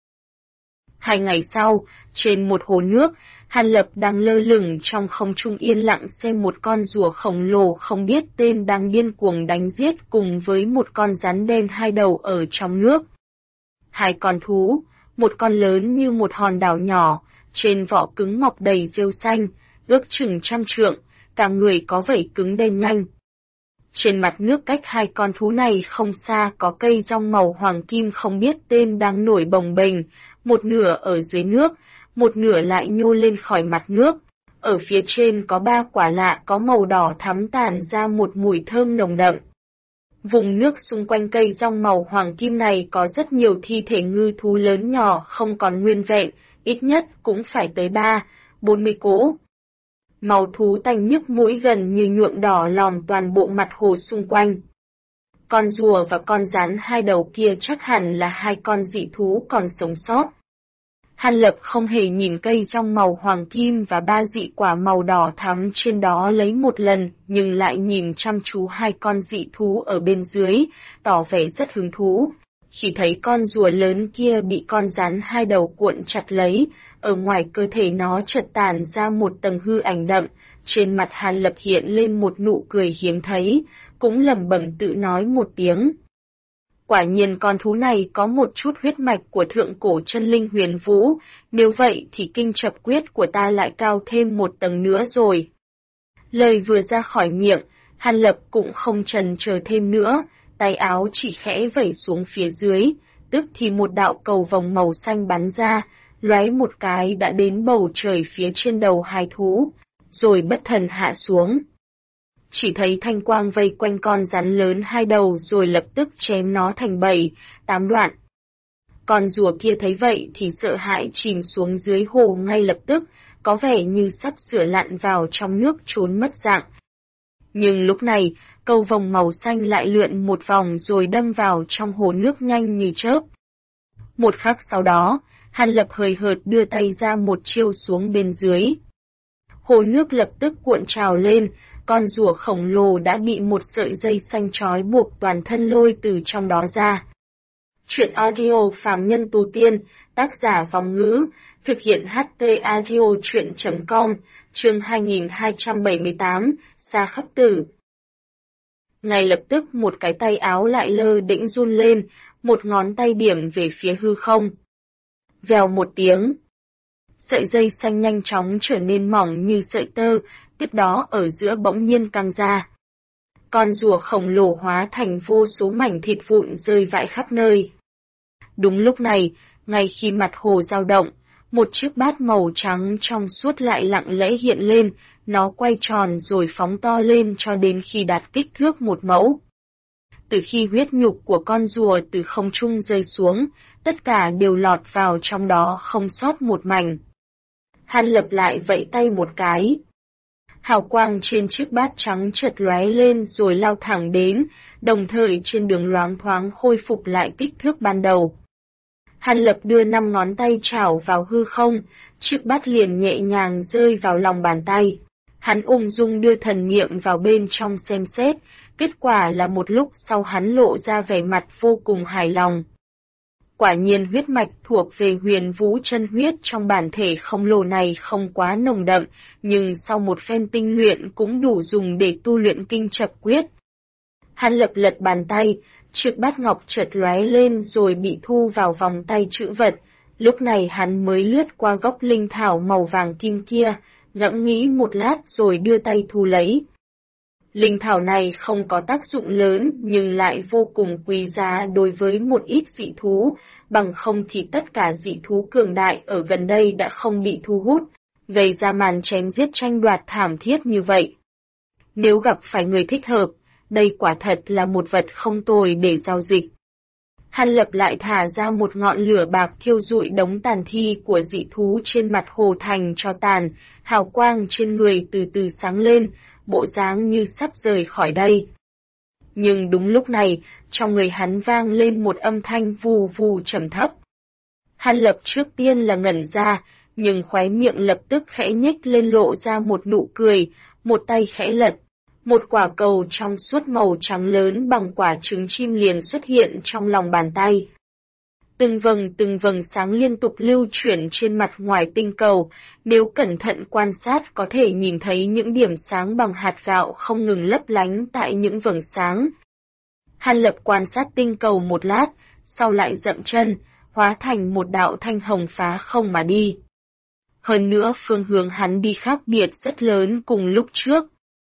2 ngày sau, trên một hồ nước, Hàn Lập đang lơ lửng trong không trung yên lặng xem một con rùa khổng lồ không biết tên đang điên cuồng đánh giết cùng với một con rắn đen 2 đầu ở trong nước. 2 con thú, một con lớn như một hòn đảo nhỏ, trên vỏ cứng mọc đầy rêu xanh, ước chừng 100 trượng, cả người có vảy cứng đen nhanh. Trên mặt nước cách 2 con thú này không xa có cây rong màu hoàng kim không biết tên đang nổi bồng bềnh, một nửa ở dưới nước, một nửa lại nhô lên khỏi mặt nước. Ở phía trên có 3 quả lạ có màu đỏ thắm tản ra một mùi thơm nồng đậm. Vùng nước xung quanh cây rong màu hoàng kim này có rất nhiều thi thể ngư thú lớn nhỏ không còn nguyên vẹn, ít nhất cũng phải tới 30-40 cỗ. Màu thú tanh nhức mũi gần như nhuộm đỏ lòm toàn bộ mặt hồ xung quanh. Con rùa và con rắn 2 đầu kia chắc hẳn là 2 con dị thú còn sống sót. Hàn Lập không hề nhìn cây trong màu hoàng kim và ba dị quả màu đỏ thắm trên đó lấy một lần, nhưng lại nhìn chăm chú hai con dị thú ở bên dưới, tỏ vẻ rất hứng thú. Chỉ thấy con rùa lớn kia bị con rắn hai đầu cuộn chặt lấy, ở ngoài cơ thể nó chợt tản ra một tầng hư ảnh đậm, trên mặt Hàn Lập hiện lên một nụ cười hiếm thấy, cũng lẩm bẩm tự nói một tiếng. Quả nhiên con thú này có một chút huyết mạch của thượng cổ chân linh huyền vũ, nếu vậy thì kinh chập quyết của ta lại cao thêm một tầng nữa rồi. Lời vừa ra khỏi miệng, Hàn Lập cũng không chần chờ thêm nữa, tay áo chỉ khẽ vẩy xuống phía dưới, tức thì một đạo cầu vồng màu xanh bắn ra, lóe một cái đã đến bầu trời phía trên đầu hai thú, rồi bất thần hạ xuống. Chỉ thấy thanh quang vây quanh con rắn lớn hai đầu rồi lập tức chém nó thành 7-8 đoạn. Con rùa kia thấy vậy thì sợ hãi chìm xuống dưới hồ ngay lập tức, có vẻ như sắp sửa lặn vào trong nước trốn mất dạng. Nhưng lúc này, cầu vồng màu xanh lại lượn một vòng rồi đâm vào trong hồ nước nhanh như chớp. Một khắc sau đó, Hàn Lập hời hợt đưa tay ra một chiêu xuống bên dưới. Hồ nước lập tức cuộn trào lên, con rùa khổng lồ đã bị một sợi dây xanh trói buộc toàn thân lôi từ trong đó ra. Chuyện audio Phàm Nhân Tu Tiên, tác giả Vong Ngữ, thực hiện HT Audio Chuyện.com, chương 2278, Sa Khắc Tử. Ngay lập tức một cái tay áo lại lơ đễnh run lên, một ngón tay điểm về phía hư không. Vèo một tiếng. Sợi dây xanh nhanh chóng trở nên mỏng như sợi tơ, tiếp đó ở giữa bỗng nhiên căng ra. Con rùa khổng lồ hóa thành vô số mảnh thịt vụn rơi vãi khắp nơi. Đúng lúc này, ngay khi mặt hồ dao động, một chiếc bát màu trắng trong suốt lại lặng lẽ hiện lên, nó quay tròn rồi phóng to lên cho đến khi đạt kích thước 1 mẫu. Từ khi huyết nhục của con rùa từ không trung rơi xuống, tất cả đều lọt vào trong đó không sót một mảnh. Hàn Lập lại vẫy tay một cái. Hào quang trên chiếc bát trắng chợt lóe lên rồi lao thẳng đến, đồng thời trên đường loáng thoáng khôi phục lại kích thước ban đầu. Hàn Lập đưa 5 ngón tay chảo vào hư không, chiếc bát liền nhẹ nhàng rơi vào lòng bàn tay. Hắn ung dung đưa thần niệm vào bên trong xem xét, kết quả là một lúc sau hắn lộ ra vẻ mặt vô cùng hài lòng. Quả nhiên huyết mạch thuộc về huyền vũ chân huyết trong bản thể khổng lồ này không quá nồng đậm, nhưng sau một phen tinh luyện cũng đủ dùng để tu luyện kinh chập quyết. Hắn Lập lật bàn tay, chiếc bát ngọc chợt lóe lên rồi bị thu vào vòng tay trữ vật, lúc này hắn mới lướt qua gốc linh thảo màu vàng kim kia, ngẫm nghĩ một lát rồi đưa tay thu lấy. Linh thảo này không có tác dụng lớn nhưng lại vô cùng quý giá đối với một ít dị thú, bằng không thì tất cả dị thú cường đại ở gần đây đã không bị thu hút, gây ra màn chém giết tranh đoạt thảm thiết như vậy. Nếu gặp phải người thích hợp, đây quả thật là một vật không tồi để giao dịch. Hàn Lập lại thả ra một ngọn lửa bạc thiêu rụi đống tàn thi của dị thú trên mặt hồ thành cho tàn, hào quang trên người từ từ sáng lên, bộ dáng như sắp rời khỏi đây. Nhưng đúng lúc này, trong người hắn vang lên một âm thanh vù vù trầm thấp. Hàn Lập trước tiên là ngẩn ra, nhưng khóe miệng lập tức khẽ nhếch lên lộ ra một nụ cười, một tay khẽ lật. Một quả cầu trong suốt màu trắng lớn bằng quả trứng chim liền xuất hiện trong lòng bàn tay. Từng vầng sáng liên tục lưu chuyển trên mặt ngoài tinh cầu, nếu cẩn thận quan sát có thể nhìn thấy những điểm sáng bằng hạt gạo không ngừng lấp lánh tại những vầng sáng. Hàn Lập quan sát tinh cầu một lát, sau lại dậm chân, hóa thành một đạo thanh hồng phá không mà đi. Hơn nữa phương hướng hắn đi khác biệt rất lớn cùng lúc trước.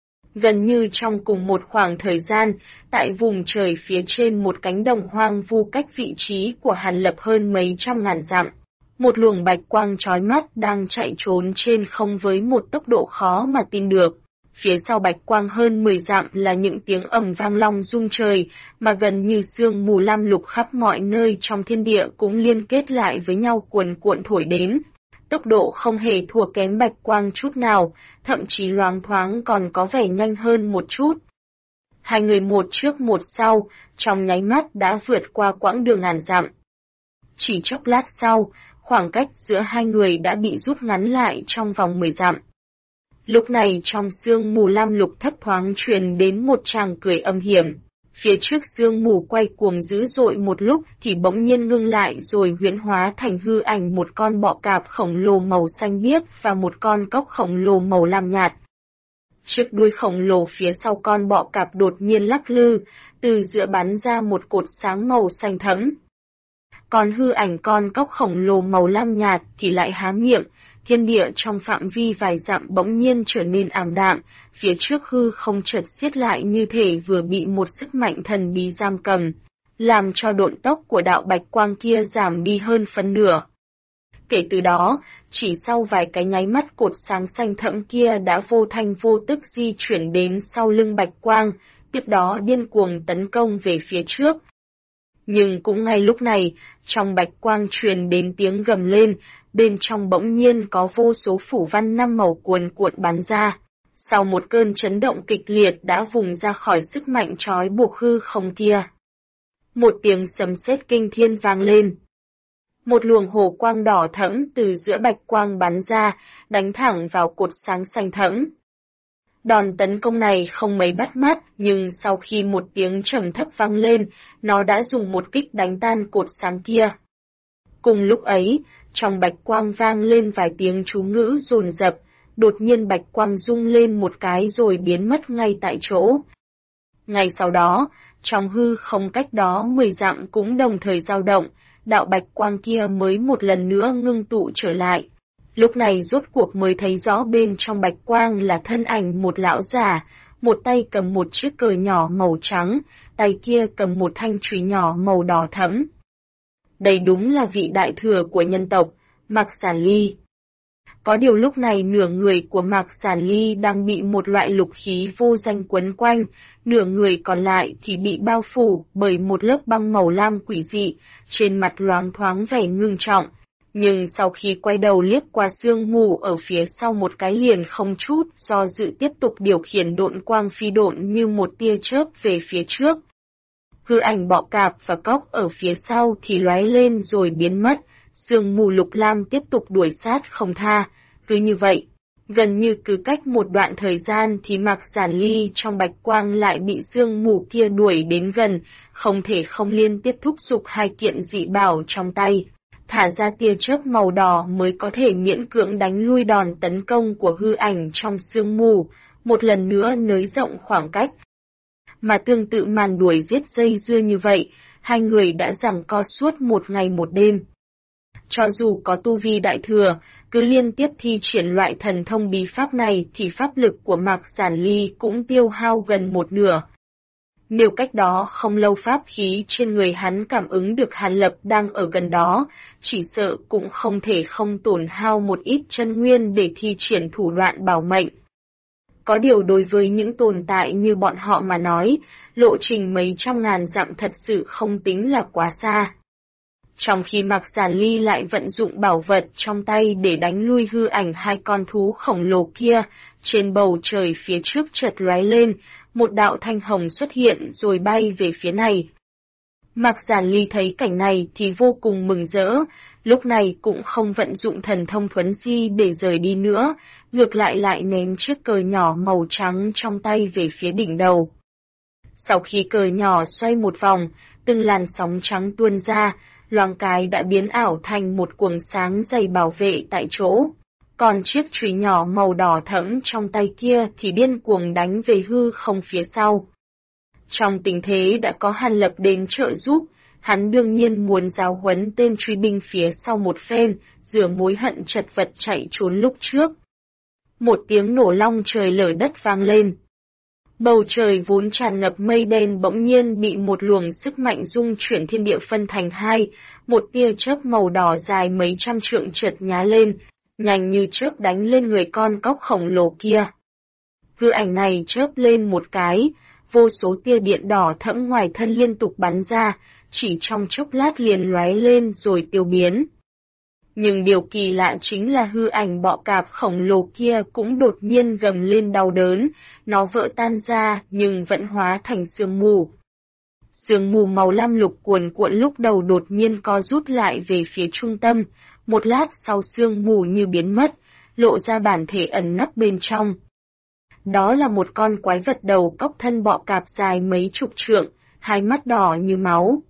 Gần như trong cùng một khoảng thời gian, tại vùng trời phía trên một cánh đồng hoang vu cách vị trí của Hàn Lập hơn mấy trăm ngàn dặm. Một luồng bạch quang chói mắt đang chạy trốn trên không với một tốc độ khó mà tin được. Phía sau bạch quang hơn 10 dặm là những tiếng ầm vang long rung trời, mà gần như sương mù lam lục khắp mọi nơi trong thiên địa cũng liên kết lại với nhau cuồn cuộn thổi đến. Tốc độ không hề thua kém bạch quang chút nào, thậm chí loáng thoáng còn có vẻ nhanh hơn một chút. Hai người một trước một sau, trong nháy mắt đã vượt qua quãng đường ngàn dặm. Chỉ chốc lát sau, khoảng cách giữa hai người đã bị rút ngắn lại trong vòng 10 dặm. Lúc này trong sương mù lam lục thấp thoáng truyền đến một tràng cười âm hiểm. Phía trước sương mù quay cuồng dữ dội một lúc thì bỗng nhiên ngưng lại rồi huyễn hóa thành hư ảnh một con bọ cạp khổng lồ màu xanh biếc và một con cóc khổng lồ màu lam nhạt. Chiếc đuôi khổng lồ phía sau con bọ cạp đột nhiên lắc lư, từ giữa bắn ra một cột sáng màu xanh thẫm. Còn hư ảnh con cóc khổng lồ màu lam nhạt thì lại há miệng, thiên địa trong phạm vi vài dặm bỗng nhiên trở nên ảm đạm, phía trước hư không chợt siết lại như thể vừa bị một sức mạnh thần bí giam cầm, làm cho độn tốc của đạo bạch quang kia giảm đi hơn phân nửa. Kể từ đó, chỉ sau vài cái nháy mắt cột sáng xanh thẫm kia đã vô thanh vô tức di chuyển đến sau lưng bạch quang, tiếp đó điên cuồng tấn công về phía trước. Nhưng cũng ngay lúc này, trong bạch quang truyền đến tiếng gầm lên, bên trong bỗng nhiên có vô số phủ văn 5 màu cuồn cuộn bắn ra. Sau một cơn chấn động kịch liệt đã vùng ra khỏi sức mạnh trói buộc hư không kia. Một tiếng sấm sét kinh thiên vang lên. Một luồng hồ quang đỏ thẫm từ giữa bạch quang bắn ra, đánh thẳng vào cột sáng xanh thẫm. Đòn tấn công này không mấy bắt mắt, nhưng sau khi một tiếng trầm thấp vang lên, nó đã dùng một kích đánh tan cột sáng kia. Cùng lúc ấy, trong bạch quang vang lên vài tiếng chú ngữ dồn dập, đột nhiên bạch quang rung lên một cái rồi biến mất ngay tại chỗ. Ngay sau đó, trong hư không cách đó 10 dặm cũng đồng thời dao động, đạo bạch quang kia mới một lần nữa ngưng tụ trở lại. Lúc này rốt cuộc mới thấy rõ bên trong bạch quang là thân ảnh một lão già, một tay cầm một chiếc cờ nhỏ màu trắng, tay kia cầm một thanh chùy nhỏ màu đỏ thẫm. Đây đúng là vị đại thừa của nhân tộc, Mạc Sản Ly. Có điều lúc này nửa người của Mạc Sản Ly đang bị một loại lục khí vô danh quấn quanh, nửa người còn lại thì bị bao phủ bởi một lớp băng màu lam quỷ dị, trên mặt loáng thoáng vẻ ngưng trọng. Nhưng sau khi quay đầu liếc qua sương mù ở phía sau một cái liền không chút do dự tiếp tục điều khiển độn quang phi độn như một tia chớp về phía trước. Hư ảnh bọ cạp và cóc ở phía sau thì lóe lên rồi biến mất, sương mù lục lam tiếp tục đuổi sát không tha. Cứ như vậy, gần như cứ cách một đoạn thời gian thì Mạc Sản Ly trong bạch quang lại bị sương mù kia đuổi đến gần, không thể không liên tiếp thúc giục hai kiện dị bảo trong tay. Thả ra tia chớp màu đỏ mới có thể miễn cưỡng đánh lui đòn tấn công của hư ảnh trong sương mù, một lần nữa nới rộng khoảng cách. Mà tương tự màn đuổi giết dây dưa như vậy, hai người đã giằng co suốt một ngày một đêm. Cho dù có tu vi đại thừa, cứ liên tiếp thi triển loại thần thông bí pháp này thì pháp lực của Mạc Sản Ly cũng tiêu hao gần một nửa. Nếu cách đó không lâu pháp khí trên người hắn cảm ứng được Hàn Lập đang ở gần đó, chỉ sợ cũng không thể không tổn hao một ít chân nguyên để thi triển thủ đoạn bảo mệnh. Có điều đối với những tồn tại như bọn họ mà nói, lộ trình mấy trăm ngàn dặm thật sự không tính là quá xa. Trong khi Mạc Sản Ly lại vận dụng bảo vật trong tay để đánh lui hư ảnh hai con thú khổng lồ kia, trên bầu trời phía trước chợt lóe lên, một đạo thanh hồng xuất hiện rồi bay về phía này. Mạc Sản Ly thấy cảnh này thì vô cùng mừng rỡ, lúc này cũng không vận dụng thần thông thuấn di để rời đi nữa, ngược lại ném chiếc cờ nhỏ màu trắng trong tay về phía đỉnh đầu. Sau khi cờ nhỏ xoay một vòng, từng làn sóng trắng tuôn ra, loáng cái đã biến ảo thành một quầng sáng dày bảo vệ tại chỗ. Còn chiếc chùy nhỏ màu đỏ thẫm trong tay kia thì điên cuồng đánh về hư không phía sau. Trong tình thế đã có Hàn Lập đến trợ giúp, hắn đương nhiên muốn giáo huấn tên truy binh phía sau một phen, rửa mối hận chật vật chạy trốn lúc trước. Một tiếng nổ long trời lở đất vang lên. Bầu trời vốn tràn ngập mây đen bỗng nhiên bị một luồng sức mạnh rung chuyển thiên địa phân thành hai, một tia chớp màu đỏ dài mấy trăm trượng chợt nhá lên, nhanh như chớp đánh lên người con cóc khổng lồ kia. Hư ảnh này chớp lên một cái, vô số tia điện đỏ thẫm ngoài thân liên tục bắn ra, chỉ trong chốc lát liền lóe lên rồi tiêu biến. Nhưng điều kỳ lạ chính là hư ảnh bọ cạp khổng lồ kia cũng đột nhiên gầm lên đau đớn, nó vỡ tan ra nhưng vẫn hóa thành sương mù. Sương mù màu lam lục cuồn cuộn lúc đầu đột nhiên co rút lại về phía trung tâm, một lát sau sương mù như biến mất, lộ ra bản thể ẩn nấp bên trong. Đó là một con quái vật đầu cóc thân bọ cạp dài mấy chục trượng, hai mắt đỏ như máu.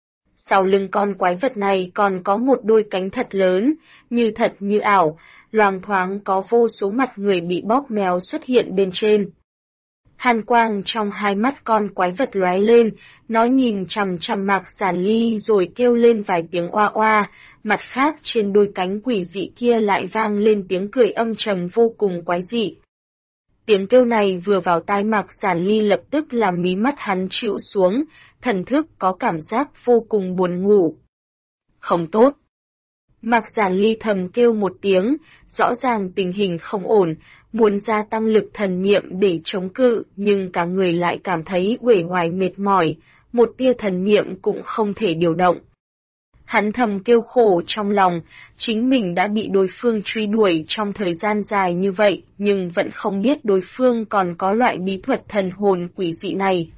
Sau lưng con quái vật này còn có một đôi cánh thật lớn, như thật như ảo, loang thoáng có vô số mặt người bị bóp méo xuất hiện bên trên. Hàn quang trong hai mắt con quái vật lóe lên, nó nhìn chằm chằm Mạc Giản Ly rồi kêu lên vài tiếng oa oa, mặt khác trên đôi cánh quỷ dị kia lại vang lên tiếng cười âm trầm vô cùng quái dị. Tiếng kêu này vừa vào tai Mạc Giản Ly lập tức làm mí mắt hắn chịu xuống, thần thức có cảm giác vô cùng buồn ngủ. Không tốt. Mạc Giản Ly thầm kêu một tiếng, rõ ràng tình hình không ổn, muốn gia tăng lực thần niệm để chống cự, nhưng cả người lại cảm thấy uể oải mệt mỏi, một tia thần niệm cũng không thể điều động. Hắn thầm kêu khổ trong lòng, chính mình đã bị đối phương truy đuổi trong thời gian dài như vậy, nhưng vẫn không biết đối phương còn có loại bí thuật thần hồn quỷ dị này.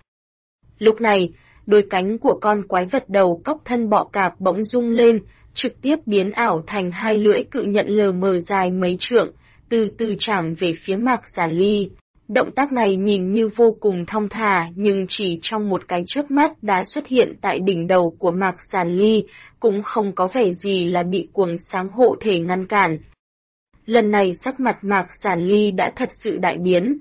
Lúc này, đôi cánh của con quái vật đầu cóc thân bọ cạp bỗng rung lên, trực tiếp biến ảo thành hai lưỡi cự nhận lờ mờ dài mấy trượng, từ từ chạm về phía Mạc Giản Ly. Động tác này nhìn như vô cùng thong thả nhưng chỉ trong một cái chớp mắt đã xuất hiện tại đỉnh đầu của Mạc Giản Ly, cũng không có vẻ gì là bị cuồng sáng hộ thể ngăn cản. Lần này sắc mặt Mạc Giản Ly đã thật sự đại biến.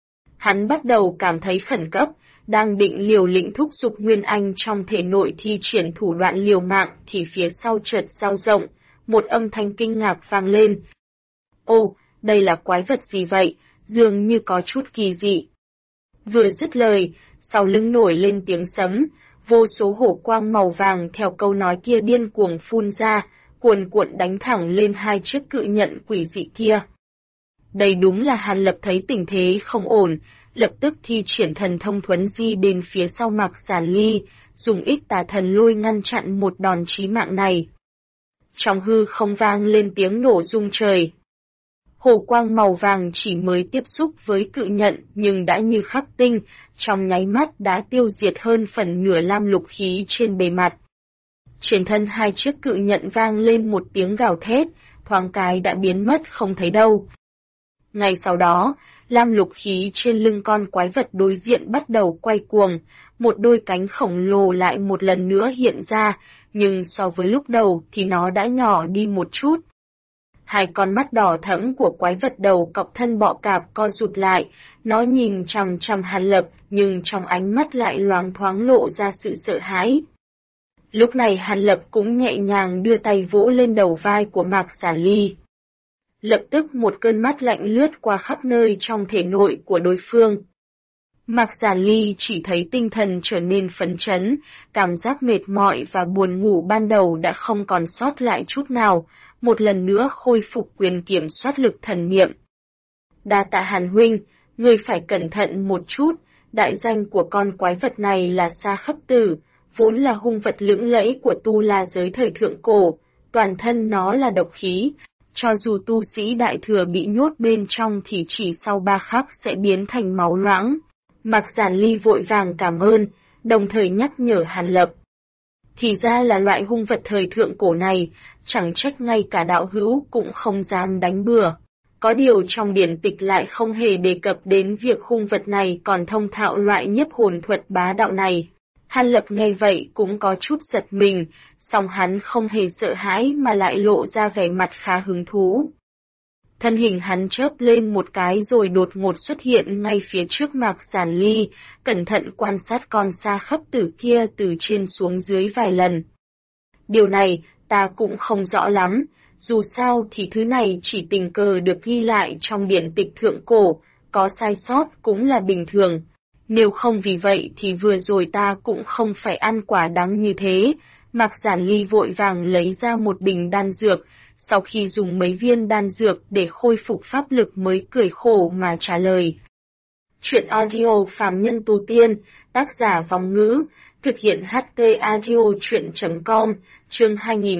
Hắn bắt đầu cảm thấy khẩn cấp, đang định liều lĩnh thúc giục Nguyên Anh trong thể nội thi triển thủ đoạn liều mạng thì phía sau chợt dao rộng, một âm thanh kinh ngạc vang lên. Ô, đây là quái vật gì vậy? Dường như có chút kỳ dị. Vừa dứt lời, sau lưng nổi lên tiếng sấm, vô số hổ quang màu vàng theo câu nói kia điên cuồng phun ra, cuồn cuộn đánh thẳng lên hai chiếc cự nhận quỷ dị kia. Đây đúng là Hàn Lập thấy tình thế không ổn, lập tức thi triển thần thông thuấn di đến phía sau Mạc Giản Ly, dùng ít tà thần lôi ngăn chặn một đòn chí mạng này. Trong hư không vang lên tiếng nổ rung trời. Hồ quang màu vàng chỉ mới tiếp xúc với cự nhận nhưng đã như khắc tinh, trong nháy mắt đã tiêu diệt hơn phần nửa lam lục khí trên bề mặt. Trên thân hai chiếc cự nhận vang lên một tiếng gào thét, thoáng cái đã biến mất không thấy đâu. Ngay sau đó, lam lục khí trên lưng con quái vật đối diện bắt đầu quay cuồng, một đôi cánh khổng lồ lại một lần nữa hiện ra, nhưng so với lúc đầu thì nó đã nhỏ đi một chút. Hai con mắt đỏ thẫm của quái vật đầu cọc thân bọ cạp co rụt lại, nó nhìn chằm chằm Hàn Lập, nhưng trong ánh mắt lại loáng thoáng lộ ra sự sợ hãi. Lúc này Hàn Lập cũng nhẹ nhàng đưa tay vỗ lên đầu vai của Mạc Giản Ly. Lập tức một cơn mát lạnh lướt qua khắp nơi trong thể nội của đối phương. Mạc Giản Ly chỉ thấy tinh thần trở nên phấn chấn, cảm giác mệt mỏi và buồn ngủ ban đầu đã không còn sót lại chút nào, một lần nữa khôi phục quyền kiểm soát lực thần niệm. Đa tạ Hàn huynh, ngươi phải cẩn thận một chút, đại danh của con quái vật này là Sa Khấp Tử, vốn là hung vật lẫy lẫy của tu la giới thời thượng cổ, toàn thân nó là độc khí, cho dù tu sĩ đại thừa bị nhốt bên trong thì chỉ sau 3 khắc sẽ biến thành máu loãng. Mạc Giản Ly vội vàng cảm ơn, đồng thời nhắc nhở Hàn Lập. Thì ra là loại hung vật thời thượng cổ này, chẳng trách ngay cả đạo hữu cũng không dám đánh bừa. Có điều trong điển tịch lại không hề đề cập đến việc hung vật này còn thông thạo loại nhiếp hồn thuật bá đạo này. Hàn Lập nghe vậy cũng có chút giật mình, song hắn không hề sợ hãi mà lại lộ ra vẻ mặt khá hứng thú. Thân hình hắn chớp lên một cái rồi đột ngột xuất hiện ngay phía trước Mạc Giản Ly, cẩn thận quan sát con Sa Khấp Tử kia từ trên xuống dưới vài lần. Điều này, ta cũng không rõ lắm, dù sao thì thứ này chỉ tình cờ được ghi lại trong điển tịch thượng cổ, có sai sót cũng là bình thường. Nếu không vì vậy thì vừa rồi ta cũng không phải ăn quả đắng như thế. Mạc Giản Ly vội vàng lấy ra một bình đan dược, sau khi dùng mấy viên đan dược để khôi phục pháp lực mới cười khổ mà trả lời. Chuyện audio phàm nhân tu tiên, tác giả Vong Ngữ, thực hiện HT audio chuyện.com, chương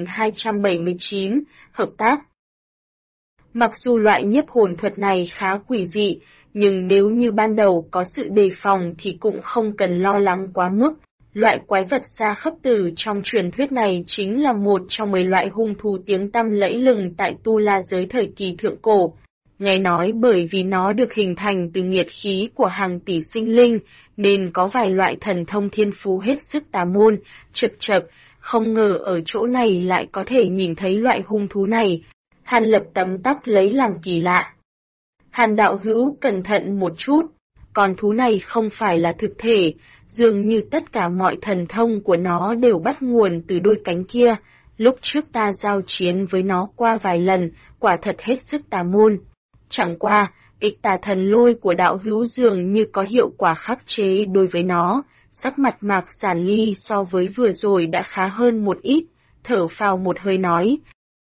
2279, hợp tác. Mặc dù loại nhiếp hồn thuật này khá quỷ dị, nhưng nếu như ban đầu có sự đề phòng thì cũng không cần lo lắng quá mức. Loại quái vật sa khấp tử trong truyền thuyết này chính là một trong 10 loại hung thú tiếng tăm lẫy lừng tại Tu La giới thời kỳ thượng cổ. Nghe nói bởi vì nó được hình thành từ nhiệt khí của hàng tỷ sinh linh, nên có vài loại thần thông thiên phú hết sức tà môn, chực chậc, không ngờ ở chỗ này lại có thể nhìn thấy loại hung thú này. Hàn Lập tấm tắc lấy làm kỳ lạ. Hàn đạo hữu cẩn thận một chút, con thú này không phải là thực thể, dường như tất cả mọi thần thông của nó đều bắt nguồn từ đôi cánh kia. Lúc trước ta giao chiến với nó qua vài lần, quả thật hết sức tà môn. Chẳng qua, ích tà thần lôi của đạo hữu dường như có hiệu quả khắc chế đối với nó. Sắc mặt Mạc Giản Ly so với vừa rồi đã khá hơn một ít, thở phào một hơi nói.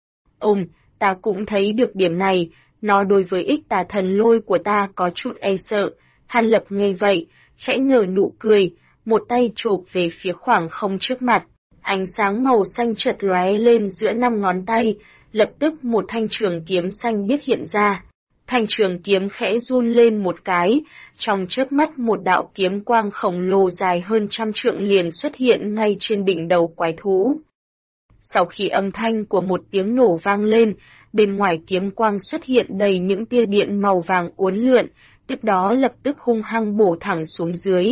Ta cũng thấy được điểm này, nó đối với ích tà thần lôi của ta có chút e sợ. Hàn Lập nghe vậy, khẽ nở nụ cười, một tay chộp về phía khoảng không trước mặt. Ánh sáng màu xanh chợt lóe lên giữa 5 ngón tay, lập tức một thanh trường kiếm xanh biếc hiện ra. Thanh trường kiếm khẽ run lên một cái, trong chớp mắt một đạo kiếm quang khổng lồ dài hơn 100 trượng liền xuất hiện ngay trên đỉnh đầu quái thú. Sau khi âm thanh của một tiếng nổ vang lên, bên ngoài kiếm quang xuất hiện đầy những tia điện màu vàng uốn lượn, tiếp đó lập tức hung hăng bổ thẳng xuống dưới.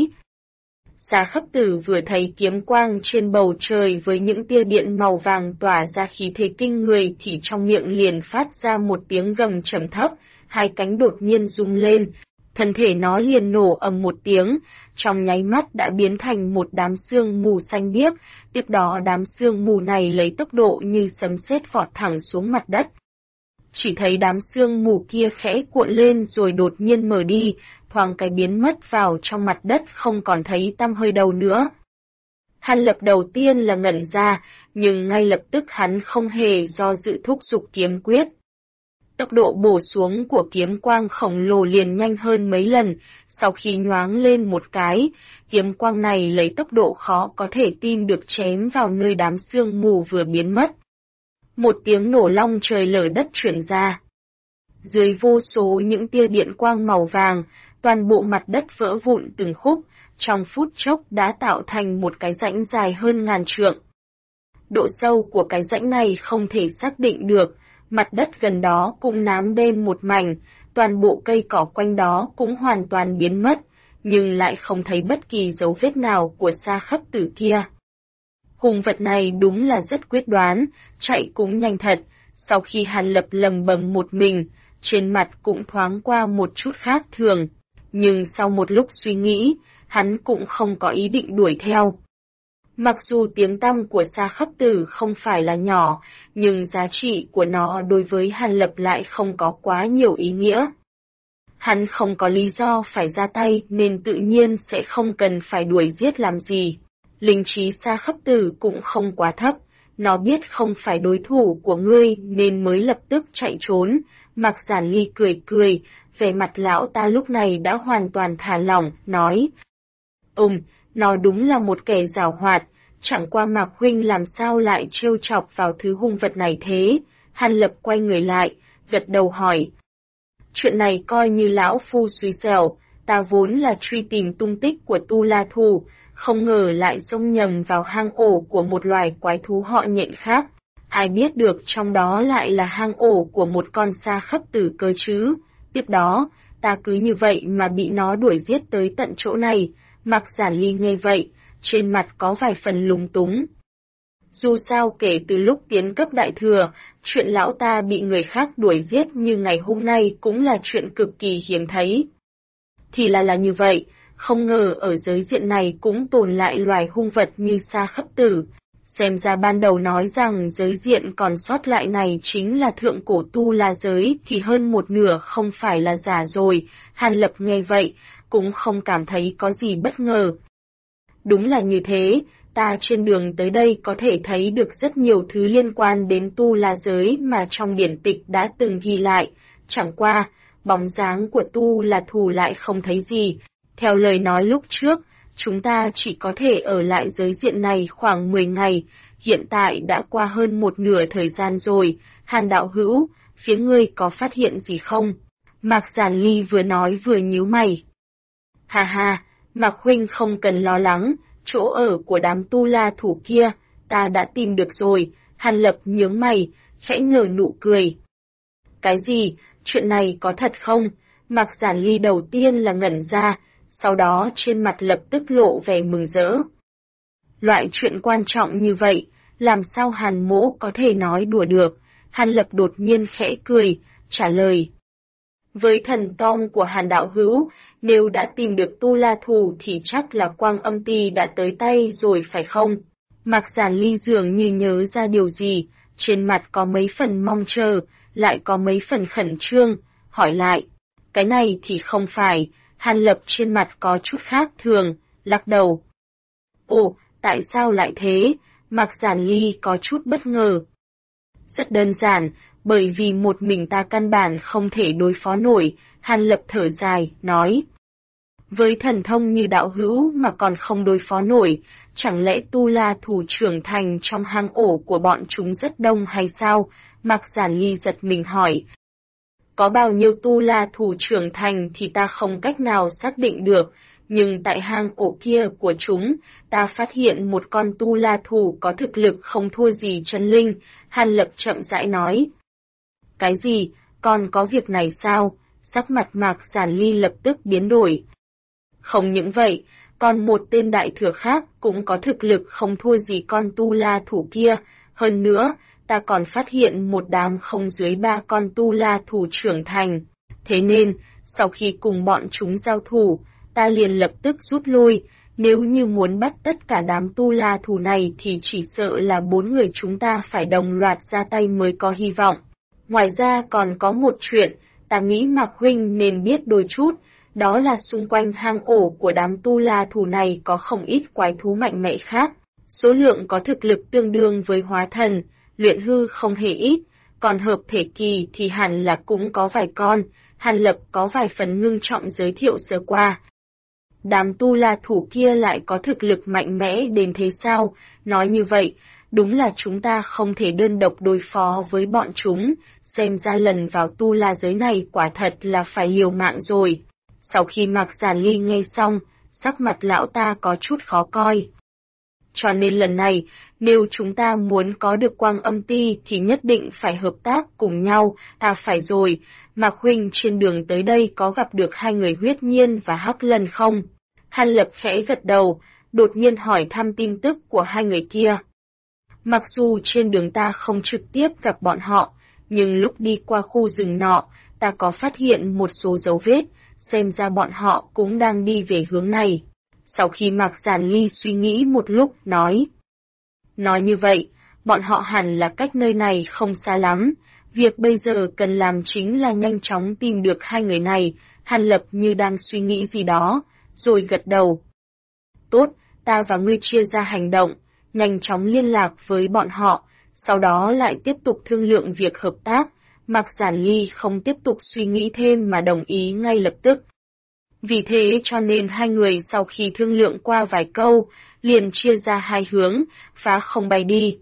Sa khấp tử vừa thấy kiếm quang trên bầu trời với những tia điện màu vàng tỏa ra khí thế kinh người thì trong miệng liền phát ra một tiếng gầm trầm thấp, hai cánh đột nhiên rung lên, thân thể nó liền nổ ầm một tiếng, trong nháy mắt đã biến thành một đám sương mù xanh biếc, tiếp đó đám sương mù này lấy tốc độ như sấm sét vọt thẳng xuống mặt đất. Chỉ thấy đám sương mù kia khẽ cuộn lên rồi đột nhiên mở đi, thoáng cái biến mất vào trong mặt đất không còn thấy tăm hơi đâu nữa. Hàn Lập đầu tiên là ngẩn ra, nhưng ngay lập tức hắn không hề do dự thúc giục kiếm quyết. Tốc độ bổ xuống của kiếm quang khổng lồ liền nhanh hơn mấy lần, sau khi nhoáng lên một cái, kiếm quang này lấy tốc độ khó có thể tin được chém vào nơi đám sương mù vừa biến mất. Một tiếng nổ long trời lở đất chuyển ra. Dưới vô số những tia điện quang màu vàng, toàn bộ mặt đất vỡ vụn từng khúc, trong phút chốc đã tạo thành một cái rãnh dài hơn 1000 trượng. Độ sâu của cái rãnh này không thể xác định được, mặt đất gần đó cũng nám đen một mảnh, toàn bộ cây cỏ quanh đó cũng hoàn toàn biến mất, nhưng lại không thấy bất kỳ dấu vết nào của sa khấp tử kia. Hung vật này đúng là rất quyết đoán, chạy cũng nhanh thật, sau khi Hàn Lập lầm bầm một mình, trên mặt cũng thoáng qua một chút khác thường, nhưng sau một lúc suy nghĩ, hắn cũng không có ý định đuổi theo. Mặc dù tiếng tăm của sa khấp tử không phải là nhỏ, nhưng giá trị của nó đối với Hàn Lập lại không có quá nhiều ý nghĩa. Hắn không có lý do phải ra tay nên tự nhiên sẽ không cần phải đuổi giết làm gì. Linh trí sa khấp tử cũng không quá thấp, nó biết không phải đối thủ của ngươi nên mới lập tức chạy trốn. Mạc Giản Ly cười cười, vẻ mặt lão ta lúc này đã hoàn toàn thả lỏng, nói. Nó đúng là một kẻ giảo hoạt, chẳng qua Mạc huynh làm sao lại trêu chọc vào thứ hung vật này thế? Hàn Lập quay người lại, gật đầu hỏi. Chuyện này coi như lão phu suy xẻo, ta vốn là truy tìm tung tích của Tu La Thù, không ngờ lại xông nhầm vào hang ổ của một loài quái thú họ nhện khác. Ai biết được trong đó lại là hang ổ của một con sa khấp tử cơ chứ. Tiếp đó, ta cứ như vậy mà bị nó đuổi giết tới tận chỗ này. Mạc Giản Ly nghe vậy, trên mặt có vài phần lúng túng. Dù sao kể từ lúc tiến cấp đại thừa, chuyện lão ta bị người khác đuổi giết như ngày hôm nay cũng là chuyện cực kỳ hiếm thấy. Thì là như vậy, không ngờ ở giới diện này cũng tồn lại loài hung vật như sa khấp tử. Xem ra ban đầu nói rằng giới diện còn sót lại này chính là thượng cổ Tu La giới thì hơn một nửa không phải là giả rồi. Hàn Lập nghe vậy, cũng không cảm thấy có gì bất ngờ. Đúng là như thế, ta trên đường tới đây có thể thấy được rất nhiều thứ liên quan đến Tu La giới mà trong điển tịch đã từng ghi lại. Chẳng qua, bóng dáng của Tu La Thù lại không thấy gì. Theo lời nói lúc trước, chúng ta chỉ có thể ở lại giới diện này khoảng 10 ngày, hiện tại đã qua hơn một nửa thời gian rồi. Hàn đạo hữu, phía ngươi có phát hiện gì không? Mạc Giản Ly vừa nói vừa nhíu mày. Ha ha, Mạc huynh không cần lo lắng, chỗ ở của đám tu la thủ kia, ta đã tìm được rồi. Hàn Lập nhướng mày, khẽ nở nụ cười. Cái gì, chuyện này có thật không? Mạc Giản Ly đầu tiên là ngẩn ra, sau đó trên mặt lập tức lộ vẻ mừng rỡ. Loại chuyện quan trọng như vậy, làm sao Hàn Mỗ có thể nói đùa được? Hàn Lập đột nhiên khẽ cười, trả lời. Với thần tông của Hàn đạo hữu, nếu đã tìm được tu la thủ thì chắc là Quang Âm Ti đã tới tay rồi phải không? Mạc Giản Ly dường như nhớ ra điều gì, trên mặt có mấy phần mong chờ, lại có mấy phần khẩn trương, hỏi lại. Cái này thì không phải, Hàn Lập trên mặt có chút khác thường, lắc đầu. Ồ, tại sao lại thế? Mạc Giản Ly có chút bất ngờ. Rất đơn giản, bởi vì một mình ta căn bản không thể đối phó nổi, Hàn Lập thở dài, nói. Với thần thông như đạo hữu mà còn không đối phó nổi, chẳng lẽ tu la thủ trưởng thành trong hang ổ của bọn chúng rất đông hay sao? Mạc Giản Ly giật mình hỏi. Có bao nhiêu tu la thủ trưởng thành thì ta không cách nào xác định được, nhưng tại hang ổ kia của chúng, ta phát hiện một con tu la thủ có thực lực không thua gì chân linh, Hàn Lập chậm rãi nói. Cái gì, còn có việc này sao? Sắc mặt Mạc Giản Ly lập tức biến đổi. Không những vậy, còn một tên đại thừa khác cũng có thực lực không thua gì con tu la thủ kia, hơn nữa, ta còn phát hiện một đám không dưới 3 con tu la thủ trưởng thành. Thế nên, sau khi cùng bọn chúng giao thủ, ta liền lập tức rút lui, nếu như muốn bắt tất cả đám tu la thủ này thì chỉ sợ là 4 người chúng ta phải đồng loạt ra tay mới có hy vọng. Ngoài ra còn có một chuyện, ta nghĩ Mạc Huynh nên biết đôi chút, đó là xung quanh hang ổ của đám tu la thủ này có không ít quái thú mạnh mẽ khác, số lượng có thực lực tương đương với hóa thần, luyện hư không hề ít, còn hợp thể kỳ thì hẳn là cũng có vài con, Hàn Lập có vài phần ngưng trọng giới thiệu sơ qua. Đám tu la thủ kia lại có thực lực mạnh mẽ đến thế sao? Nói như vậy, đúng là chúng ta không thể đơn độc đối phó với bọn chúng, xem ra lần vào tu la giới này quả thật là phải liều mạng rồi. Sau khi Mạc Giản Ly nghe xong, sắc mặt lão ta có chút khó coi. Cho nên lần này, nếu chúng ta muốn có được Quang Âm Ti thì nhất định phải hợp tác cùng nhau, phải rồi, Mạc Huynh trên đường tới đây có gặp được 2 người Huyết Nhiên và Hắc Lân không? Hàn Lập khẽ gật đầu, đột nhiên hỏi thăm tin tức của 2 người kia. Mặc dù trên đường ta không trực tiếp gặp bọn họ, nhưng lúc đi qua khu rừng nọ, ta có phát hiện một số dấu vết, xem ra bọn họ cũng đang đi về hướng này. Sau khi Mạc Giản Ly suy nghĩ một lúc, nói. Nói như vậy, bọn họ hẳn là cách nơi này không xa lắm. Việc bây giờ cần làm chính là nhanh chóng tìm được 2 người này. Hàn Lập như đang suy nghĩ gì đó, rồi gật đầu. Tốt, ta và ngươi chia ra hành động, nhanh chóng liên lạc với bọn họ, sau đó lại tiếp tục thương lượng việc hợp tác. Mạc Giản Ly không tiếp tục suy nghĩ thêm mà đồng ý ngay lập tức. Vì thế cho nên 2 người sau khi thương lượng qua vài câu, liền chia ra 2 hướng, phá không bay đi.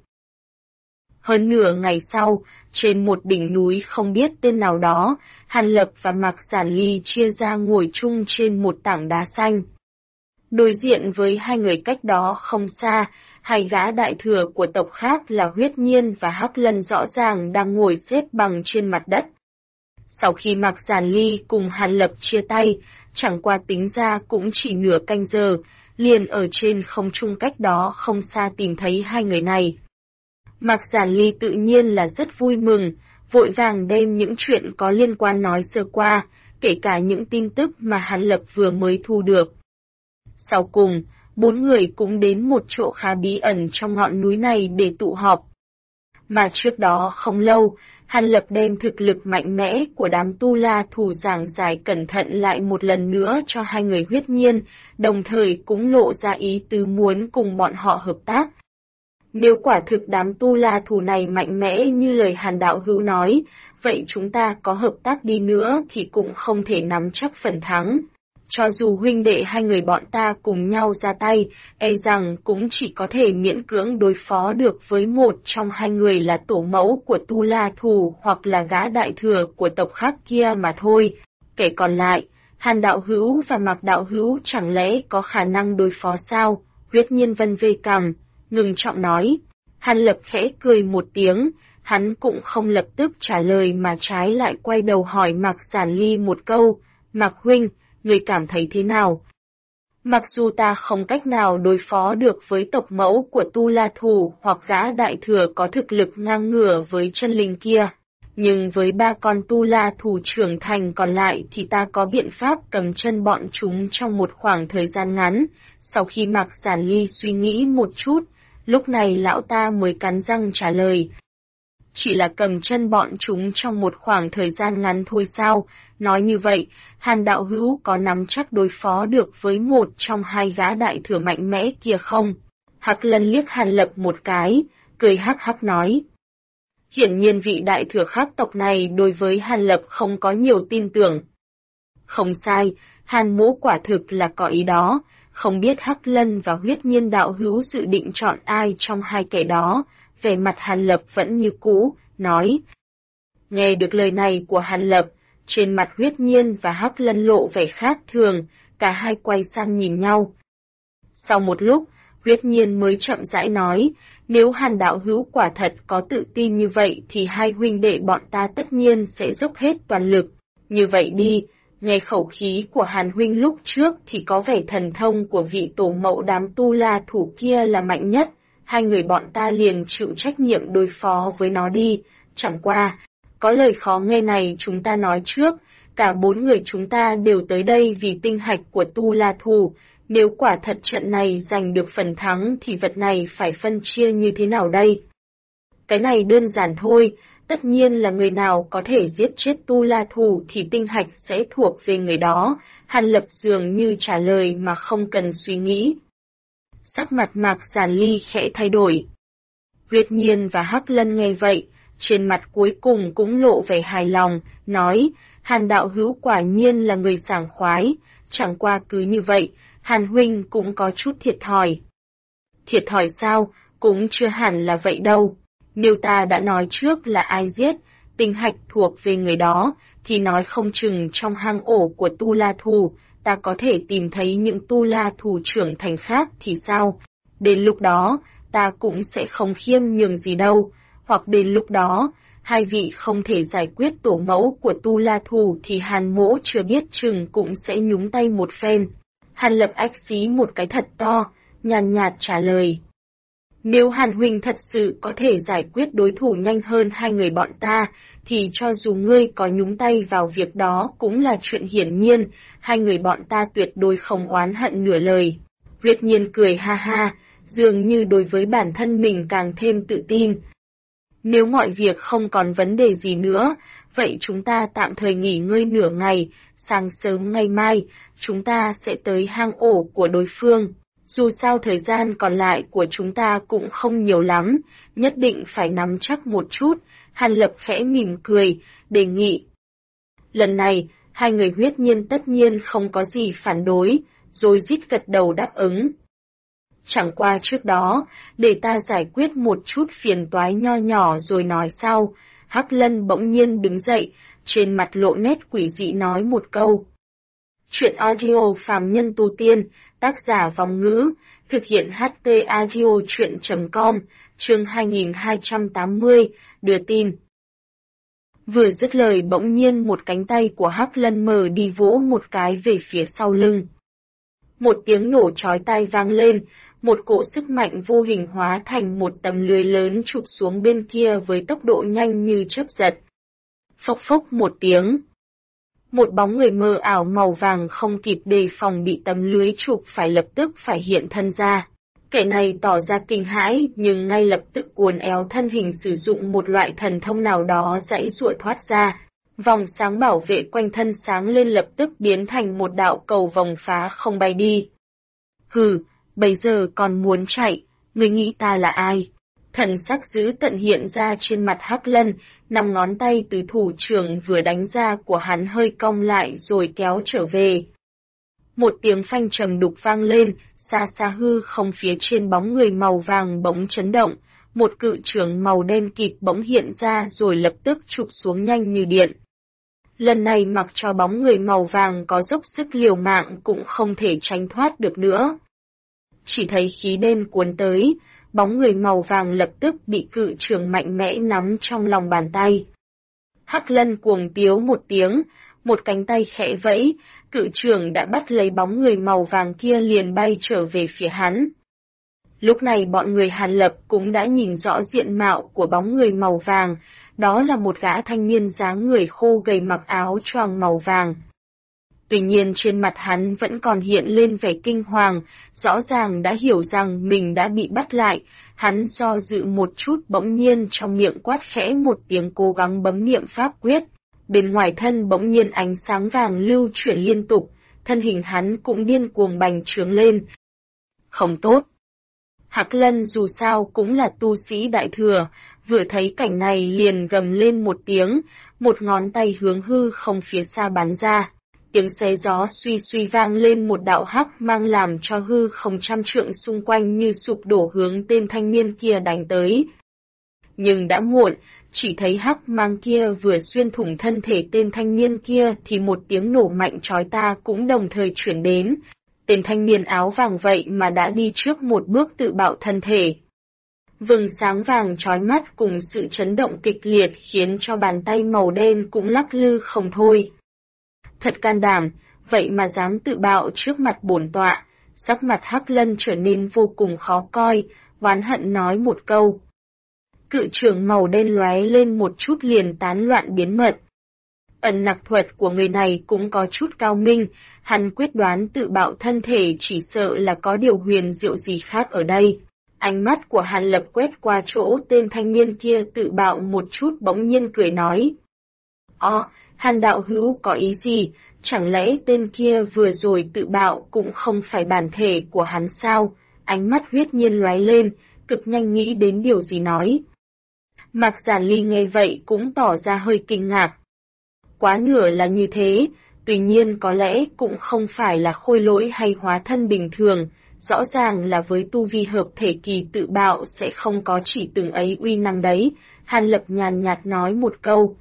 Hơn nửa ngày sau, trên một đỉnh núi không biết tên nào đó, Hàn Lập và Mạc Giản Ly chia ra ngồi chung trên một tảng đá xanh. Đối diện với 2 người cách đó không xa, 2 gã đại thừa của tộc khác là Huyết Nhiên và Hắc Lân rõ ràng đang ngồi xếp bằng trên mặt đất. Sau khi Mạc Giản Ly cùng Hàn Lập chia tay, chẳng qua tính ra cũng chỉ nửa canh giờ, liền ở trên không trung cách đó không xa tìm thấy 2 người này. Mạc Giản Ly tự nhiên là rất vui mừng, vội vàng đem những chuyện có liên quan nói sơ qua, kể cả những tin tức mà Hàn Lập vừa mới thu được. Sau cùng, 4 người cũng đến một chỗ khá bí ẩn trong ngọn núi này để tụ họp. Mà trước đó không lâu, Hàn Lập đem thực lực mạnh mẽ của đám tu la thủ giảng giải cẩn thận lại một lần nữa cho 2 người Huyết Nhiên, đồng thời cũng lộ ra ý tứ muốn cùng bọn họ hợp tác. Nếu quả thực đám tu la thủ này mạnh mẽ như lời Hàn đạo hữu nói, vậy chúng ta có hợp tác đi nữa thì cũng không thể nắm chắc phần thắng. Cho dù huynh đệ 2 người bọn ta cùng nhau ra tay, e rằng cũng chỉ có thể miễn cưỡng đối phó được với một trong 2 người là tổ mẫu của tu la thủ hoặc là gã đại thừa của tộc khác kia mà thôi. Kẻ còn lại, Hàn đạo hữu và Mạc đạo hữu chẳng lẽ có khả năng đối phó sao? Huyết Nhiên vân vê cằm, ngừng trọng nói. Hàn Lập khẽ cười một tiếng, hắn cũng không lập tức trả lời mà trái lại quay đầu hỏi Mạc Giản Ly một câu, Mạc huynh, người cảm thấy thế nào? Mặc dù ta không cách nào đối phó được với tộc mẫu của Tu La Thủ hoặc gã đại thừa có thực lực ngang ngửa với chân linh kia, nhưng với 3 con Tu La Thủ trưởng thành còn lại thì ta có biện pháp cầm chân bọn chúng trong một khoảng thời gian ngắn. Sau khi Mạc Giản Ly suy nghĩ một chút, lúc này lão ta mới cắn răng trả lời. Chỉ là cầm chân bọn chúng trong một khoảng thời gian ngắn thôi sao? Nói như vậy, Hàn đạo hữu có nắm chắc đối phó được với một trong 2 gã đại thừa mạnh mẽ kia không? Hắc Lân liếc Hàn Lập một cái, cười hắc hắc nói. Hiển nhiên vị đại thừa khác tộc này đối với Hàn Lập không có nhiều tin tưởng. Không sai, Hàn mỗ quả thực là có ý đó, không biết Hắc Lân và Huyết Nhiên đạo hữu dự định chọn ai trong 2 kẻ đó. Về mặt Hàn Lập vẫn như cũ, nói. Nghe được lời này của Hàn Lập, trên mặt Huyết Nhiên và Hắc Lân lộ vẻ khác thường, cả hai quay sang nhìn nhau. Sau một lúc, Huyết Nhiên mới chậm rãi nói, nếu Hàn đạo hữu quả thật có tự tin như vậy thì 2 huynh đệ bọn ta tất nhiên sẽ dốc hết toàn lực. Như vậy đi, nghe khẩu khí của Hàn huynh lúc trước thì có vẻ thần thông của vị tổ mẫu đám Tu La Thủ kia là mạnh nhất. 2 người bọn ta liền chịu trách nhiệm đối phó với nó đi, chẳng qua, có lời khó nghe này chúng ta nói trước, cả 4 người chúng ta đều tới đây vì tinh hạch của Tu La Thủ, nếu quả thật trận này giành được phần thắng thì vật này phải phân chia như thế nào đây? Cái này đơn giản thôi, tất nhiên là người nào có thể giết chết Tu La Thủ thì tinh hạch sẽ thuộc về người đó, Hàn Lập dường như trả lời mà không cần suy nghĩ. Sắc mặt Mạc Giản Ly khẽ thay đổi. Huyết Nhiên và Hắc Lân nghe vậy, trên mặt cuối cùng cũng lộ vẻ hài lòng, nói, Hàn đạo hữu quả nhiên là người sảng khoái, chẳng qua cứ như vậy, Hàn huynh cũng có chút thiệt thòi. Thiệt thòi sao, cũng chưa hẳn là vậy đâu. Nếu ta đã nói trước là ai giết, tinh hạch thuộc về người đó, thì nói không chừng trong hang ổ của Tu La Thủ, ta có thể tìm thấy những Tu La Thủ trưởng thành khác thì sao? Đến lúc đó, ta cũng sẽ không khiêm nhường gì đâu, hoặc đến lúc đó, 2 vị không thể giải quyết tổ mẫu của Tu La Thủ thì Hàn mỗ chưa biết chừng cũng sẽ nhúng tay một phen. Hàn Lập ách xí một cái thật to, nhàn nhạt trả lời. Nếu Hàn huynh thật sự có thể giải quyết đối thủ nhanh hơn 2 người bọn ta, thì cho dù ngươi có nhúng tay vào việc đó cũng là chuyện hiển nhiên, 2 người bọn ta tuyệt đối không oán hận nửa lời. Huyết Nhiên cười ha ha, dường như đối với bản thân mình càng thêm tự tin. Nếu mọi việc không còn vấn đề gì nữa, vậy chúng ta tạm thời nghỉ ngơi nửa ngày, sáng sớm ngày mai, chúng ta sẽ tới hang ổ của đối phương. Dù sao thời gian còn lại của chúng ta cũng không nhiều lắm, nhất định phải nắm chắc một chút, Hàn Lập khẽ mỉm cười, đề nghị. Lần này, 2 người Huyết Nhiên tất nhiên không có gì phản đối, rồi rít gật đầu đáp ứng. Chẳng qua trước đó, để ta giải quyết một chút phiền toái nho nhỏ rồi nói sau, Hắc Lân bỗng nhiên đứng dậy, trên mặt lộ nét quỷ dị nói một câu. Chuyện audio phàm nhân tu tiên, tác giả Vòng Ngữ, thực hiện HT audio chuyện.com, chương 2280, đưa tin. Vừa dứt lời bỗng nhiên một cánh tay của Hắc Lân mở đi vỗ một cái về phía sau lưng. Một tiếng nổ chói tai vang lên, một cỗ sức mạnh vô hình hóa thành một tấm lưới lớn chụp xuống bên kia với tốc độ nhanh như chớp giật. Phốc phốc một tiếng. Một bóng người mờ ảo màu vàng không kịp đề phòng bị tấm lưới chụp phải lập tức phải hiện thân ra. Kẻ này tỏ ra kinh hãi nhưng ngay lập tức uốn éo thân hình sử dụng một loại thần thông nào đó giãy giụa thoát ra. Vòng sáng bảo vệ quanh thân sáng lên lập tức biến thành một đạo cầu vòng phá không bay đi. Hừ, bây giờ còn muốn chạy, ngươi nghĩ ta là ai? Thần sắc dữ tận hiện ra trên mặt Hắc Lân, 5 ngón tay từ thủ trưởng vừa đánh ra của hắn hơi cong lại rồi kéo trở về. Một tiếng phanh trầm đục vang lên, xa xa hư không phía trên bóng người màu vàng bỗng chấn động, một cự trưởng màu đen kịt bỗng hiện ra rồi lập tức chụp xuống nhanh như điện. Lần này mặc cho bóng người màu vàng có dốc sức liều mạng cũng không thể tránh thoát được nữa. chỉ thấy khí đen cuốn tới, bóng người màu vàng lập tức bị cự trưởng mạnh mẽ nắm trong lòng bàn tay. Hắc Lân cuồng tiếu một tiếng, một cánh tay khẽ vẫy, cự trưởng đã bắt lấy bóng người màu vàng kia liền bay trở về phía hắn. Lúc này bọn người Hàn Lập cũng đã nhìn rõ diện mạo của bóng người màu vàng, đó là một gã thanh niên dáng người khô gầy mặc áo choàng màu vàng. Tuy nhiên trên mặt hắn vẫn còn hiện lên vẻ kinh hoàng, rõ ràng đã hiểu rằng mình đã bị bắt lại, hắn do dự một chút bỗng nhiên trong miệng quát khẽ một tiếng cố gắng bấm niệm pháp quyết. Bên ngoài thân bỗng nhiên ánh sáng vàng lưu chuyển liên tục, thân hình hắn cũng điên cuồng bành trướng lên. Không tốt. Hắc Lân dù sao cũng là tu sĩ đại thừa, vừa thấy cảnh này liền gầm lên một tiếng, một ngón tay hướng hư không phía xa bắn ra. Tiếng xé gió suy suy vang lên, một đạo hắc mang làm cho hư không trăm trượng xung quanh như sụp đổ hướng tên thanh niên kia đánh tới. Nhưng đã muộn, chỉ thấy hắc mang kia vừa xuyên thủng thân thể tên thanh niên kia thì một tiếng nổ mạnh chói tai cũng đồng thời chuyển đến. Tên thanh niên áo vàng vậy mà đã đi trước một bước tự bạo thân thể. Vầng sáng vàng chói mắt cùng sự chấn động kịch liệt khiến cho bàn tay màu đen cũng lắc lư không thôi. Thật can đảm, vậy mà dám tự bạo trước mặt bổn tọa. Sắc mặt Hắc Lân trở nên vô cùng khó coi, oán hận nói một câu. Cự trưởng màu đen lóe lên một chút liền tán loạn biến mất. Ẩn nặc thuật của người này cũng có chút cao minh, hắn quyết đoán tự bạo thân thể chỉ sợ là có điều huyền diệu gì khác ở đây. Ánh mắt của Hàn Lập quét qua chỗ tên thanh niên kia tự bạo một chút bỗng nhiên cười nói. Hàn đạo hữu có ý gì, chẳng lẽ tên kia vừa rồi tự bạo cũng không phải bản thể của hắn sao? Ánh mắt huyết nhiên lóe lên, cực nhanh nghĩ đến điều gì nói. Mạc Giản Ly nghe vậy cũng tỏ ra hơi kinh ngạc. Quá nửa là như thế, tuy nhiên có lẽ cũng không phải là khôi lỗi hay hóa thân bình thường, rõ ràng là với tu vi hợp thể kỳ tự bạo sẽ không có chỉ từng ấy uy năng đấy. Hàn Lập nhàn nhạt nói một câu.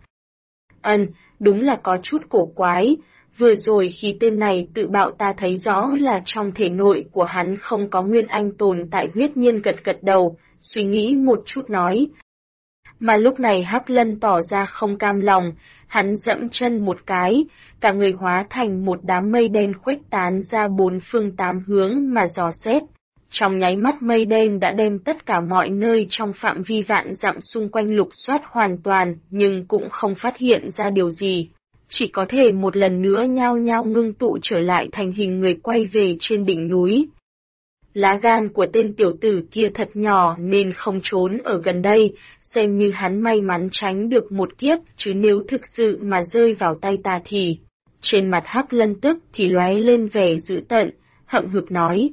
Đúng là có chút cổ quái, vừa rồi khi tên này tự bạo ta thấy rõ là trong thể nội của hắn không có nguyên anh tồn tại. Huyết nhiên gật gật đầu, suy nghĩ một chút nói. Mà lúc này Hắc Lân tỏ ra không cam lòng, hắn dẫm chân một cái, cả người hóa thành một đám mây đen khuếch tán ra bốn phương tám hướng mà dò xét. Trong nháy mắt mây đen đã đem tất cả mọi nơi trong phạm vi vạn dặm xung quanh lục soát hoàn toàn, nhưng cũng không phát hiện ra điều gì. Chỉ có thể một lần nữa nhao nhao ngưng tụ trở lại thành hình người quay về trên đỉnh núi. Lá gan của tên tiểu tử kia thật nhỏ nên không trốn ở gần đây, xem như hắn may mắn tránh được một kiếp, chứ nếu thực sự mà rơi vào tay ta thì... Trên mặt Hắc Lân tức thì lóe lên vẻ dữ tợn, hậm hực nói.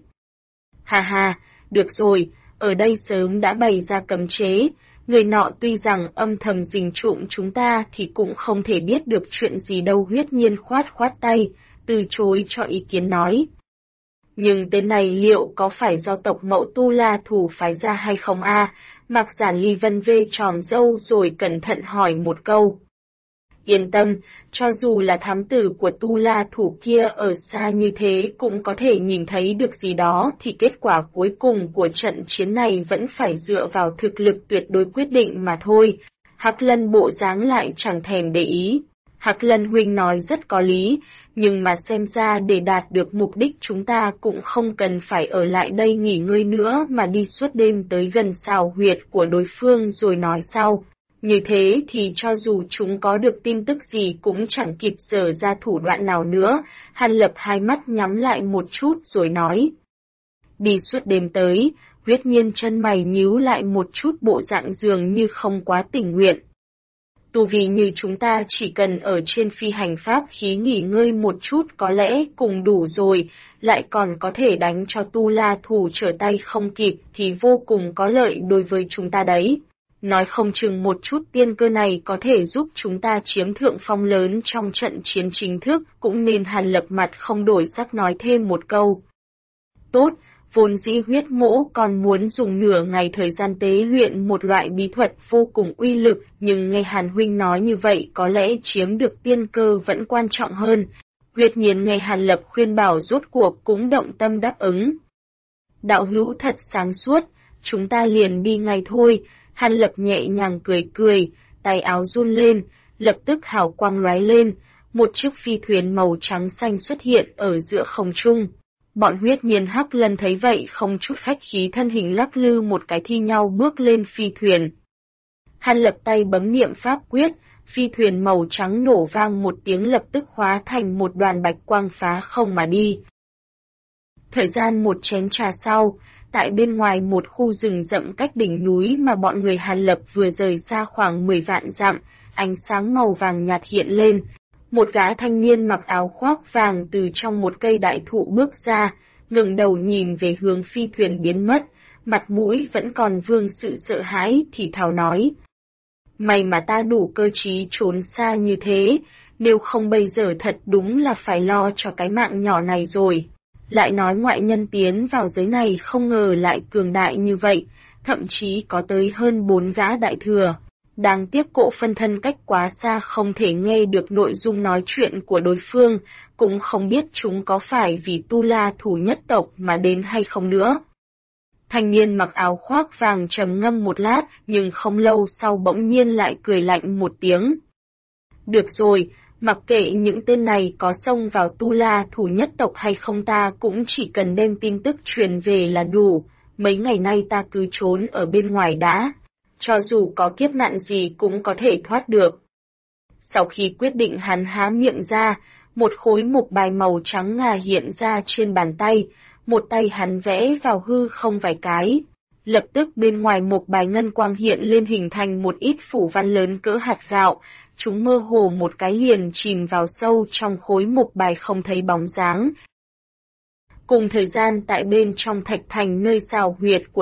Ha, được rồi, ở đây sớm đã bày ra cấm chế, người nọ tuy rằng âm thầm rình trộm chúng ta thì cũng không thể biết được chuyện gì đâu. Huyết nhiên khoát tay, từ chối cho ý kiến nói. Nhưng tên này liệu có phải do tộc Mậu Tu La Thủ phái ra hay không a? Mạc Giản Ly vân vê tròm râu rồi cẩn thận hỏi một câu. Yên tâm, cho dù là thám tử của Tu La Thủ kia ở xa như thế cũng có thể nhìn thấy được gì đó, thì kết quả cuối cùng của trận chiến này vẫn phải dựa vào thực lực tuyệt đối quyết định mà thôi. Hắc Lân bộ dáng lại chẳng thèm để ý. Hắc Lân huynh nói rất có lý, nhưng mà xem ra để đạt được mục đích chúng ta cũng không cần phải ở lại đây nghỉ ngơi nữa mà đi suốt đêm tới gần xào huyệt của đối phương rồi nói sau. Như thế thì cho dù chúng có được tin tức gì cũng chẳng kịp dở ra thủ đoạn nào nữa. Hàn Lập hai mắt nhắm lại một chút rồi nói. Đi suốt đêm tới, huyết nhiên chân mày nhíu lại một chút bộ dạng dường như không quá tình nguyện. Tu vì như chúng ta chỉ cần ở trên phi hành pháp khí nghỉ ngơi một chút có lẽ cùng đủ rồi, lại còn có thể đánh cho Tu La Thủ trở tay không kịp thì vô cùng có lợi đối với chúng ta đấy. Nói không chừng một chút tiên cơ này có thể giúp chúng ta chiếm thượng phong lớn trong trận chiến chính thức, cũng nên Hàn Lập mặt không đổi sắc nói thêm một câu. Tốt, vốn dĩ huyết mỗ còn muốn dùng nửa ngày thời gian tế luyện một loại bí thuật vô cùng uy lực, nhưng nghe Hàn huynh nói như vậy có lẽ chiếm được tiên cơ vẫn quan trọng hơn. Huyết nhiên nghe Hàn Lập khuyên bảo rốt cuộc cũng động tâm đáp ứng. Đạo hữu thật sáng suốt, chúng ta liền đi ngay thôi. Hàn Lập nhẹ nhàng cười cười, tay áo run lên, lập tức hào quang lóe lên, một chiếc phi thuyền màu trắng xanh xuất hiện ở giữa không trung. Bọn huyết nhiên hắc lần thấy vậy không chút khách khí thân hình lắc lư một cái thi nhau bước lên phi thuyền. Hàn Lập tay bấm niệm pháp quyết, phi thuyền màu trắng nổ vang một tiếng lập tức hóa thành một đoàn bạch quang phá không mà đi. Thời gian một chén trà sau, tại bên ngoài một khu rừng rậm cách đỉnh núi mà bọn người Hàn Lập vừa rời xa khoảng 10 vạn dặm, ánh sáng màu vàng nhạt hiện lên. Một gã thanh niên mặc áo khoác vàng từ trong một cây đại thụ bước ra, ngẩng đầu nhìn về hướng phi thuyền biến mất, mặt mũi vẫn còn vương sự sợ hãi thì thào nói. May mà ta đủ cơ trí trốn xa như thế, nếu không bây giờ thật đúng là phải lo cho cái mạng nhỏ này rồi. Lại nói ngoại nhân tiến vào giới này không ngờ lại cường đại như vậy, thậm chí có tới hơn 4 gã đại thừa. Đáng tiếc cộ phân thân cách quá xa không thể nghe được nội dung nói chuyện của đối phương, cũng không biết chúng có phải vì Tu La thủ nhất tộc mà đến hay không nữa. Thanh niên mặc áo khoác vàng trầm ngâm một lát, nhưng không lâu sau bỗng nhiên lại cười lạnh một tiếng. Được rồi, mặc kệ những tên này có xông vào Tu La thủ nhất tộc hay không ta cũng chỉ cần đem tin tức truyền về là đủ, mấy ngày nay ta cứ trốn ở bên ngoài đã. Cho dù có kiếp nạn gì cũng có thể thoát được. Sau khi quyết định hắn há miệng ra, một khối mộc bài màu trắng ngà hiện ra trên bàn tay, một tay hắn vẽ vào hư không vài cái. Lập tức bên ngoài mộc bài ngân quang hiện lên hình thành một ít phủ văn lớn cỡ hạt gạo, chúng mơ hồ một cái liền chìm vào sâu trong khối mộc bài không thấy bóng dáng. Cùng thời gian tại bên trong thạch thành nơi xào huyệt của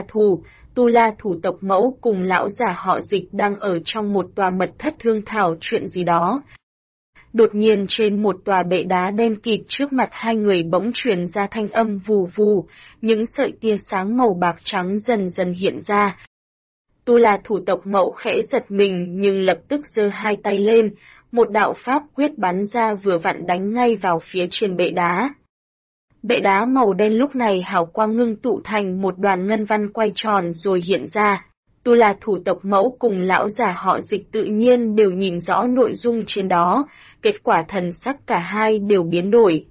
Tu La thủ tộc mẫu cùng lão giả họ Dịch đang ở trong một tòa mật thất thương thảo chuyện gì đó. Đột nhiên trên một tòa bệ đá đen kịt trước mặt hai người bỗng truyền ra thanh âm vù vù, những sợi tia sáng màu bạc trắng dần dần hiện ra. Tu La thủ tộc mẫu khẽ giật mình nhưng lập tức giơ hai tay lên, một đạo pháp quyết bắn ra vừa vặn đánh ngay vào phía trên bệ đá. Bệ đá màu đen lúc này hào quang ngưng tụ thành một đoàn ngân văn quay tròn rồi hiện ra. Tu La thủ tộc mẫu cùng lão giả họ Dịch tự nhiên đều nhìn rõ nội dung trên đó, kết quả thần sắc cả hai đều biến đổi.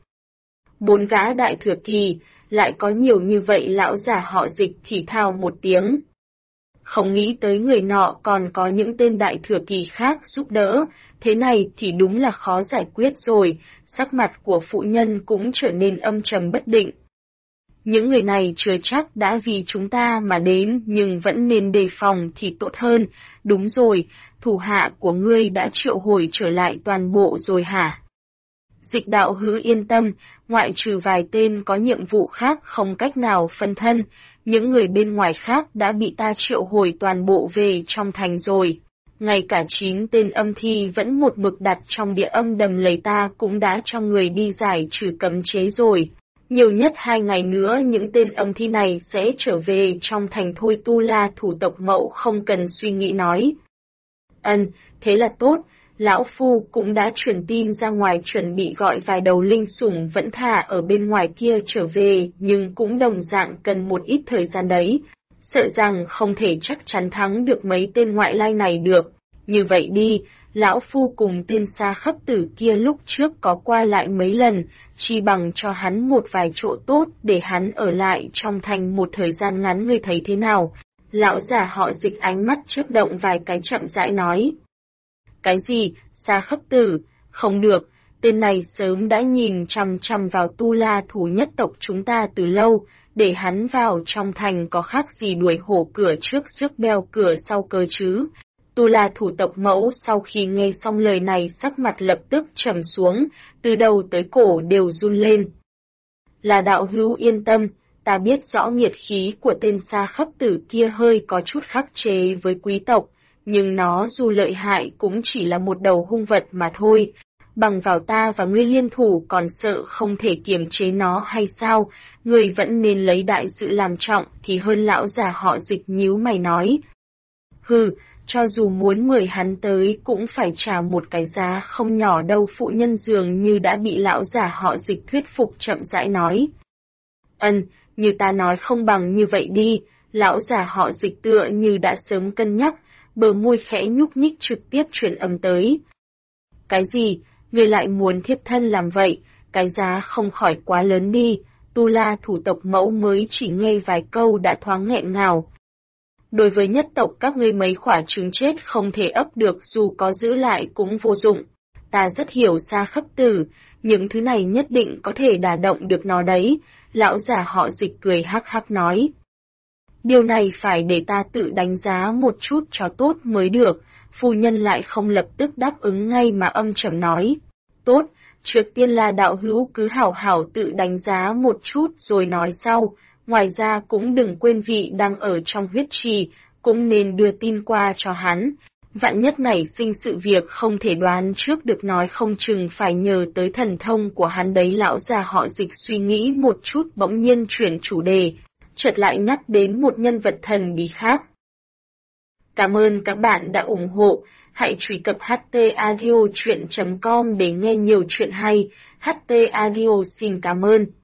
4 gã đại thừa kỳ, lại có nhiều như vậy lão giả họ Dịch thì thào một tiếng. Không nghĩ tới người nọ còn có những tên đại thừa kỳ khác giúp đỡ, thế này thì đúng là khó giải quyết rồi, sắc mặt của phụ nhân cũng trở nên âm trầm bất định. Những người này chưa chắc đã vì chúng ta mà đến nhưng vẫn nên đề phòng thì tốt hơn, đúng rồi, thủ hạ của ngươi đã triệu hồi trở lại toàn bộ rồi hả? Dịch đạo hữu yên tâm, ngoại trừ vài tên có nhiệm vụ khác không cách nào phân thân, những người bên ngoài khác đã bị ta triệu hồi toàn bộ về trong thành rồi. Ngay cả 9 tên âm thi vẫn một mực đặt trong địa âm đầm lầy ta cũng đã cho người đi giải trừ cấm chế rồi. Nhiều nhất 2 ngày nữa những tên âm thi này sẽ trở về trong thành thôi. Tu La thủ tộc mẫu không cần suy nghĩ nói. Thế là tốt. Lão Phu cũng đã truyền tin ra ngoài chuẩn bị gọi vài đầu linh sủng vẫn thả ở bên ngoài kia trở về, nhưng cũng đồng dạng cần một ít thời gian đấy. Sợ rằng không thể chắc chắn thắng được mấy tên ngoại lai này được. Như vậy đi, Lão Phu cùng tên Sa Khấp Tử kia lúc trước có qua lại mấy lần, chi bằng cho hắn một vài chỗ tốt để hắn ở lại trong thành một thời gian ngắn, ngươi thấy thế nào? Lão già họ Dịch ánh mắt chớp động vài cái chậm rãi nói. Cái gì, Sa Khấp Tử? Không được, tên này sớm đã nhìn chằm chằm vào Tu La thủ nhất tộc chúng ta từ lâu, để hắn vào trong thành có khác gì đuổi hổ cửa trước rước beo cửa sau cơ chứ. Tu La thủ tộc mẫu sau khi nghe xong lời này sắc mặt lập tức trầm xuống, từ đầu tới cổ đều run lên. Là đạo hữu yên tâm, ta biết rõ nghiệt khí của tên Sa Khấp Tử kia hơi có chút khắc chế với quý tộc, nhưng nó dù lợi hại cũng chỉ là một đầu hung vật mà thôi. Bằng vào ta và ngươi liên thủ còn sợ không thể kiềm chế nó hay sao, ngươi vẫn nên lấy đại sự làm trọng thì hơn. Lão già họ Dịch nhíu mày nói. Hừ, cho dù muốn mời hắn tới cũng phải trả một cái giá không nhỏ đâu. Phụ nhân dường như đã bị lão già họ Dịch thuyết phục chậm rãi nói. như ta nói không bằng như vậy đi, lão già họ Dịch tựa như đã sớm cân nhắc, bờ môi khẽ nhúc nhích trực tiếp truyền âm tới. Cái gì, ngươi lại muốn thiếp thân làm vậy, cái giá không khỏi quá lớn đi, Tu La thủ tộc mẫu mới chỉ nghe vài câu đã thoáng nghẹn ngào. Đối với nhất tộc các ngươi mấy quả trứng chết không thể ấp được dù có giữ lại cũng vô dụng. Ta rất hiểu Sa Khấp Tử, những thứ này nhất định có thể đả động được nó đấy, lão già họ Dịch cười hắc hắc nói. Điều này phải để ta tự đánh giá một chút cho tốt mới được, phu nhân lại không lập tức đáp ứng ngay mà âm trầm nói. Tốt, trước tiên là đạo hữu cứ hảo hảo tự đánh giá một chút rồi nói sau, ngoài ra cũng đừng quên vị đang ở trong huyết trì, cũng nên đưa tin qua cho hắn. Vạn nhất nảy sinh sự việc không thể đoán trước được nói không chừng phải nhờ tới thần thông của hắn đấy. Lão già họ Dịch suy nghĩ một chút bỗng nhiên chuyển chủ đề, chợt lại nhắc đến một nhân vật thần bí khác. Cảm ơn các bạn đã ủng hộ, hãy truy cập htaudio.com để nghe nhiều chuyện hay. HT Audio xin cảm ơn.